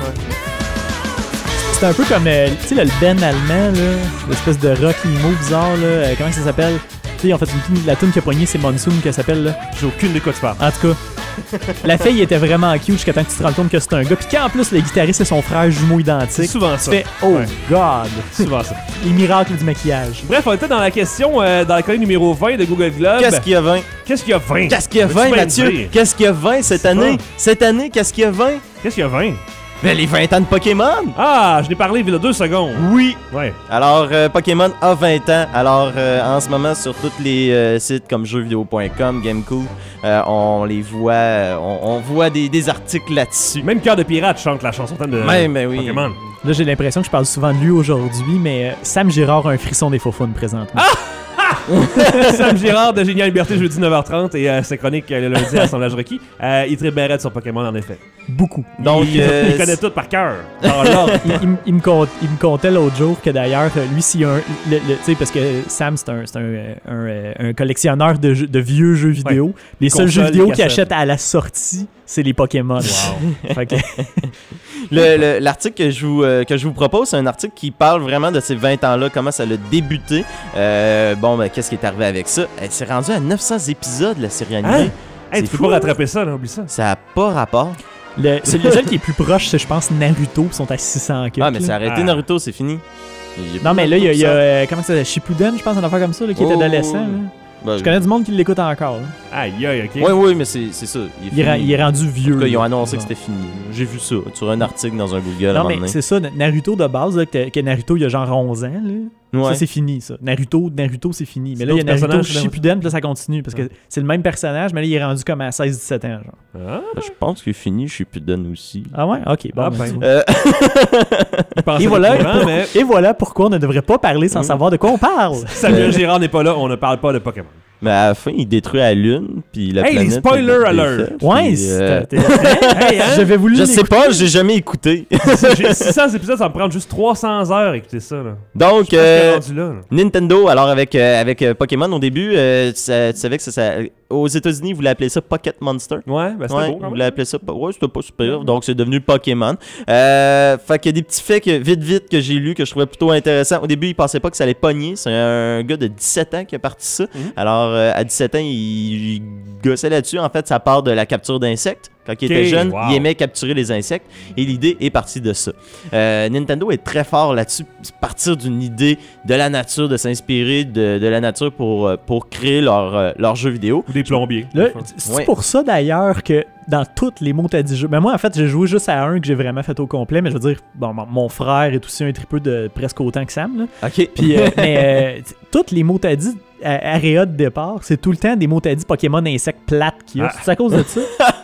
C'est un peu comme, tu sais, le band allemand, là, l'espèce de rock emo bizarre, là, comment ça s'appelle? Tu sais, ils ont fait la tune qui a poigné, c'est Monsoon qu'elle s'appelle, là. J'ai aucune de quoi tu parles. En tout cas, la fille était vraiment cute jusqu'à temps que tu te rends compte que c'est un gars. Puis qu'en plus, le guitariste, c'est son frère jumeau C'est identique. souvent Tu ça. fais, oh Ouais. God! C'est souvent ça. Les miracles du maquillage. Bref, on était dans la question, dans la colline numéro 20 de Google Globe. Qu'est-ce qu'il y a 20? Qu'est-ce qu'il y a 20? Qu'est-ce qu'il y a Veux-tu 20, bien Mathieu? me dire? Qu'est-ce qu'il y a 20 cette C'est année? pas. Cette année, qu'est-ce qu'il y a 20? Qu'est-ce qu'il y a 20? Ben, les 20 ans de Pokémon! Ah, je l'ai parlé il y a 2 secondes. Oui! Ouais. Alors, Pokémon a 20 ans. Alors, en ce moment, sur tous les sites comme jeuxvideo.com, Gamecool, on les voit, on voit des articles là-dessus. Même Cœur de Pirate chante la chanson thème de Ben oui. Pokémon. Là, j'ai l'impression que je parle souvent de lui aujourd'hui, mais Sam Girard a un frisson des faux faunes présentement. Sam Girard de Génial Liberté, jeudi 9h30 et sa chronique le lundi à Assemblage requis. Il tripe bien raide sur Pokémon, en effet. Beaucoup. Donc, il connaît tout par cœur. Dans l'ordre. Il me contait l'autre jour que d'ailleurs, lui, s'il y a tu sais, parce que Sam, c'est un collectionneur de vieux jeux vidéo. Les seuls jeux Consoles, vidéo qu'il cassettes. achète à la sortie, c'est les Pokémon. Fait que- L'article que je vous propose, c'est un article qui parle vraiment de ces 20 ans-là, comment ça a débuté. Qu'est-ce qui est arrivé avec ça? C'est rendu à 900 épisodes, la série animée. Hein? Hey, C'est tu peux fou, pas hein? rattraper ça, là, oublie ça. Ça n'a pas rapport. le seul qui est plus proche, c'est, je pense, Naruto, qui sont à 600 quelques, Ah, mais c'est là. arrêté Ah. Naruto, c'est fini. Non, mais là, il y a comment ça s'appelle? Shippuden, je pense, une affaire comme ça, là, qui est Oh. adolescent. là. Je connais du monde qui l'écoute encore. là. Aïe, aïe, ok. Oui, mais c'est ça. Il est rendu En vieux. tout cas, ils ont là. annoncé que c'était fini. J'ai vu ça sur un article dans un Google à un Non, moment mais donné. c'est ça, Naruto de base, là, que Naruto, il y a genre 11 ans. Là. Ouais. Ça, c'est fini, ça. Naruto, c'est fini. C'est Mais là, il y a d'autres Naruto personnages, Shippuden, puis là, ça continue. Parce que c'est le même personnage, mais là, il est rendu comme à 16-17 ans. Genre. Ah, Je pense qu'il est fini, je suis plus donne aussi. Ah ouais? Ok, bon. Ah, ben, ben. tu vois. je pensais Et voilà, pas courant, mais et voilà pourquoi on ne devrait pas parler sans savoir de quoi on parle. Samuel Girard n'est pas là, on ne parle pas de Pokémon. Mais à la fin, il détruit la Lune, puis la Hey, planète... spoiler est alert. défaite, Ouais, puis, Hey, hein? j'avais voulu je sais l'écouter. pas, j'ai jamais écouté. J'ai 600 épisodes, ça va me prendre juste 300 heures à écouter ça, là. Donc, Je pense qu'il est rendu là, là. Nintendo, alors avec Pokémon, au début, tu savais que ça... Aux États-Unis, ils voulaient appeler ça Pocket Monster. Ouais, ben c'était Ouais, beau ils quand même. voulaient appeler ça... Ouais, c'était pas super. Donc, c'est devenu Pokémon. Fait qu'il y a des petits faits que, vite, que j'ai lus, que je trouvais plutôt intéressants. Au début, ils pensaient pas que ça allait pogner. C'est un gars de 17 ans qui a parti ça. Alors, à 17 ans, il gossait là-dessus. En fait, ça part de la capture d'insectes. Quand il était jeune, wow. il aimait capturer les insectes et l'idée est partie de ça. Nintendo est très fort là-dessus, partir d'une idée de la nature, de s'inspirer de la nature pour créer leur jeu vidéo. Ou des plombiers. Là, c'est pour ça d'ailleurs que dans toutes les mots t'as dit jeux. Mais moi, en fait, j'ai joué juste à un que j'ai vraiment fait au complet. Mais je veux dire, bon, mon frère est aussi un tripeux de presque autant que Sam. Là. OK. Puis, toutes les mots t'as dit Area de départ, c'est tout le temps des mots t'as dit Pokémon insectes plates qu'il y a. C'est à cause de ça?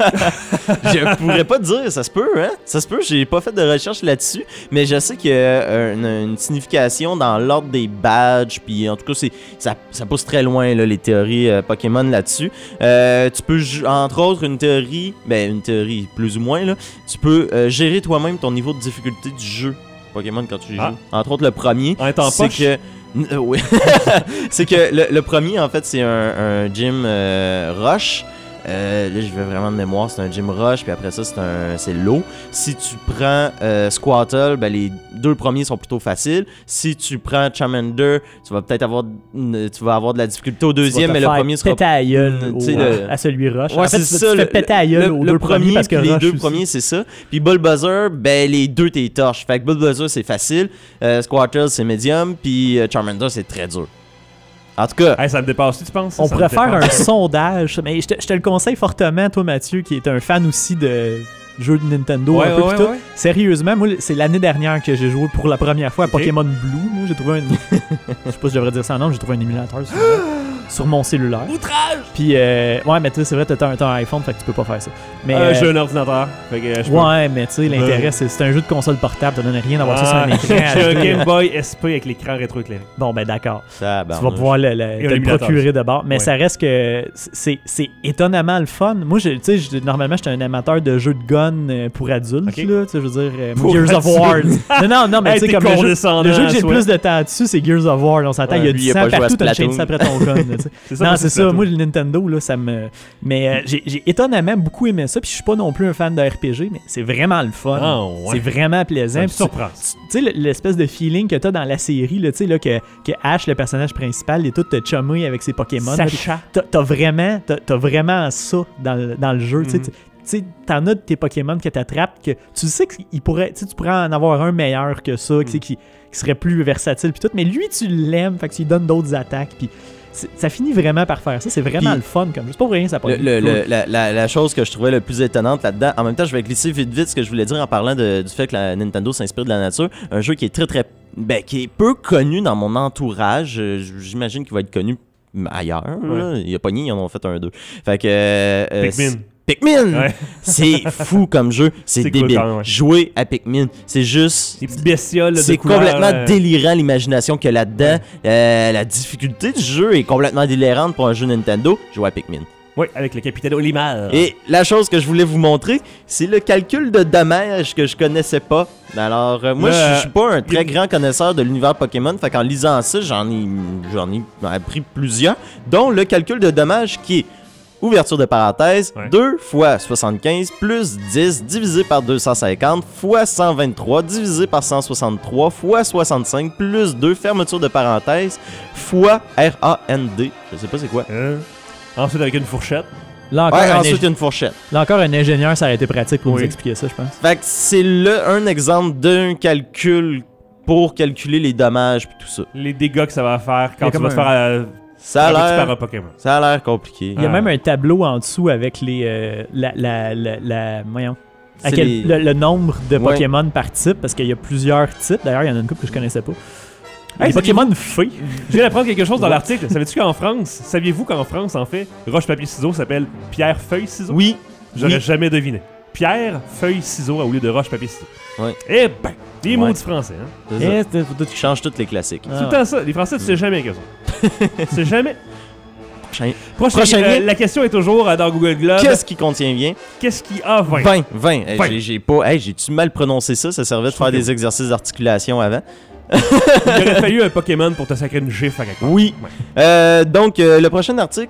Je pourrais pas te dire, ça se peut, hein? Ça se peut, j'ai pas fait de recherche là-dessus, mais je sais qu'il y a une signification dans l'ordre des badges, puis en tout cas, ça pousse très loin, là, les théories Pokémon là-dessus. Tu peux, entre autres, une théorie plus ou moins, là, tu peux gérer toi-même ton niveau de difficulté du jeu Pokémon quand tu y joues. Entre autres, le premier, En étant c'est poche. que... oui. C'est que le premier, en fait, c'est un gym rush. Là, je vais vraiment de mémoire, c'est un gym rush, puis après ça, c'est l'eau. Si tu prends Squirtle, ben, les 2 premiers sont plutôt faciles. Si tu prends Charmander, tu vas peut-être avoir de la difficulté au deuxième, mais le premier sera... péter à la gueule à celui Rush. Ouais, en fait, c'est tu ça, fais péter à la gueule aux 2 premiers parce que puis les Rush 2 aussi. premiers, c'est ça. Puis Bulbasaur, ben les 2 t'es torches. Fait que Bulbasaur, c'est facile. Squirtle, c'est médium. Puis Charmander, c'est très dur. En tout cas... Hey, ça me dépasse, tu penses? On Ça pourrait me faire un dépasse. sondage, mais je te le conseille fortement, toi Mathieu, qui est un fan aussi de jeux de Nintendo Ouais, un peu ouais, pis tout. ouais. Sérieusement, moi, c'est l'année dernière que j'ai joué pour la première fois à Pokémon Blue. Là. J'ai trouvé un... je sais pas si je devrais dire ça en nom, j'ai trouvé un émulateur sur mon cellulaire. Outrage! Puis, ouais, mais tu sais, c'est vrai, t'as un iPhone, fait que tu peux pas faire ça. Mais, J'ai un ordinateur. Fait que je peux... ouais, mais tu sais, l'intérêt, c'est un jeu de console portable, ça donne rien d'avoir ça sur un écran. J'ai un Game Boy SP avec l'écran rétroéclairé. Bon, ben d'accord. Ça, Tu vas pouvoir te le l'émulateur procurer aussi. de bord. Mais Ouais. ça reste que c'est étonnamment le fun. Moi, tu sais, normalement, j'étais un amateur de jeux de gun pour adultes. Ok. Là, tu sais, je veux dire, Pour Gears of War. adultes. Non, mais Hey, tu sais, t'es comme le condescendant, jeu que j'ai le soit. plus de temps dessus, c'est Gears of War. On s'entend, Ouais, il y a lui, du il a sang pas joué à partout, t'as le Splatoon. chaîne après ton gun. là, tu sais. C'est ça, Non, moi, c'est ça. Splatoon. Moi, le Nintendo, là, ça me. Mais j'ai étonnamment beaucoup aimé ça. Puis je suis pas non plus un fan de RPG, mais c'est vraiment le fun. Ah, ouais. C'est vraiment Ça plaisant. me Puis surprend. tu sais, l'espèce de feeling que t'as dans la série, là, tu sais, là, que Ash, le personnage principal, est tout chumé avec ses Pokémon. là. Sacha. T'as vraiment ça dans le jeu. Tu sais, t'en as de tes Pokémon que t'attrapes que tu sais que tu pourrais en avoir un meilleur que ça, tu sais, qui serait plus versatile puis tout, mais lui tu l'aimes, fait que tu lui donnes d'autres attaques puis ça finit vraiment par faire ça. C'est vraiment Puis, le fun comme juste pour rien ça pogne. La chose que je trouvais le plus étonnante là-dedans, en même temps, je vais glisser vite ce que je voulais dire en parlant du fait que la Nintendo s'inspire de la nature. Un jeu qui est très qui est peu connu dans mon entourage. J'imagine qu'il va être connu ailleurs. Là. Il y a pas ni, ils en ont fait un 2. Fait que Pikmin! Ouais. C'est fou comme jeu, c'est C'est débile. cool quand même, ouais. Jouer à Pikmin, c'est juste... Des petites bestioles. là, de C'est couleurs, complètement délirant l'imagination qu'il y a là-dedans. La difficulté du jeu est complètement délirante pour un jeu Nintendo. Jouer à Pikmin. Oui, avec le capitaine Olimar. Et la chose que je voulais vous montrer, c'est le calcul de dommages que je connaissais pas. Alors, moi, je suis pas un très grand connaisseur de l'univers Pokémon, fait qu'en lisant ça, j'en ai appris plusieurs, dont le calcul de dommages qui est ouverture de parenthèse, 2 fois 75 plus 10 divisé par 250 fois 123 divisé par 163 fois 65 plus 2 fermeture de parenthèse fois RAND. Je sais pas c'est quoi. Ensuite, avec une fourchette. Là encore, ensuite une fourchette. Là encore, un ingénieur, ça aurait été pratique pour nous expliquer ça, je pense. Fait que c'est un exemple d'un calcul pour calculer les dommages et tout ça. Les dégâts que ça va faire quand tu vas te faire ça a par un Pokémon. Ça a l'air compliqué. Il y a même un tableau en dessous avec les voyons. Le nombre de Pokémon par type, parce qu'il y a plusieurs types. D'ailleurs, il y en a une couple que je connaissais pas. Hey, les Pokémon fées. Je viens d'apprendre quelque chose dans l'article. Savais-tu qu'en France, saviez-vous qu'en France, en fait, roche-papier-ciseaux s'appelle pierre-feuille-ciseaux? Oui. J'aurais jamais deviné. Pierre-feuille-ciseaux au lieu de roche-papier-ciseaux. Oui. Eh ben, les mots du français, hein? C'est ça. Tu changes toutes les classiques. C'est tout le temps ça. Les Français, tu sais jamais qu'eux autres. Tu sais jamais. Prochain lien. La question est toujours dans Google Globe. Qu'est-ce qui contient bien? Qu'est-ce qui a 20? 20. J'ai-tu mal prononcé ça? Ça servait de faire des exercices d'articulation avant. Il aurait fallu un Pokémon pour te sacrer une gifle à quelque part. Oui. Ouais. Donc, le prochain article,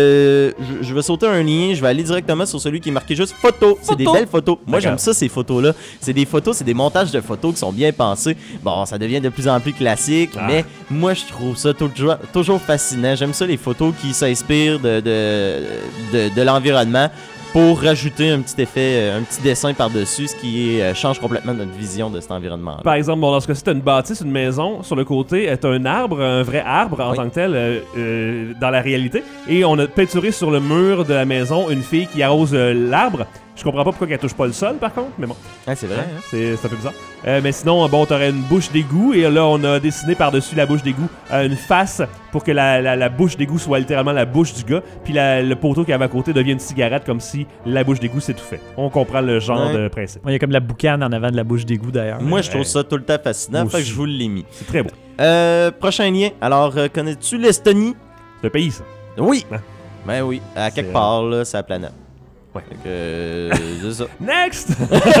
je vais sauter un lien. Je vais aller directement sur celui qui est marqué juste photo. C'est des belles photos. Moi, j'aime ça, ces photos-là. C'est des montages de photos qui sont bien pensés. Bon, ça devient de plus en plus classique, mais moi, je trouve ça toujours fascinant. J'aime ça, les photos qui s'inspirent de l'environnement pour rajouter un petit effet, un petit dessin par-dessus, ce qui change complètement notre vision de cet environnement. Par exemple, bon, dans ce cas-ci, t'as une bâtisse, une maison, sur le côté, t'as un arbre, un vrai arbre en tant que tel, dans la réalité, et on a peinturé sur le mur de la maison une fille qui arrose l'arbre. Je comprends pas pourquoi elle touche pas le sol, par contre, mais bon. Ah, c'est vrai. Hein? C'est un peu bizarre. Mais sinon, bon, t'aurais une bouche d'égout, et là, on a dessiné par-dessus la bouche d'égout une face pour que la bouche d'égout soit littéralement la bouche du gars, puis le poteau qui avait à côté devient une cigarette, comme si la bouche d'égout s'étouffait. On comprend le genre de principe. Il y a comme la boucane en avant de la bouche d'égout, d'ailleurs. Moi, je trouve ça tout le temps fascinant, Moi fait que aussi. je vous l'ai mis. C'est très beau. Prochain lien. Alors, connais-tu l'Estonie? C'est un pays, ça. Oui. Ah. Ben oui, à quelque C'est- part, là, c'est la planète. Ouais. Fait que, c'est ça. Next!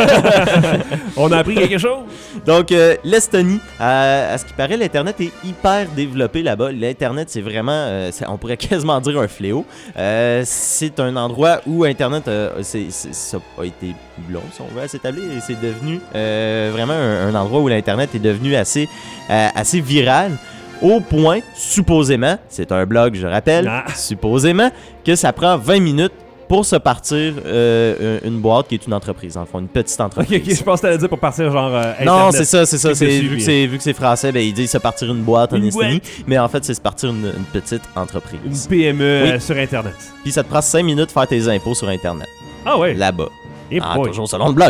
On a appris quelque chose. Donc, l'Estonie, à ce qui paraît, l'Internet est hyper développé là-bas. L'Internet, c'est vraiment, on pourrait quasiment dire un fléau. C'est un endroit où Internet ça a été long, si on veut, à s'établir. Et c'est devenu vraiment un endroit où l'Internet est devenu assez viral. Au point, supposément, c'est un blog, je rappelle, supposément, que ça prend 20 minutes pour se partir une boîte qui est une entreprise, en fond, une petite entreprise. Ok, je pense que t'allais dire pour partir genre Non, Internet. c'est ça. Dessus, Vu que c'est français, ben, ils disent se partir une boîte en Une Estonie. boîte. Mais en fait, c'est se partir une petite Une entreprise. PME Oui. sur Internet. Puis ça te prend 5 minutes de faire tes impôts sur Internet. Ah ouais. Là-bas. Et boy. Toujours selon le blog.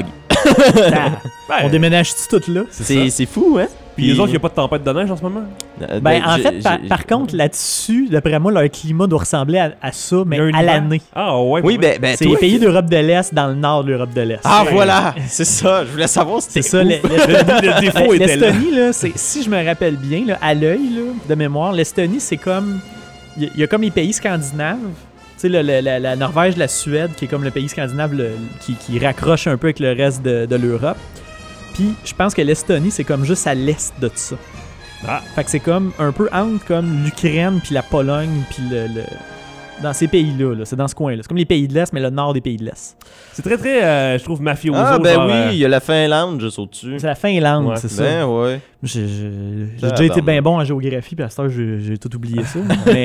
Ben, On déménage-tu tout là? C'est fou, hein? Puis les autres, il n'y a pas de tempête de neige en ce moment? Ben, en fait, par contre, là-dessus, d'après moi, leur climat doit ressembler à ça, mais Il y a un à hiver. l'année. Ah ouais. Oui, ouais. ben C'est toi- les pays d'Europe de l'Est dans le nord de l'Europe de l'Est. Ah, voilà! C'est ça. Je voulais savoir si C'est c'était ça, où. Le défaut était là. l'Estonie, là, si je me rappelle bien, là, à l'œil là, de mémoire, l'Estonie, c'est comme. Il y a comme les pays scandinaves. Tu sais, la Norvège, la Suède, qui est comme le pays scandinave qui raccroche un peu avec le reste de l'Europe. Puis je pense que l'Estonie, c'est comme juste à l'est de ça. Ah. Fait que c'est comme un peu entre comme l'Ukraine, puis la Pologne, puis dans ces pays-là. Là. C'est dans ce coin-là. C'est comme les pays de l'Est, mais le nord des pays de l'Est. C'est très, très, je trouve, mafioso. Ah, ben genre, oui, il y a la Finlande juste au-dessus. C'est la Finlande, Ouais. c'est ça. Ben ouais. J'ai Ah, déjà été ben, bien bon en géographie, puis à cette heure, j'ai tout oublié ça.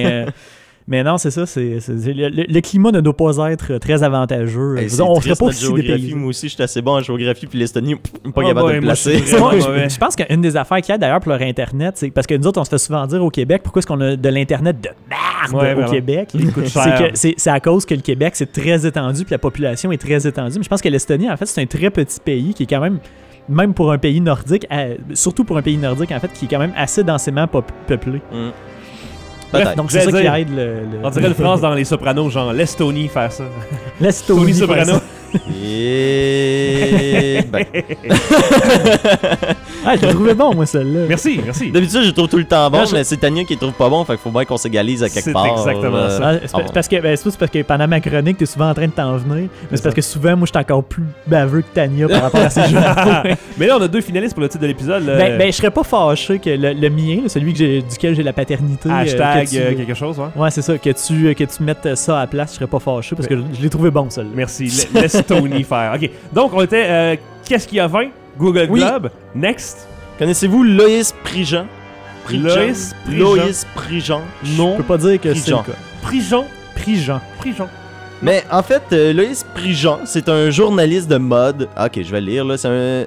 mais non, c'est ça. Le climat ne doit pas être très avantageux. Hey, Je veux dire, on ferait triste, pas notre aussi des géographie. pays. Moi aussi, je suis assez bon en géographie, puis l'Estonie, pas Oh capable boy, de le moi, je suis placer. vraiment Moi, mauvais. je pense qu'une des affaires qu'il y a d'ailleurs pour leur Internet, c'est parce que nous autres, on se fait souvent dire au Québec, pourquoi est-ce qu'on a de l'Internet de merde Ouais, au vraiment. Québec? Il coûte cher. C'est à cause que le Québec, c'est très étendu, puis la population est très étendue. Mais je pense que l'Estonie, en fait, c'est un très petit pays qui est quand même pour un pays nordique, surtout pour un pays nordique, en fait, qui est quand même assez densément peuplé. Peut-être. Donc, c'est ça qui J'allais dire, aide On dirait le France dans Les Sopranos, genre l'Estonie faire ça. l'Estonie. Tony Soprano. Et... ben, Ah, je l'ai trouvé bon, moi, celle-là. Merci, merci. d'habitude, je trouve tout le temps bon, Là, je- mais c'est Tania qui le trouve pas bon, fait qu'il faut bien qu'on s'égalise à quelque C'est part. exactement ça. Ah, c'est parce que pendant ma chronique, t'es souvent en train de t'en venir. Mais c'est parce que souvent, moi, je suis encore plus baveux que Tania par rapport à ces jeux. Mais là, on a 2 finalistes pour le titre de l'épisode. là. Ben, je serais pas fâché que le mien, là, celui duquel j'ai la paternité. Hashtag que tu- quelque chose, ouais. Ouais, c'est ça. Que tu mettes ça à la place, je serais pas fâché parce que je l'ai trouvé bon, celui-là. Merci. Laisse Tony faire. OK. Donc, on était... qu'est-ce qu'il y a 20? Google Oui. Globe. Next. Connaissez-vous Loïs Prigent? Loïs Prigent. Loïs Prigent. Non. Je peux pas dire que c'est le Prigent. cas. Prigent. Prigent. Prigent. Mais en fait, Loïs Prigent, c'est un journaliste de mode. Ok, je vais le lire là. C'est un.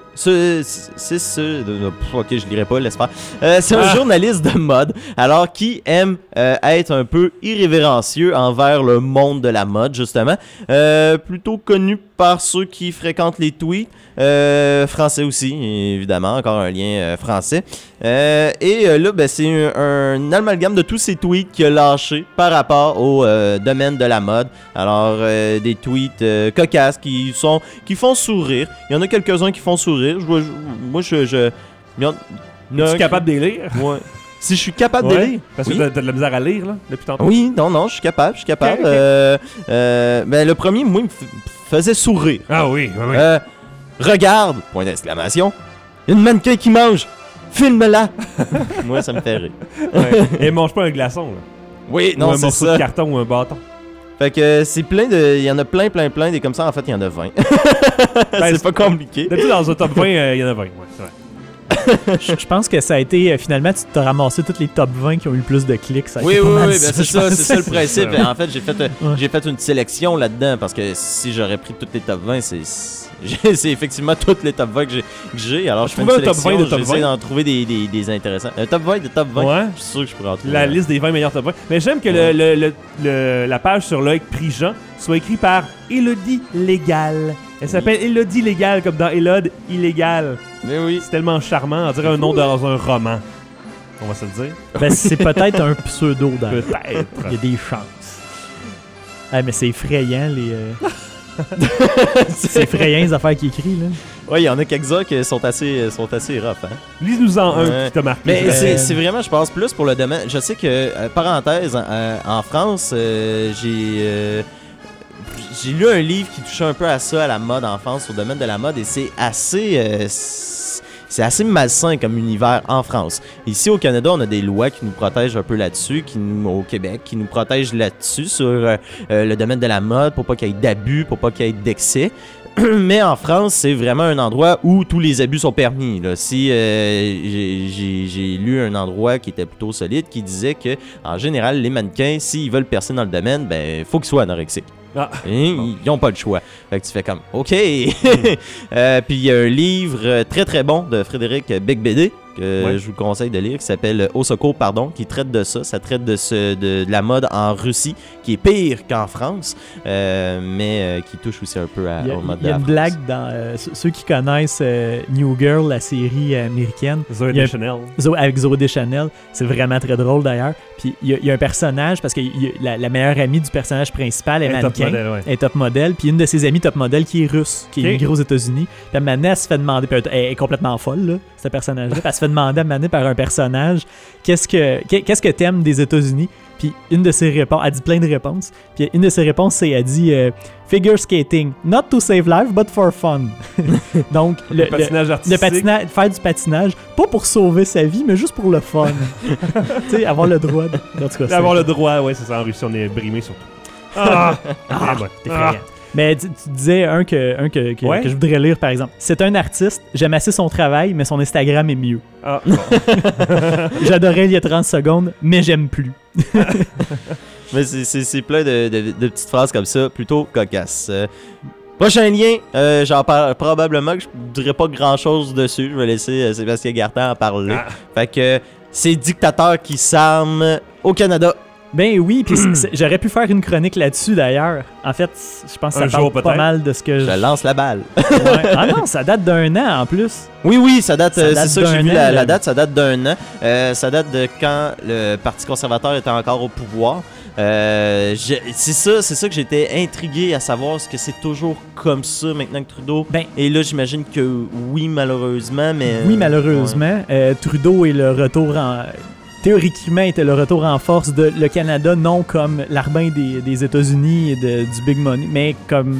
Ok, je lirai pas, laisse faire. C'est un journaliste de mode, alors qui aime être un peu irrévérencieux envers le monde de la mode, justement. Plutôt connu par ceux qui fréquentent les tweets. Français aussi, évidemment, encore un lien français. Et là, ben, c'est un amalgame de tous ces tweets qu'il a lâchés par rapport au domaine de la mode. Alors, des tweets cocasses qui font sourire. Il y en a quelques-uns qui font sourire. Moi, il y en a Es-tu capable de les lire? Ouais. Si je suis capable de Ouais, lire. Parce oui. que t'as de la misère à lire, là, depuis tantôt. Oui, non, je suis capable. Ok. Ben, le premier, moi, il me faisait sourire. Ah oui, oui, oui. Regarde, point d'exclamation, une mannequin qui mange, filme-la. Moi, ça me fait rire. Ouais. Et mange pas un glaçon, là. Oui, Ou non, un c'est morceau de ça. carton ou un bâton. Fait que c'est plein de... Il y en a plein, des comme ça. En fait, il y en a 20. Ben, c'est pas compliqué. D'habitude, dans un top 20, il y en a 20. Ouais, c'est vrai. Je pense que ça a été, finalement, tu t'as ramassé toutes les top 20 qui ont eu le plus de clics. Ça a Oui, été pas mal ben c'est je pense. ça, c'est ça le principe. Ouais. En fait, j'ai fait une sélection là-dedans parce que si j'aurais pris toutes les top 20, c'est effectivement toutes les top 20 que j'ai. Alors, je fais une Trouver un top sélection, 20 de top j'essaie 20. d'en trouver des intéressants. Un top 20 de top 20, Ouais. je suis sûr que je pourrais en trouver. La liste des 20 meilleurs top 20. Mais j'aime que la page sur Loïc Prigent soit écrite par Élodie Légal. Elle s'appelle Élodie Légal, comme dans Élode Illégal. Mais oui. C'est tellement charmant, on dirait un nom dans un roman. On va se le dire. Ben, c'est peut-être un pseudo dans Peut-être. Il y a des chances. Ah, mais c'est effrayant, c'est effrayant, les affaires qu'il écrit, là. Ouais, il y en a quelques-uns qui sont assez rough, hein. Lis-nous-en un Ouais. qui t'a marqué. Mais Euh, c'est vraiment, je pense, plus pour le domaine. Je sais que, parenthèse, en France, j'ai lu un livre qui touchait un peu à ça, à la mode en France, au domaine de la mode, et c'est assez malsain comme univers en France. Ici, au Canada, on a des lois qui nous protègent un peu là-dessus, au Québec, qui nous protègent là-dessus, sur le domaine de la mode, pour pas qu'il y ait d'abus, pour pas qu'il y ait d'excès. Mais en France, c'est vraiment un endroit où tous les abus sont permis. Là. Si j'ai lu un endroit qui était plutôt solide, qui disait que, en général, les mannequins, s'ils veulent percer dans le domaine, ben, faut qu'ils soient anorexiques. Ah. Et ils n'ont pas le choix. Fait que tu fais comme, OK. Puis il y a un livre très très bon de Frédéric Becbédé que je vous conseille de lire, qui s'appelle Au secours, pardon, qui traite de ça. Ça traite de la mode en Russie, qui est pire qu'en France, mais qui touche aussi un peu au mode Il y a de une la blague France. dans ceux qui connaissent New Girl, la série américaine. Zoé Il y a- Deschanel. Avec Zoé Deschanel. C'est vraiment très drôle d'ailleurs. Puis il y a un personnage, parce que la meilleure amie du personnage principal est Un top mannequin. modèle, ouais. Elle est top modèle. Puis une de ses amies top modèle qui est russe, qui est Ok. immigrée aux États-Unis. Puis maintenant, elle se fait demander, puis elle est complètement folle, là, ce personnage-là. Puis elle se fait demander à un moment donné par un personnage qu'est-ce que t'aimes des États-Unis. Puis une de ses réponses, elle dit plein de réponses. Puis une de ses réponses, c'est elle dit figure skating, not to save life, but for fun. Donc Le patinage artistique. faire du patinage, pas pour sauver sa vie, mais juste pour le fun. Tu sais, avoir le droit de. En tout cas, Avoir le droit, ouais, c'est ça. En Russie, on est brimé surtout. Ah! Ah, bon. t'es effrayant. Mais tu disais un que Ouais. je voudrais lire, par exemple. C'est un artiste, j'aime assez son travail, mais son Instagram est mieux. Ah, bon. J'adorais il y a 30 secondes, mais j'aime plus. Mais c'est plein de petites phrases comme ça, plutôt cocasses. Prochain lien, j'en parle probablement que je ne dirais pas grand-chose dessus. Je vais laisser Sébastien Gartin en parler. Ah. Fait que c'est dictateur qui s'arme au Canada. Ben oui, puis j'aurais pu faire une chronique là-dessus d'ailleurs. En fait, je pense que Un ça jour, parle pas peut-être. mal de ce que Je lance la balle. Ouais. Ah non, ça date d'un an en plus. Oui, ça date, Ça date c'est ça que j'ai d'un vu an, la là. date, ça date d'un an. Ça date de quand le Parti conservateur était encore au pouvoir. C'est ça que j'étais intrigué à savoir, est-ce que c'est toujours comme ça maintenant que Trudeau? Ben, Et là, j'imagine que oui, malheureusement, mais... oui, malheureusement, Trudeau est le retour en... Théoriquement, était le retour en force de le Canada, non comme l'arbin des États-Unis et du Big Money, mais comme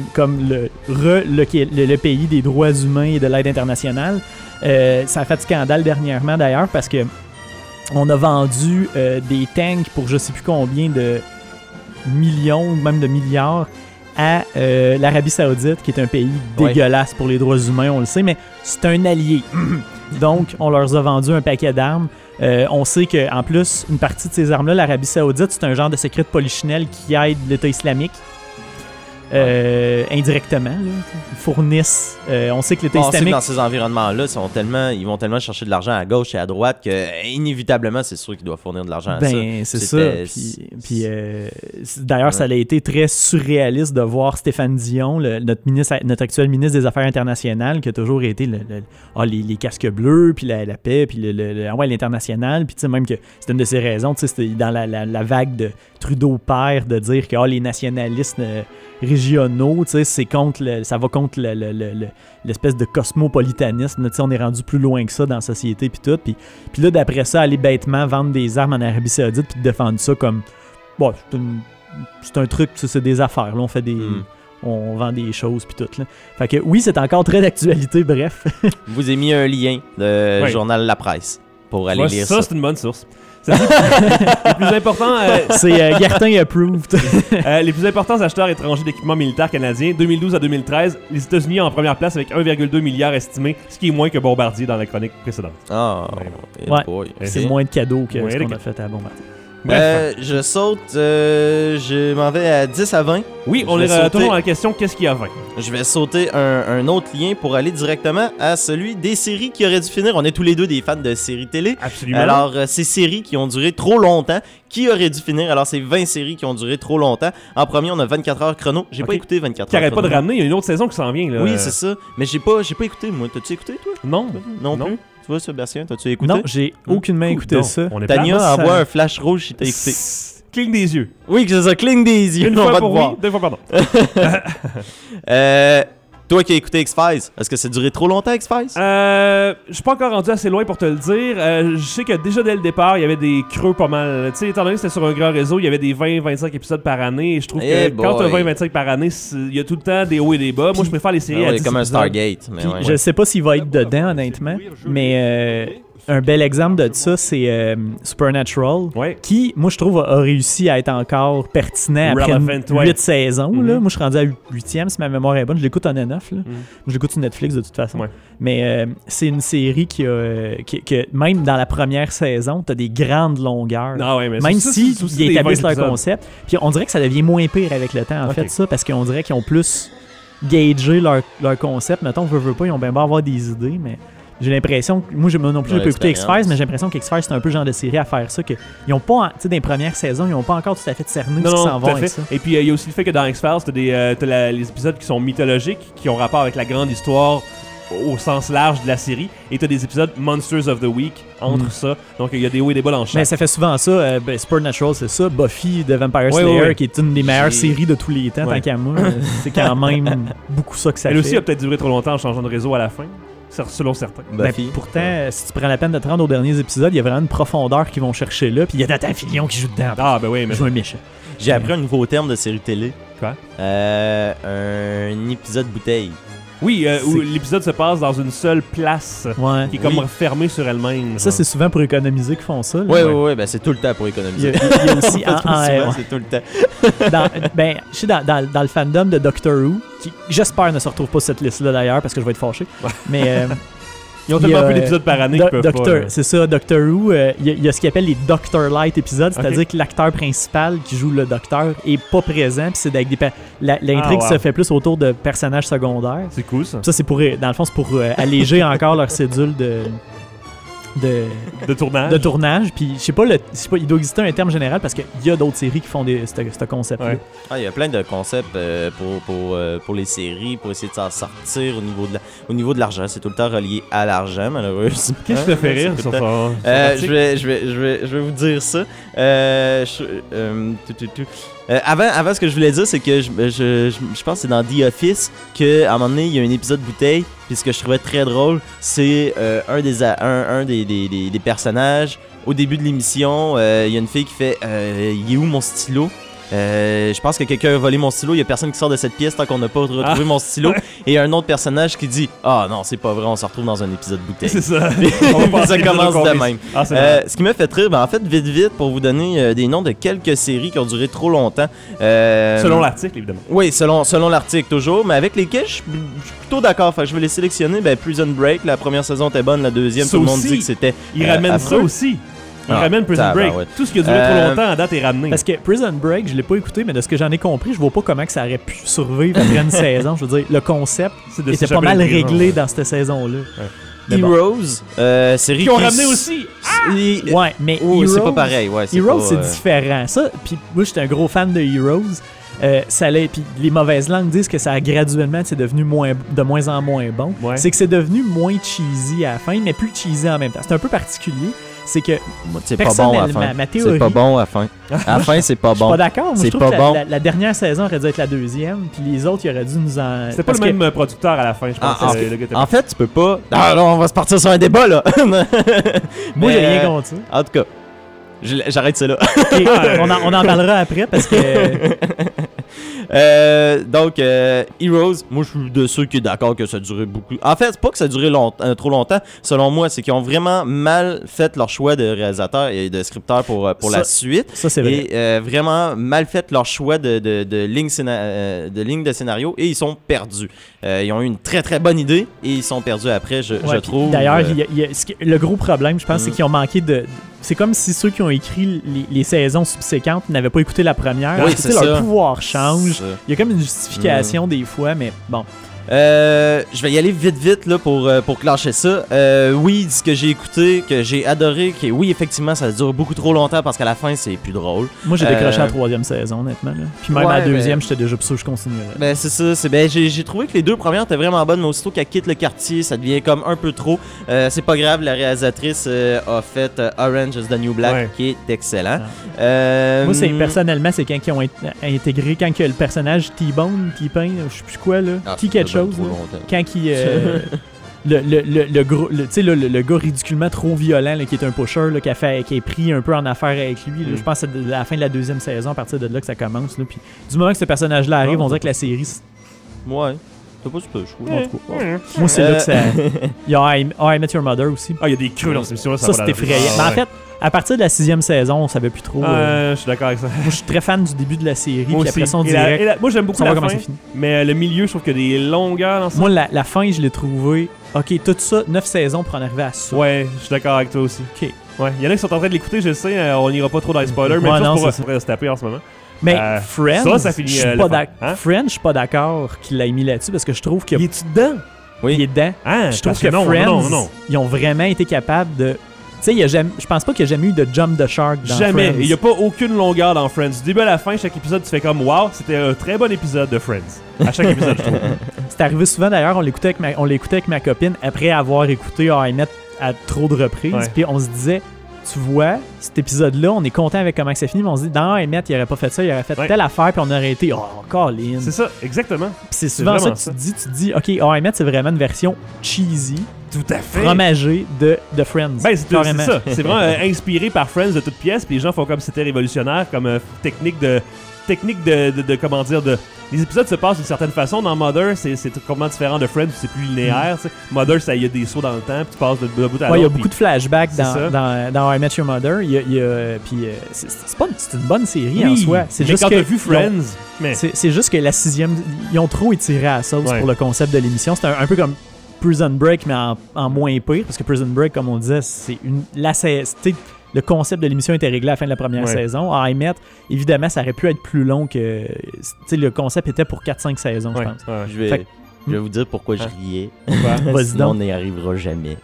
le pays des droits humains et de l'aide internationale. Ça a fait scandale dernièrement d'ailleurs parce que on a vendu des tanks pour je sais plus combien de millions ou même de milliards à l'Arabie Saoudite, qui est un pays Ouais. dégueulasse pour les droits humains, on le sait, mais c'est un allié. Donc, on leur a vendu un paquet d'armes. On sait qu'en plus, une partie de ces armes-là, l'Arabie Saoudite, c'est un genre de secret de polichinelle qui aide l'État islamique. Indirectement, là. Ils fournissent. On sait que l'État On sait que islamique. dans ces environnements-là, ils vont tellement chercher de l'argent à gauche et à droite que inévitablement, c'est sûr qu'ils doivent fournir de l'argent à ça. Ben, c'est ça. C'était- Puis, d'ailleurs, ça a été très surréaliste de voir Stéphane Dion, notre actuel ministre des Affaires internationales, qui a toujours été les casques bleus, puis la paix, puis l'international. Puis, tu sais, même que c'était une de ses raisons, tu sais, c'était dans la vague de Trudeau père de dire que les nationalistes régionaux, tu sais, ça va contre l'espèce de cosmopolitanisme. Tu sais, on est rendu plus loin que ça dans la société, puis tout. Puis là, d'après ça, aller bêtement vendre des armes en Arabie Saoudite, puis de défendre ça comme... Bon, c'est un truc, c'est des affaires. Là, on fait des... On vend des choses, puis tout. Là. Fait que oui, c'est encore très d'actualité, bref. Je vous ai mis un lien de Ouais. journal La Presse pour aller Ouais, lire ça, ça. c'est une bonne source. Les plus importants... C'est Gartin approved. Les plus importants acheteurs étrangers d'équipements militaires canadiens, 2012 à 2013, les États-Unis en première place avec 1,2 milliard estimé, ce qui est moins que Bombardier dans la chronique précédente. Ah, Ouais. boy. C'est moins de cadeaux que Ouais, ce les qu'on ca- a fait à Bombardier. Je saute, je m'en vais à 10 à 20. Oui, Je on vais est sauter. toujours dans la question qu'est-ce qu'il y a 20? Je vais sauter un autre lien pour aller directement à celui des séries qui auraient dû finir. On est tous les deux des fans de séries télé. Absolument. Alors, ces séries qui ont duré trop longtemps, qui auraient dû finir? Alors, c'est 20 séries qui ont duré trop longtemps. En premier, on a 24 heures chrono. J'ai Ok. pas écouté 24 qui heures arrête pas chrono. de ramener, il y a une autre saison qui s'en vient. Là. Oui, c'est ça. Mais j'ai pas écouté, moi. T'as-tu écouté, toi? Non. Non, Non. plus? Tu vois, Sébastien, t'as-tu écouté? Non, j'ai aucunement écouté Non, ça. On est Tania Ça- envoie un flash rouge si t'as écouté. Cligne des yeux. Oui, que c'est ça. Cligne des yeux. Une on fois va te pour voir. oui, deux fois pardon. Toi qui as écouté X-Files, est-ce que ça a duré trop longtemps, X-Files? Je suis pas encore rendu assez loin pour te le dire. Je sais que déjà dès le départ, il y avait des creux pas mal. Tu sais, étant donné que c'était sur un grand réseau, il y avait des 20-25 épisodes par année. Et je trouve Eh que quand t'as boy. 20-25 par année, il y a tout le temps des hauts et des bas. Moi, je préfère les séries à 10 Comme un épisodes. Stargate. Mais Puis ouais. je sais pas s'il va être dedans, honnêtement, mais un bel exemple de ça, c'est Supernatural, Ouais. qui, moi, je trouve, a réussi à être encore pertinent après Relevant, ouais. 8 saisons. Là. Mhm. Moi, je suis rendu à 8e, si ma mémoire est bonne. Je l'écoute en N9. Là. Je l'écoute sur Netflix, de toute façon. Ouais. Mais c'est une série qui même dans la première saison, t'as des grandes longueurs. Ah ouais, mais Même ça, si c'est aussi ils des établissent 20 leur épisodes. concept. Puis on dirait que ça devient moins pire avec le temps, en Ok. fait, ça, parce qu'on dirait qu'ils ont plus gagé leur concept. Mettons, veut pas, ils ont bien beau avoir des idées, mais j'ai l'impression que, moi non plus, j'ai Ouais, pas écouté expérience. X-Files, mais j'ai l'impression qu'X-Files, c'est un peu le genre de série à faire ça, qu'ils ont pas, tu sais, dans les premières saisons, ils ont pas encore tout à fait cerné ce Non, qu'ils non, s'en tout à vont avec fait. ça. Et puis, il y a aussi le fait que dans X-Files, t'as les épisodes qui sont mythologiques, qui ont rapport avec la grande histoire au sens large de la série, et t'as des épisodes Monsters of the Week entre ça. Donc, il y a des hauts et des bas dans Mais chaque. ça fait souvent ça. Supernatural, c'est ça. Buffy de Vampire Ouais, Slayer, ouais. qui est une des meilleures J'ai- séries de tous les temps, Ouais. tant qu'à moi. C'est quand même beaucoup ça que ça Elle fait. aussi a peut-être duré trop longtemps en changeant de réseau à la fin, selon certains. Ben, Buffy. pourtant, si tu prends la peine de te rendre aux derniers épisodes, il y a vraiment une profondeur qu'ils vont chercher là, puis il y a Nathan Fillion qui joue dedans. Ah, ben oui, mais. Il joue un méchant. J'ai appris un nouveau terme de série télé. Quoi? Un épisode bouteille. Oui, où l'épisode se passe dans une seule place Ouais. qui est comme Oui. fermée sur elle-même. Ça, genre. c'est souvent pour économiser qu'ils font ça. là. Ouais, ben c'est tout le temps pour Il y économiser. a, il y a aussi Pas trop souvent, ouais. c'est tout le temps. Je sais dans le fandom de Doctor Who, qui j'espère ne se retrouve pas sur cette liste-là d'ailleurs parce que je vais être fâché. Mais Ils ont il y tellement a, peu d'épisodes par année qu'ils peuvent Doctor, pas. c'est ça, Doctor Who, il y a ce qu'ils appellent les Doctor Light épisodes, c'est-à-dire que l'acteur principal qui joue le Docteur est pas présent, puis c'est avec l'intrigue wow. se fait plus autour de personnages secondaires. C'est cool ça. Ça, c'est pour, dans le fond, c'est pour alléger encore leur cédule de De tournage. de tournage. Puis, je sais pas, il doit exister un terme général parce qu'il y a d'autres séries qui font ce concept-là. Ouais. Ah, il y a plein de concepts pour les séries, pour essayer de s'en sortir au niveau de l'argent. C'est tout le temps relié à l'argent, malheureusement. Qu'est-ce qui te fait rire C'est sur tout le temps- son article? Je vais vous dire ça. Avant, ce que je voulais dire, c'est que je pense que c'est dans The Office qu'à un moment donné, il y a un épisode bouteille. Puis ce que je trouvais très drôle, c'est un des personnages. Au début de l'émission, il y a une fille qui fait il est où mon stylo? Je pense que quelqu'un a volé mon stylo. Il y a personne qui sort de cette pièce tant qu'on n'a pas retrouvé mon stylo. Et il y a un autre personnage qui dit ah non, c'est pas vrai, on se retrouve dans un épisode bouteille. C'est ça. On va passer Ça l'épisode commence au de complet. même. Ah, c'est vrai. Ce qui m'a fait rire, ben en fait, vite, pour vous donner des noms de quelques séries qui ont duré trop longtemps. Selon l'article, évidemment. Oui, selon l'article toujours, mais avec lesquels je suis plutôt d'accord. Fait que je vais les sélectionner. Ben, Prison Break, la première saison était bonne, la deuxième, Ça tout le monde aussi, dit que c'était. Il ramène ça affreux. aussi. Il Ah, ramène Prison Break. tabarouette. Tout ce qui a duré trop longtemps à date est ramené. Parce que Prison Break, je l'ai pas écouté, mais de ce que j'en ai compris, je vois pas comment que ça aurait pu survivre après une saison. Je veux dire, le concept C'est de était pas s'échapper mal de prison, réglé ouais. dans cette saison-là. Mais bon. Heroes, série Qui ont ramené aussi. Ouais, mais Oh, c'est Heroes- pas pareil. Ouais, Heroes, pas, c'est différent. Ça, puis moi, j'étais un gros fan de Heroes. Puis les mauvaises langues disent que ça a graduellement, c'est devenu de moins en moins bon. Ouais. C'est que c'est devenu moins cheesy à la fin, mais plus cheesy en même temps. C'est un peu particulier. C'est que C'est pas bon à la fin. ma théorie, C'est pas bon à la fin. À la fin, c'est pas je suis bon. pas d'accord. Moi, C'est je trouve pas que bon. la dernière saison aurait dû être la deuxième, puis les autres, ils auraient dû nous en... C'était pas parce le que- même producteur à la fin, je pense. Ah, le gars était En fait, tu peux pas. Ah non, on va se partir sur un débat là. Moi, j'ai Mais, rien contre ça. En tout cas, j'arrête ça là. Ok, on en parlera après, parce que... Donc, Heroes, moi je suis de ceux qui est d'accord que ça a duré beaucoup. En fait, c'est pas que ça a duré trop longtemps, selon moi, c'est qu'ils ont vraiment mal fait leur choix de réalisateur et de scripteur pour la suite. Ça, c'est vrai. Et vraiment mal fait leur choix de ligne de scénario et ils sont perdus. Ils ont eu une très très bonne idée et ils sont perdus après, je trouve. D'ailleurs, le gros problème, je pense, c'est qu'ils ont manqué de... C'est comme si ceux qui ont écrit les saisons subséquentes n'avaient pas écouté la première. Oui, c'est leur ça. pouvoir change. C'est ça. Il y a comme une justification des fois, mais bon. Je vais y aller vite là pour clencher ça. Oui, ce que j'ai écouté, que j'ai adoré, que oui, effectivement, ça dure beaucoup trop longtemps parce qu'à la fin, c'est plus drôle. Moi, j'ai décroché la 3e saison, honnêtement. Là. Puis même à la 2e, j'étais déjà plus sûr que je continuerais. Ben, c'est ça. J'ai trouvé que les 2 premières étaient vraiment bonnes, mais aussitôt qu'elle quitte le quartier, ça devient comme un peu trop. C'est pas grave, la réalisatrice a fait Orange is the New Black, qui est excellent. Moi, personnellement, c'est quand ils ont intégré, quand que le personnage T-Bone, T-Pain, je sais plus quoi, là, quelque chose. Là, quand il... le gars ridiculement trop violent là, qui est un pusher là, qui est pris un peu en affaire avec lui. Là, je pense que c'est à la fin de la 2e saison, à partir de là que ça commence. Là, puis, du moment que ce personnage-là arrive, on dirait que la série... Ouais. C'est pas super, je trouve. En tout cas, moi, c'est là que ça... Il y a I Met Your Mother aussi. Ah, il y a des creux dans cette émission-là. Ça c'est effrayant. Mais en fait, à partir de la 6e saison, on savait plus trop. Je suis d'accord avec ça. Moi, je suis très fan du début de la série. Moi puis aussi. après ça, on dirait... Moi, j'aime beaucoup la fin, fini. mais le milieu, je trouve qu'il y a des longueurs dans ça. Moi, la fin, je l'ai trouvé... OK, tout ça, 9 saisons pour en arriver à ça. Ouais, je suis d'accord avec toi aussi. OK. Ouais, il y en a qui sont en train de l'écouter, je sais, on n'ira pas trop dans les spoilers, mais chose pour se taper en ce moment. Mais Friends, ça finit, Friends, je suis pas d'accord qu'il l'ait mis là-dessus parce que je trouve que... Il est-tu dedans? Oui. Il est dedans. Je trouve que Friends, ils ont vraiment été capables de... Tu sais, je pense pas qu'il y a jamais eu de jump the shark dans Friends. Jamais. Il n'y a pas aucune longueur dans Friends. Du début à la fin, chaque épisode, tu fais comme « Wow, c'était un très bon épisode de Friends. » À chaque épisode, je trouve. C'est arrivé souvent, d'ailleurs, on l'écoutait avec ma copine après avoir écouté I Met à trop de reprises. Puis on se disait... Tu vois, cet épisode-là, on est content avec comment ça finit, mais on se dit, dans I Met, il aurait pas fait ça, il aurait fait telle affaire, puis on aurait été, Colin. C'est ça, exactement. Puis c'est souvent ça que tu te dis, OK, I Met, c'est vraiment une version cheesy, tout à fait, fromagée de Friends. Ben, c'est ça. C'est vraiment inspiré par Friends de toutes pièces, puis les gens font comme si c'était révolutionnaire, comme technique de comment dire, les épisodes se passent d'une certaine façon. Dans Mother, c'est complètement différent de Friends, c'est plus linéaire. Mother, il y a des sauts dans le temps, puis tu passes de bout à l'autre. Il y a beaucoup de flashbacks dans I Met Your Mother. C'est une bonne série en soi. C'est mais juste quand que t'as vu Friends... C'est juste que la 6e... Ils ont trop étiré à la sauce pour le concept de l'émission. C'est un peu comme Prison Break, mais en moins pire. Parce que Prison Break, comme on disait, c'est le concept de l'émission était réglé à la fin de la première saison. I Met, évidemment, ça aurait pu être plus long que... Le concept était pour 4-5 saisons, je pense. Je vais vous dire pourquoi je riais. Sinon, on n'y arrivera jamais.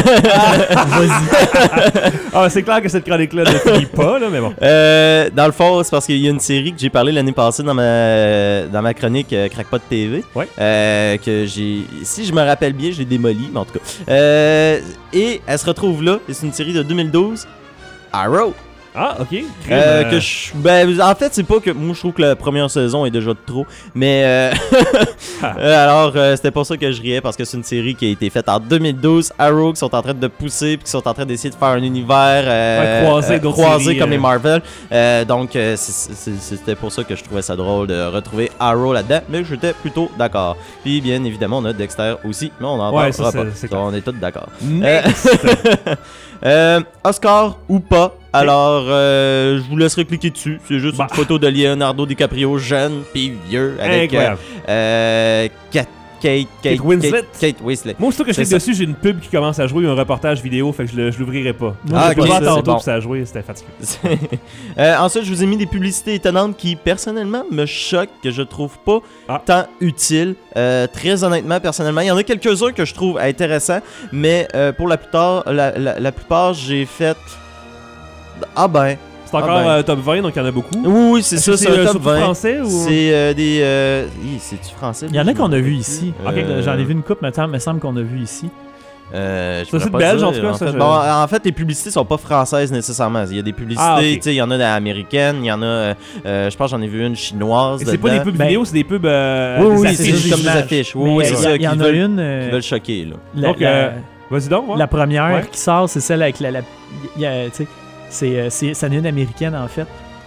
Vas-y. C'est clair que cette chronique-là ne finit pas, là, mais bon. Dans le fond, c'est parce qu'il y a une série que j'ai parlé l'année passée dans ma chronique Crackpot TV. Que j'ai... Si je me rappelle bien, je l'ai démolie, mais en tout cas. Et elle se retrouve là. C'est une série de 2012. Arrow. Ah, ok. En fait, c'est pas que... Moi, je trouve que la première saison est déjà de trop. Mais... alors, c'était pour ça que je riais, parce que c'est une série qui a été faite en 2012. Arrow, qui sont en train de pousser, puis qui sont en train d'essayer de faire un univers croisé comme les Marvel. Donc, c'était pour ça que je trouvais ça drôle de retrouver Arrow là-dedans. Mais j'étais plutôt d'accord. Puis, bien évidemment, on a Dexter aussi, mais on en parlera pas. On est tous d'accord. Oscar ou pas. Alors, je vous laisserai cliquer dessus. C'est juste une photo de Leonardo DiCaprio jeune puis vieux avec Kate Winslet. Moi, aussitôt que je clique dessus, j'ai une pub qui commence à jouer, un reportage vidéo, fait que je l'ouvrirai pas. Je l'ai tantôt que ça a joué, c'était fatigué. Ensuite, je vous ai mis des publicités étonnantes qui, personnellement, me choquent, que je trouve pas tant utiles. Très honnêtement, personnellement, il y en a quelques-uns que je trouve intéressants, mais pour la plupart, j'ai fait... C'est encore top 20, donc il y en a beaucoup. Oui, c'est ça, c'est un top 20. Français ou... C'est des... C'est-tu français? Il y en a qu'on a vu ici. J'en ai vu une couple, mais il me semble qu'on a vu ici. C'est belge, en tout cas. En fait, les publicités sont pas françaises nécessairement. Il y a des publicités, il y en a américaines, il y en a, je pense j'en ai vu une chinoise. C'est pas des pubs vidéo, c'est des pubs. Oui, c'est juste comme des affiches. Oui, c'est ça. Il y en a une qui veulent choquer, là. Donc, vas-y donc. La première qui sort, c'est celle avec ça en est une américaine, en fait.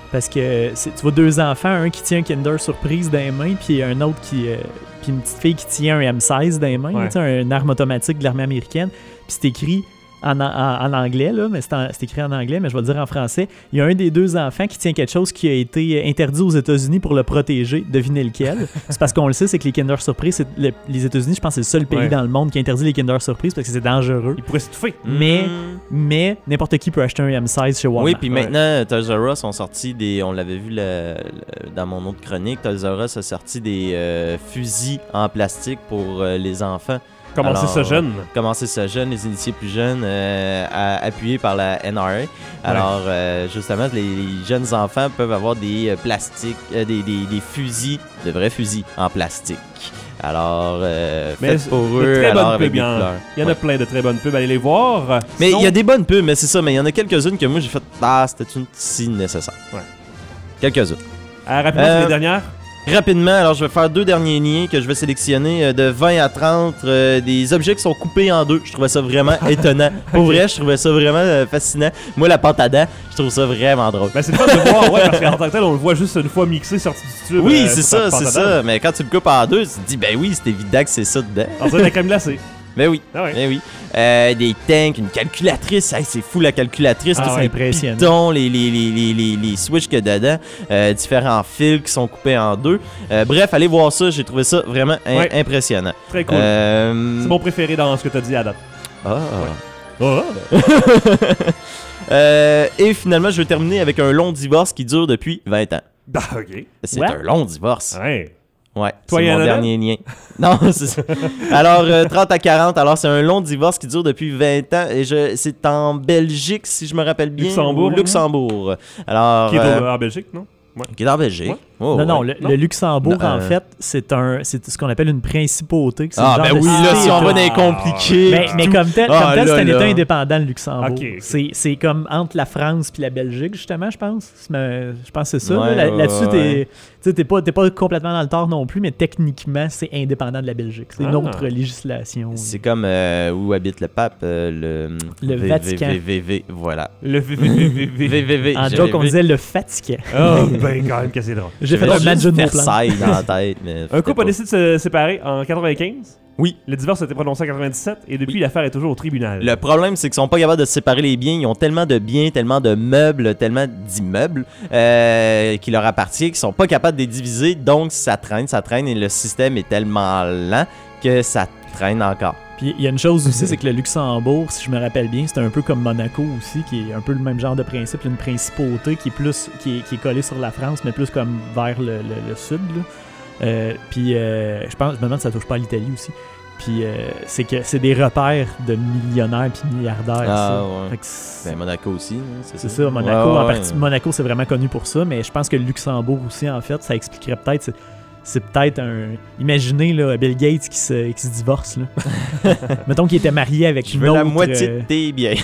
Parce que tu vois 2 enfants, un qui tient un Kinder Surprise dans les mains, puis un autre puis une petite fille qui tient un M16 dans les mains, Ouais. tu sais, une arme automatique de l'armée américaine. Puis c'est écrit en anglais, là, mais c'est écrit en anglais, mais je vais le dire en français. Il y a un des 2 enfants qui tient quelque chose qui a été interdit aux États-Unis pour le protéger. Devinez lequel. C'est parce qu'on le sait, c'est que les Kinder Surprise, les États-Unis, je pense que c'est le seul pays Ouais. dans le monde qui interdit les Kinder Surprise parce que c'est dangereux. Il pourrait s'étouffer. Mais n'importe qui peut acheter un M16 chez Walmart. Oui, puis maintenant, Toys R Us ont sorti on l'avait vu dans mon autre chronique, Toys R Us a sorti des fusils en plastique pour les enfants. Commencer ça jeune. Commencer ça jeune, les initiés plus jeunes, appuyés par la NRA. Alors, justement, les jeunes enfants peuvent avoir des plastiques, des fusils, de vrais fusils en plastique. Alors, Mais faites pour de eux, très alors bonnes avec pubs, des il y en- couleurs. Il y en a plein de très bonnes pubs, allez les voir. Mais Sinon- il y a des bonnes pubs, mais c'est ça, mais il y en a quelques-unes que moi j'ai fait, c'était une si nécessaire. Ouais. Quelques-unes. Rapidement, c'est les dernières. Rapidement, alors je vais faire 2 derniers liens que je vais sélectionner de 20 à 30, des objets qui sont coupés en 2. Je trouvais ça vraiment étonnant. Pour vrai, je trouvais ça vraiment fascinant. Moi, la pâte à dents, je trouve ça vraiment drôle. Ben, c'est le fun de voir, ouais, parce qu'en tant que tel, on le voit juste une fois mixé, sorti du tube. Oui, c'est sur ça, ta c'est pâte à dents. ça. Mais quand tu le coupes en 2, tu te dis, ben oui, c'est évident que c'est ça dedans. On dirait de la crème glacée. Ben oui, Ah ouais. ben oui. Des tanks, une calculatrice, hey, c'est fou la calculatrice. Ah, tous c'est les impressionnant. pitons, les switches qu'il y a dedans, différents fils qui sont coupés en 2. Bref, allez voir ça, j'ai trouvé ça vraiment Ouais. impressionnant. Très cool. C'est mon préféré dans ce que tu as dit à date. Ah. Oh. Et finalement, je vais terminer avec un long divorce qui dure depuis 20 ans. Ah, ok. C'est What? un long divorce. Ouais. Ouais, Toi, c'est y en mon a dernier lien. Non, c'est ça. Alors, 30 à 40, alors c'est un long divorce qui dure depuis 20 ans. Et c'est en Belgique, si je me rappelle bien. Luxembourg, ou Luxembourg. Alors, Qui est en Belgique, non? qui est en Belgique. Ouais. Oh, Non, ouais. le Luxembourg, Non, en fait, c'est ce qu'on appelle une principauté. C'est Ah, le genre ben de oui, là, cité si on va dans les état. compliqués. Mais comme tel, Ah, c'est là, un là. État indépendant, le Luxembourg. Ok. C'est comme entre la France puis la Belgique, justement, je pense. Je pense que c'est ça. Ouais, là. ouais, Là-dessus, ouais. t'es pas complètement dans le tort non plus, mais techniquement, c'est indépendant de la Belgique. C'est une Ah. autre législation. C'est comme où habite le pape, le Vatican. VVV, voilà. Le VVVV. VVV. En j'avais joke, on vu. disait le Vatican. Oh, ben, quand même que c'est drôle. J'ai fait J'avais un match juste de mots Versailles dans la tête, mais Un c'était couple a pas. décidé de se séparer en 95. Oui. Le divorce a été prononcé en 97 et depuis, Oui. l'affaire est toujours au tribunal. Le problème, c'est qu'ils sont pas capables de se séparer les biens. Ils ont tellement de biens, tellement de meubles, tellement d'immeubles qui leur appartiennent qu'ils sont pas capables de les diviser. Donc, ça traîne et le système est tellement lent que ça traîne encore. Puis il y a une chose aussi, c'est que le Luxembourg, si je me rappelle bien, c'est un peu comme Monaco aussi, qui est un peu le même genre de principe, une principauté qui est plus qui est collée sur la France, mais plus comme vers le sud. Là. Puis je me demande si ça touche pas à l'Italie aussi. Puis c'est que c'est des repères de millionnaires puis milliardaires. Ah, ça. ouais. Fait que c'est Ben, Monaco aussi, hein, c'est ça, Monaco Ouais, en ouais. partie. Monaco, c'est vraiment connu pour ça, mais je pense que le Luxembourg aussi, en fait, ça expliquerait peut-être. C'est peut-être un. Imaginez là, Bill Gates qui se divorce. Là. Mettons qu'il était marié avec Je une veux autre. la moitié de tes biens.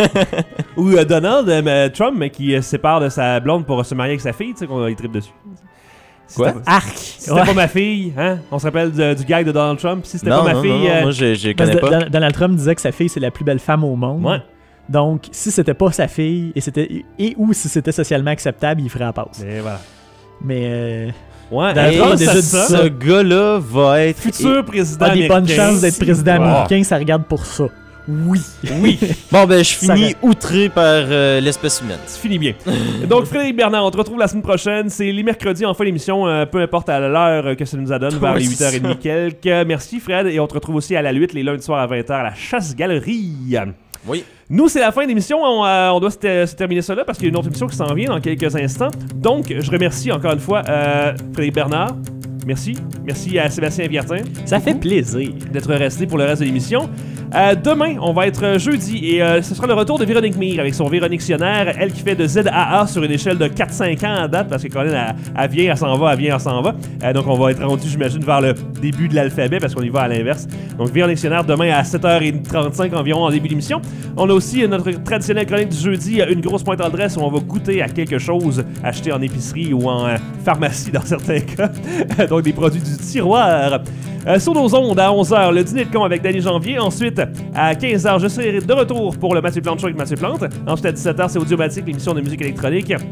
Ou Donald Trump, mais qui se sépare de sa blonde pour se marier avec sa fille, tu sais, qu'on tripe dessus. Si Quoi? c'était- Arc! Si c'était pas ma fille, hein? On se rappelle du gag de Donald Trump. Si c'était Non, pas ma non, fille. non, moi je Parce connais que pas. Donald Trump disait que sa fille, c'est la plus belle femme au monde. Ouais. Donc, si c'était pas sa fille, ou si c'était socialement acceptable, il ferait la passe. Mais voilà. Mais Ouais, Donald et Trump a ça, déjà dit ça, ça. Ce gars-là va être futur président a des bonnes américain. chances d'être président Ouais. américain, ça regarde pour ça. Oui. Oui, Bon, ben, je Ça finis reste. outré par l'espèce humaine. tu finis bien. Donc, Frédéric Bernard, on te retrouve la semaine prochaine. C'est les mercredis en fin d'émission, peu importe à l'heure que ça nous adonne, vers les 8h30 quelques. Merci, Fred. Et on te retrouve aussi à la 8 les lundis soirs à 20h à la Chasse-Galerie. Oui. Nous, c'est la fin de l'émission. On doit se terminer ça là parce qu'il y a une autre émission qui s'en vient dans quelques instants. Donc, je remercie encore une fois Frédéric Bernard. Merci. Merci à Sébastien Viertin Ça fait plaisir. d'être resté pour le reste de l'émission. Demain, on va être jeudi et ce sera le retour de Véronique Mire avec son Véronictionnaire, elle qui fait de ZAA sur une échelle de 4-5 ans à date parce que Colin, elle vient, elle s'en va, elle vient, elle s'en va. Donc, on va être rendu, j'imagine, vers le début de l'alphabet parce qu'on y va à l'inverse. Donc, Véronictionnaire demain à 7h35 environ en début d'émission. On a aussi notre traditionnelle chronique du jeudi, une grosse pointe en dresse où on va goûter à quelque chose acheté en épicerie ou en pharmacie dans certains cas. Donc, des produits du tiroir. Sur nos ondes, à 11h, le dîner de con avec Danny Janvier. Ensuite, à 15h, je serai de retour pour le Mathieu Plante Show avec Mathieu Plante. Ensuite, à 17h, c'est Audiomatique, l'émission de musique électronique.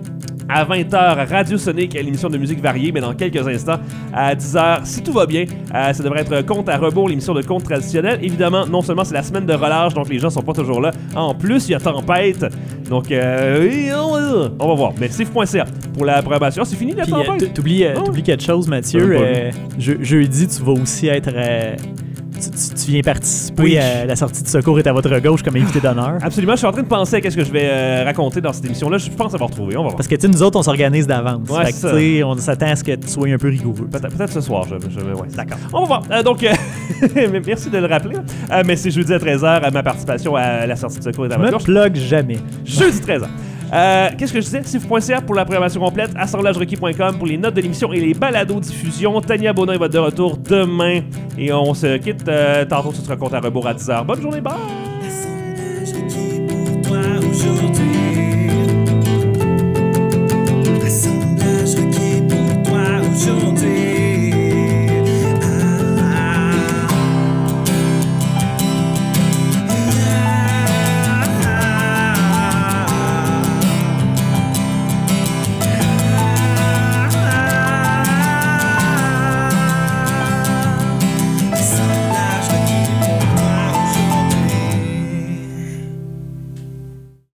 À 20h, Radio Sonic, l'émission de musique variée, mais dans quelques instants, à 10h, si tout va bien, ça devrait être Compte à rebours, l'émission de compte traditionnel. Évidemment, non seulement c'est la semaine de relâche, donc les gens sont pas toujours là. En plus, il y a tempête. Donc, on va voir. Mais Sif.ca pour la programmation. C'est fini la tempête? T'oublies quelque chose, Mathieu. Jeudi, tu vas aussi être... Tu viens participer à la sortie de Secours est à votre gauche comme invité d'honneur. Absolument, je suis en train de penser à ce que je vais raconter dans cette émission-là. Je pense avoir trouvé, on va voir. Parce que nous autres, on s'organise d'avance. Ouais, fait que, on s'attend à ce que tu sois un peu rigoureux. Peut-être ce soir, ouais, d'accord. On va voir. Donc, merci de le rappeler. Mais c'est jeudi à 13h, ma participation à la sortie de Secours est à votre gauche. Je me plug jamais. Jeudi 13h. Qu'est-ce que je disais? Sif.ca pour la programmation complète, assemblagerequis.com pour les notes de l'émission et les balados-diffusions. Tania Baudin va être de retour demain et on se quitte. Tantôt, ce sera compte à rebours à 10h. Bonne journée, bye!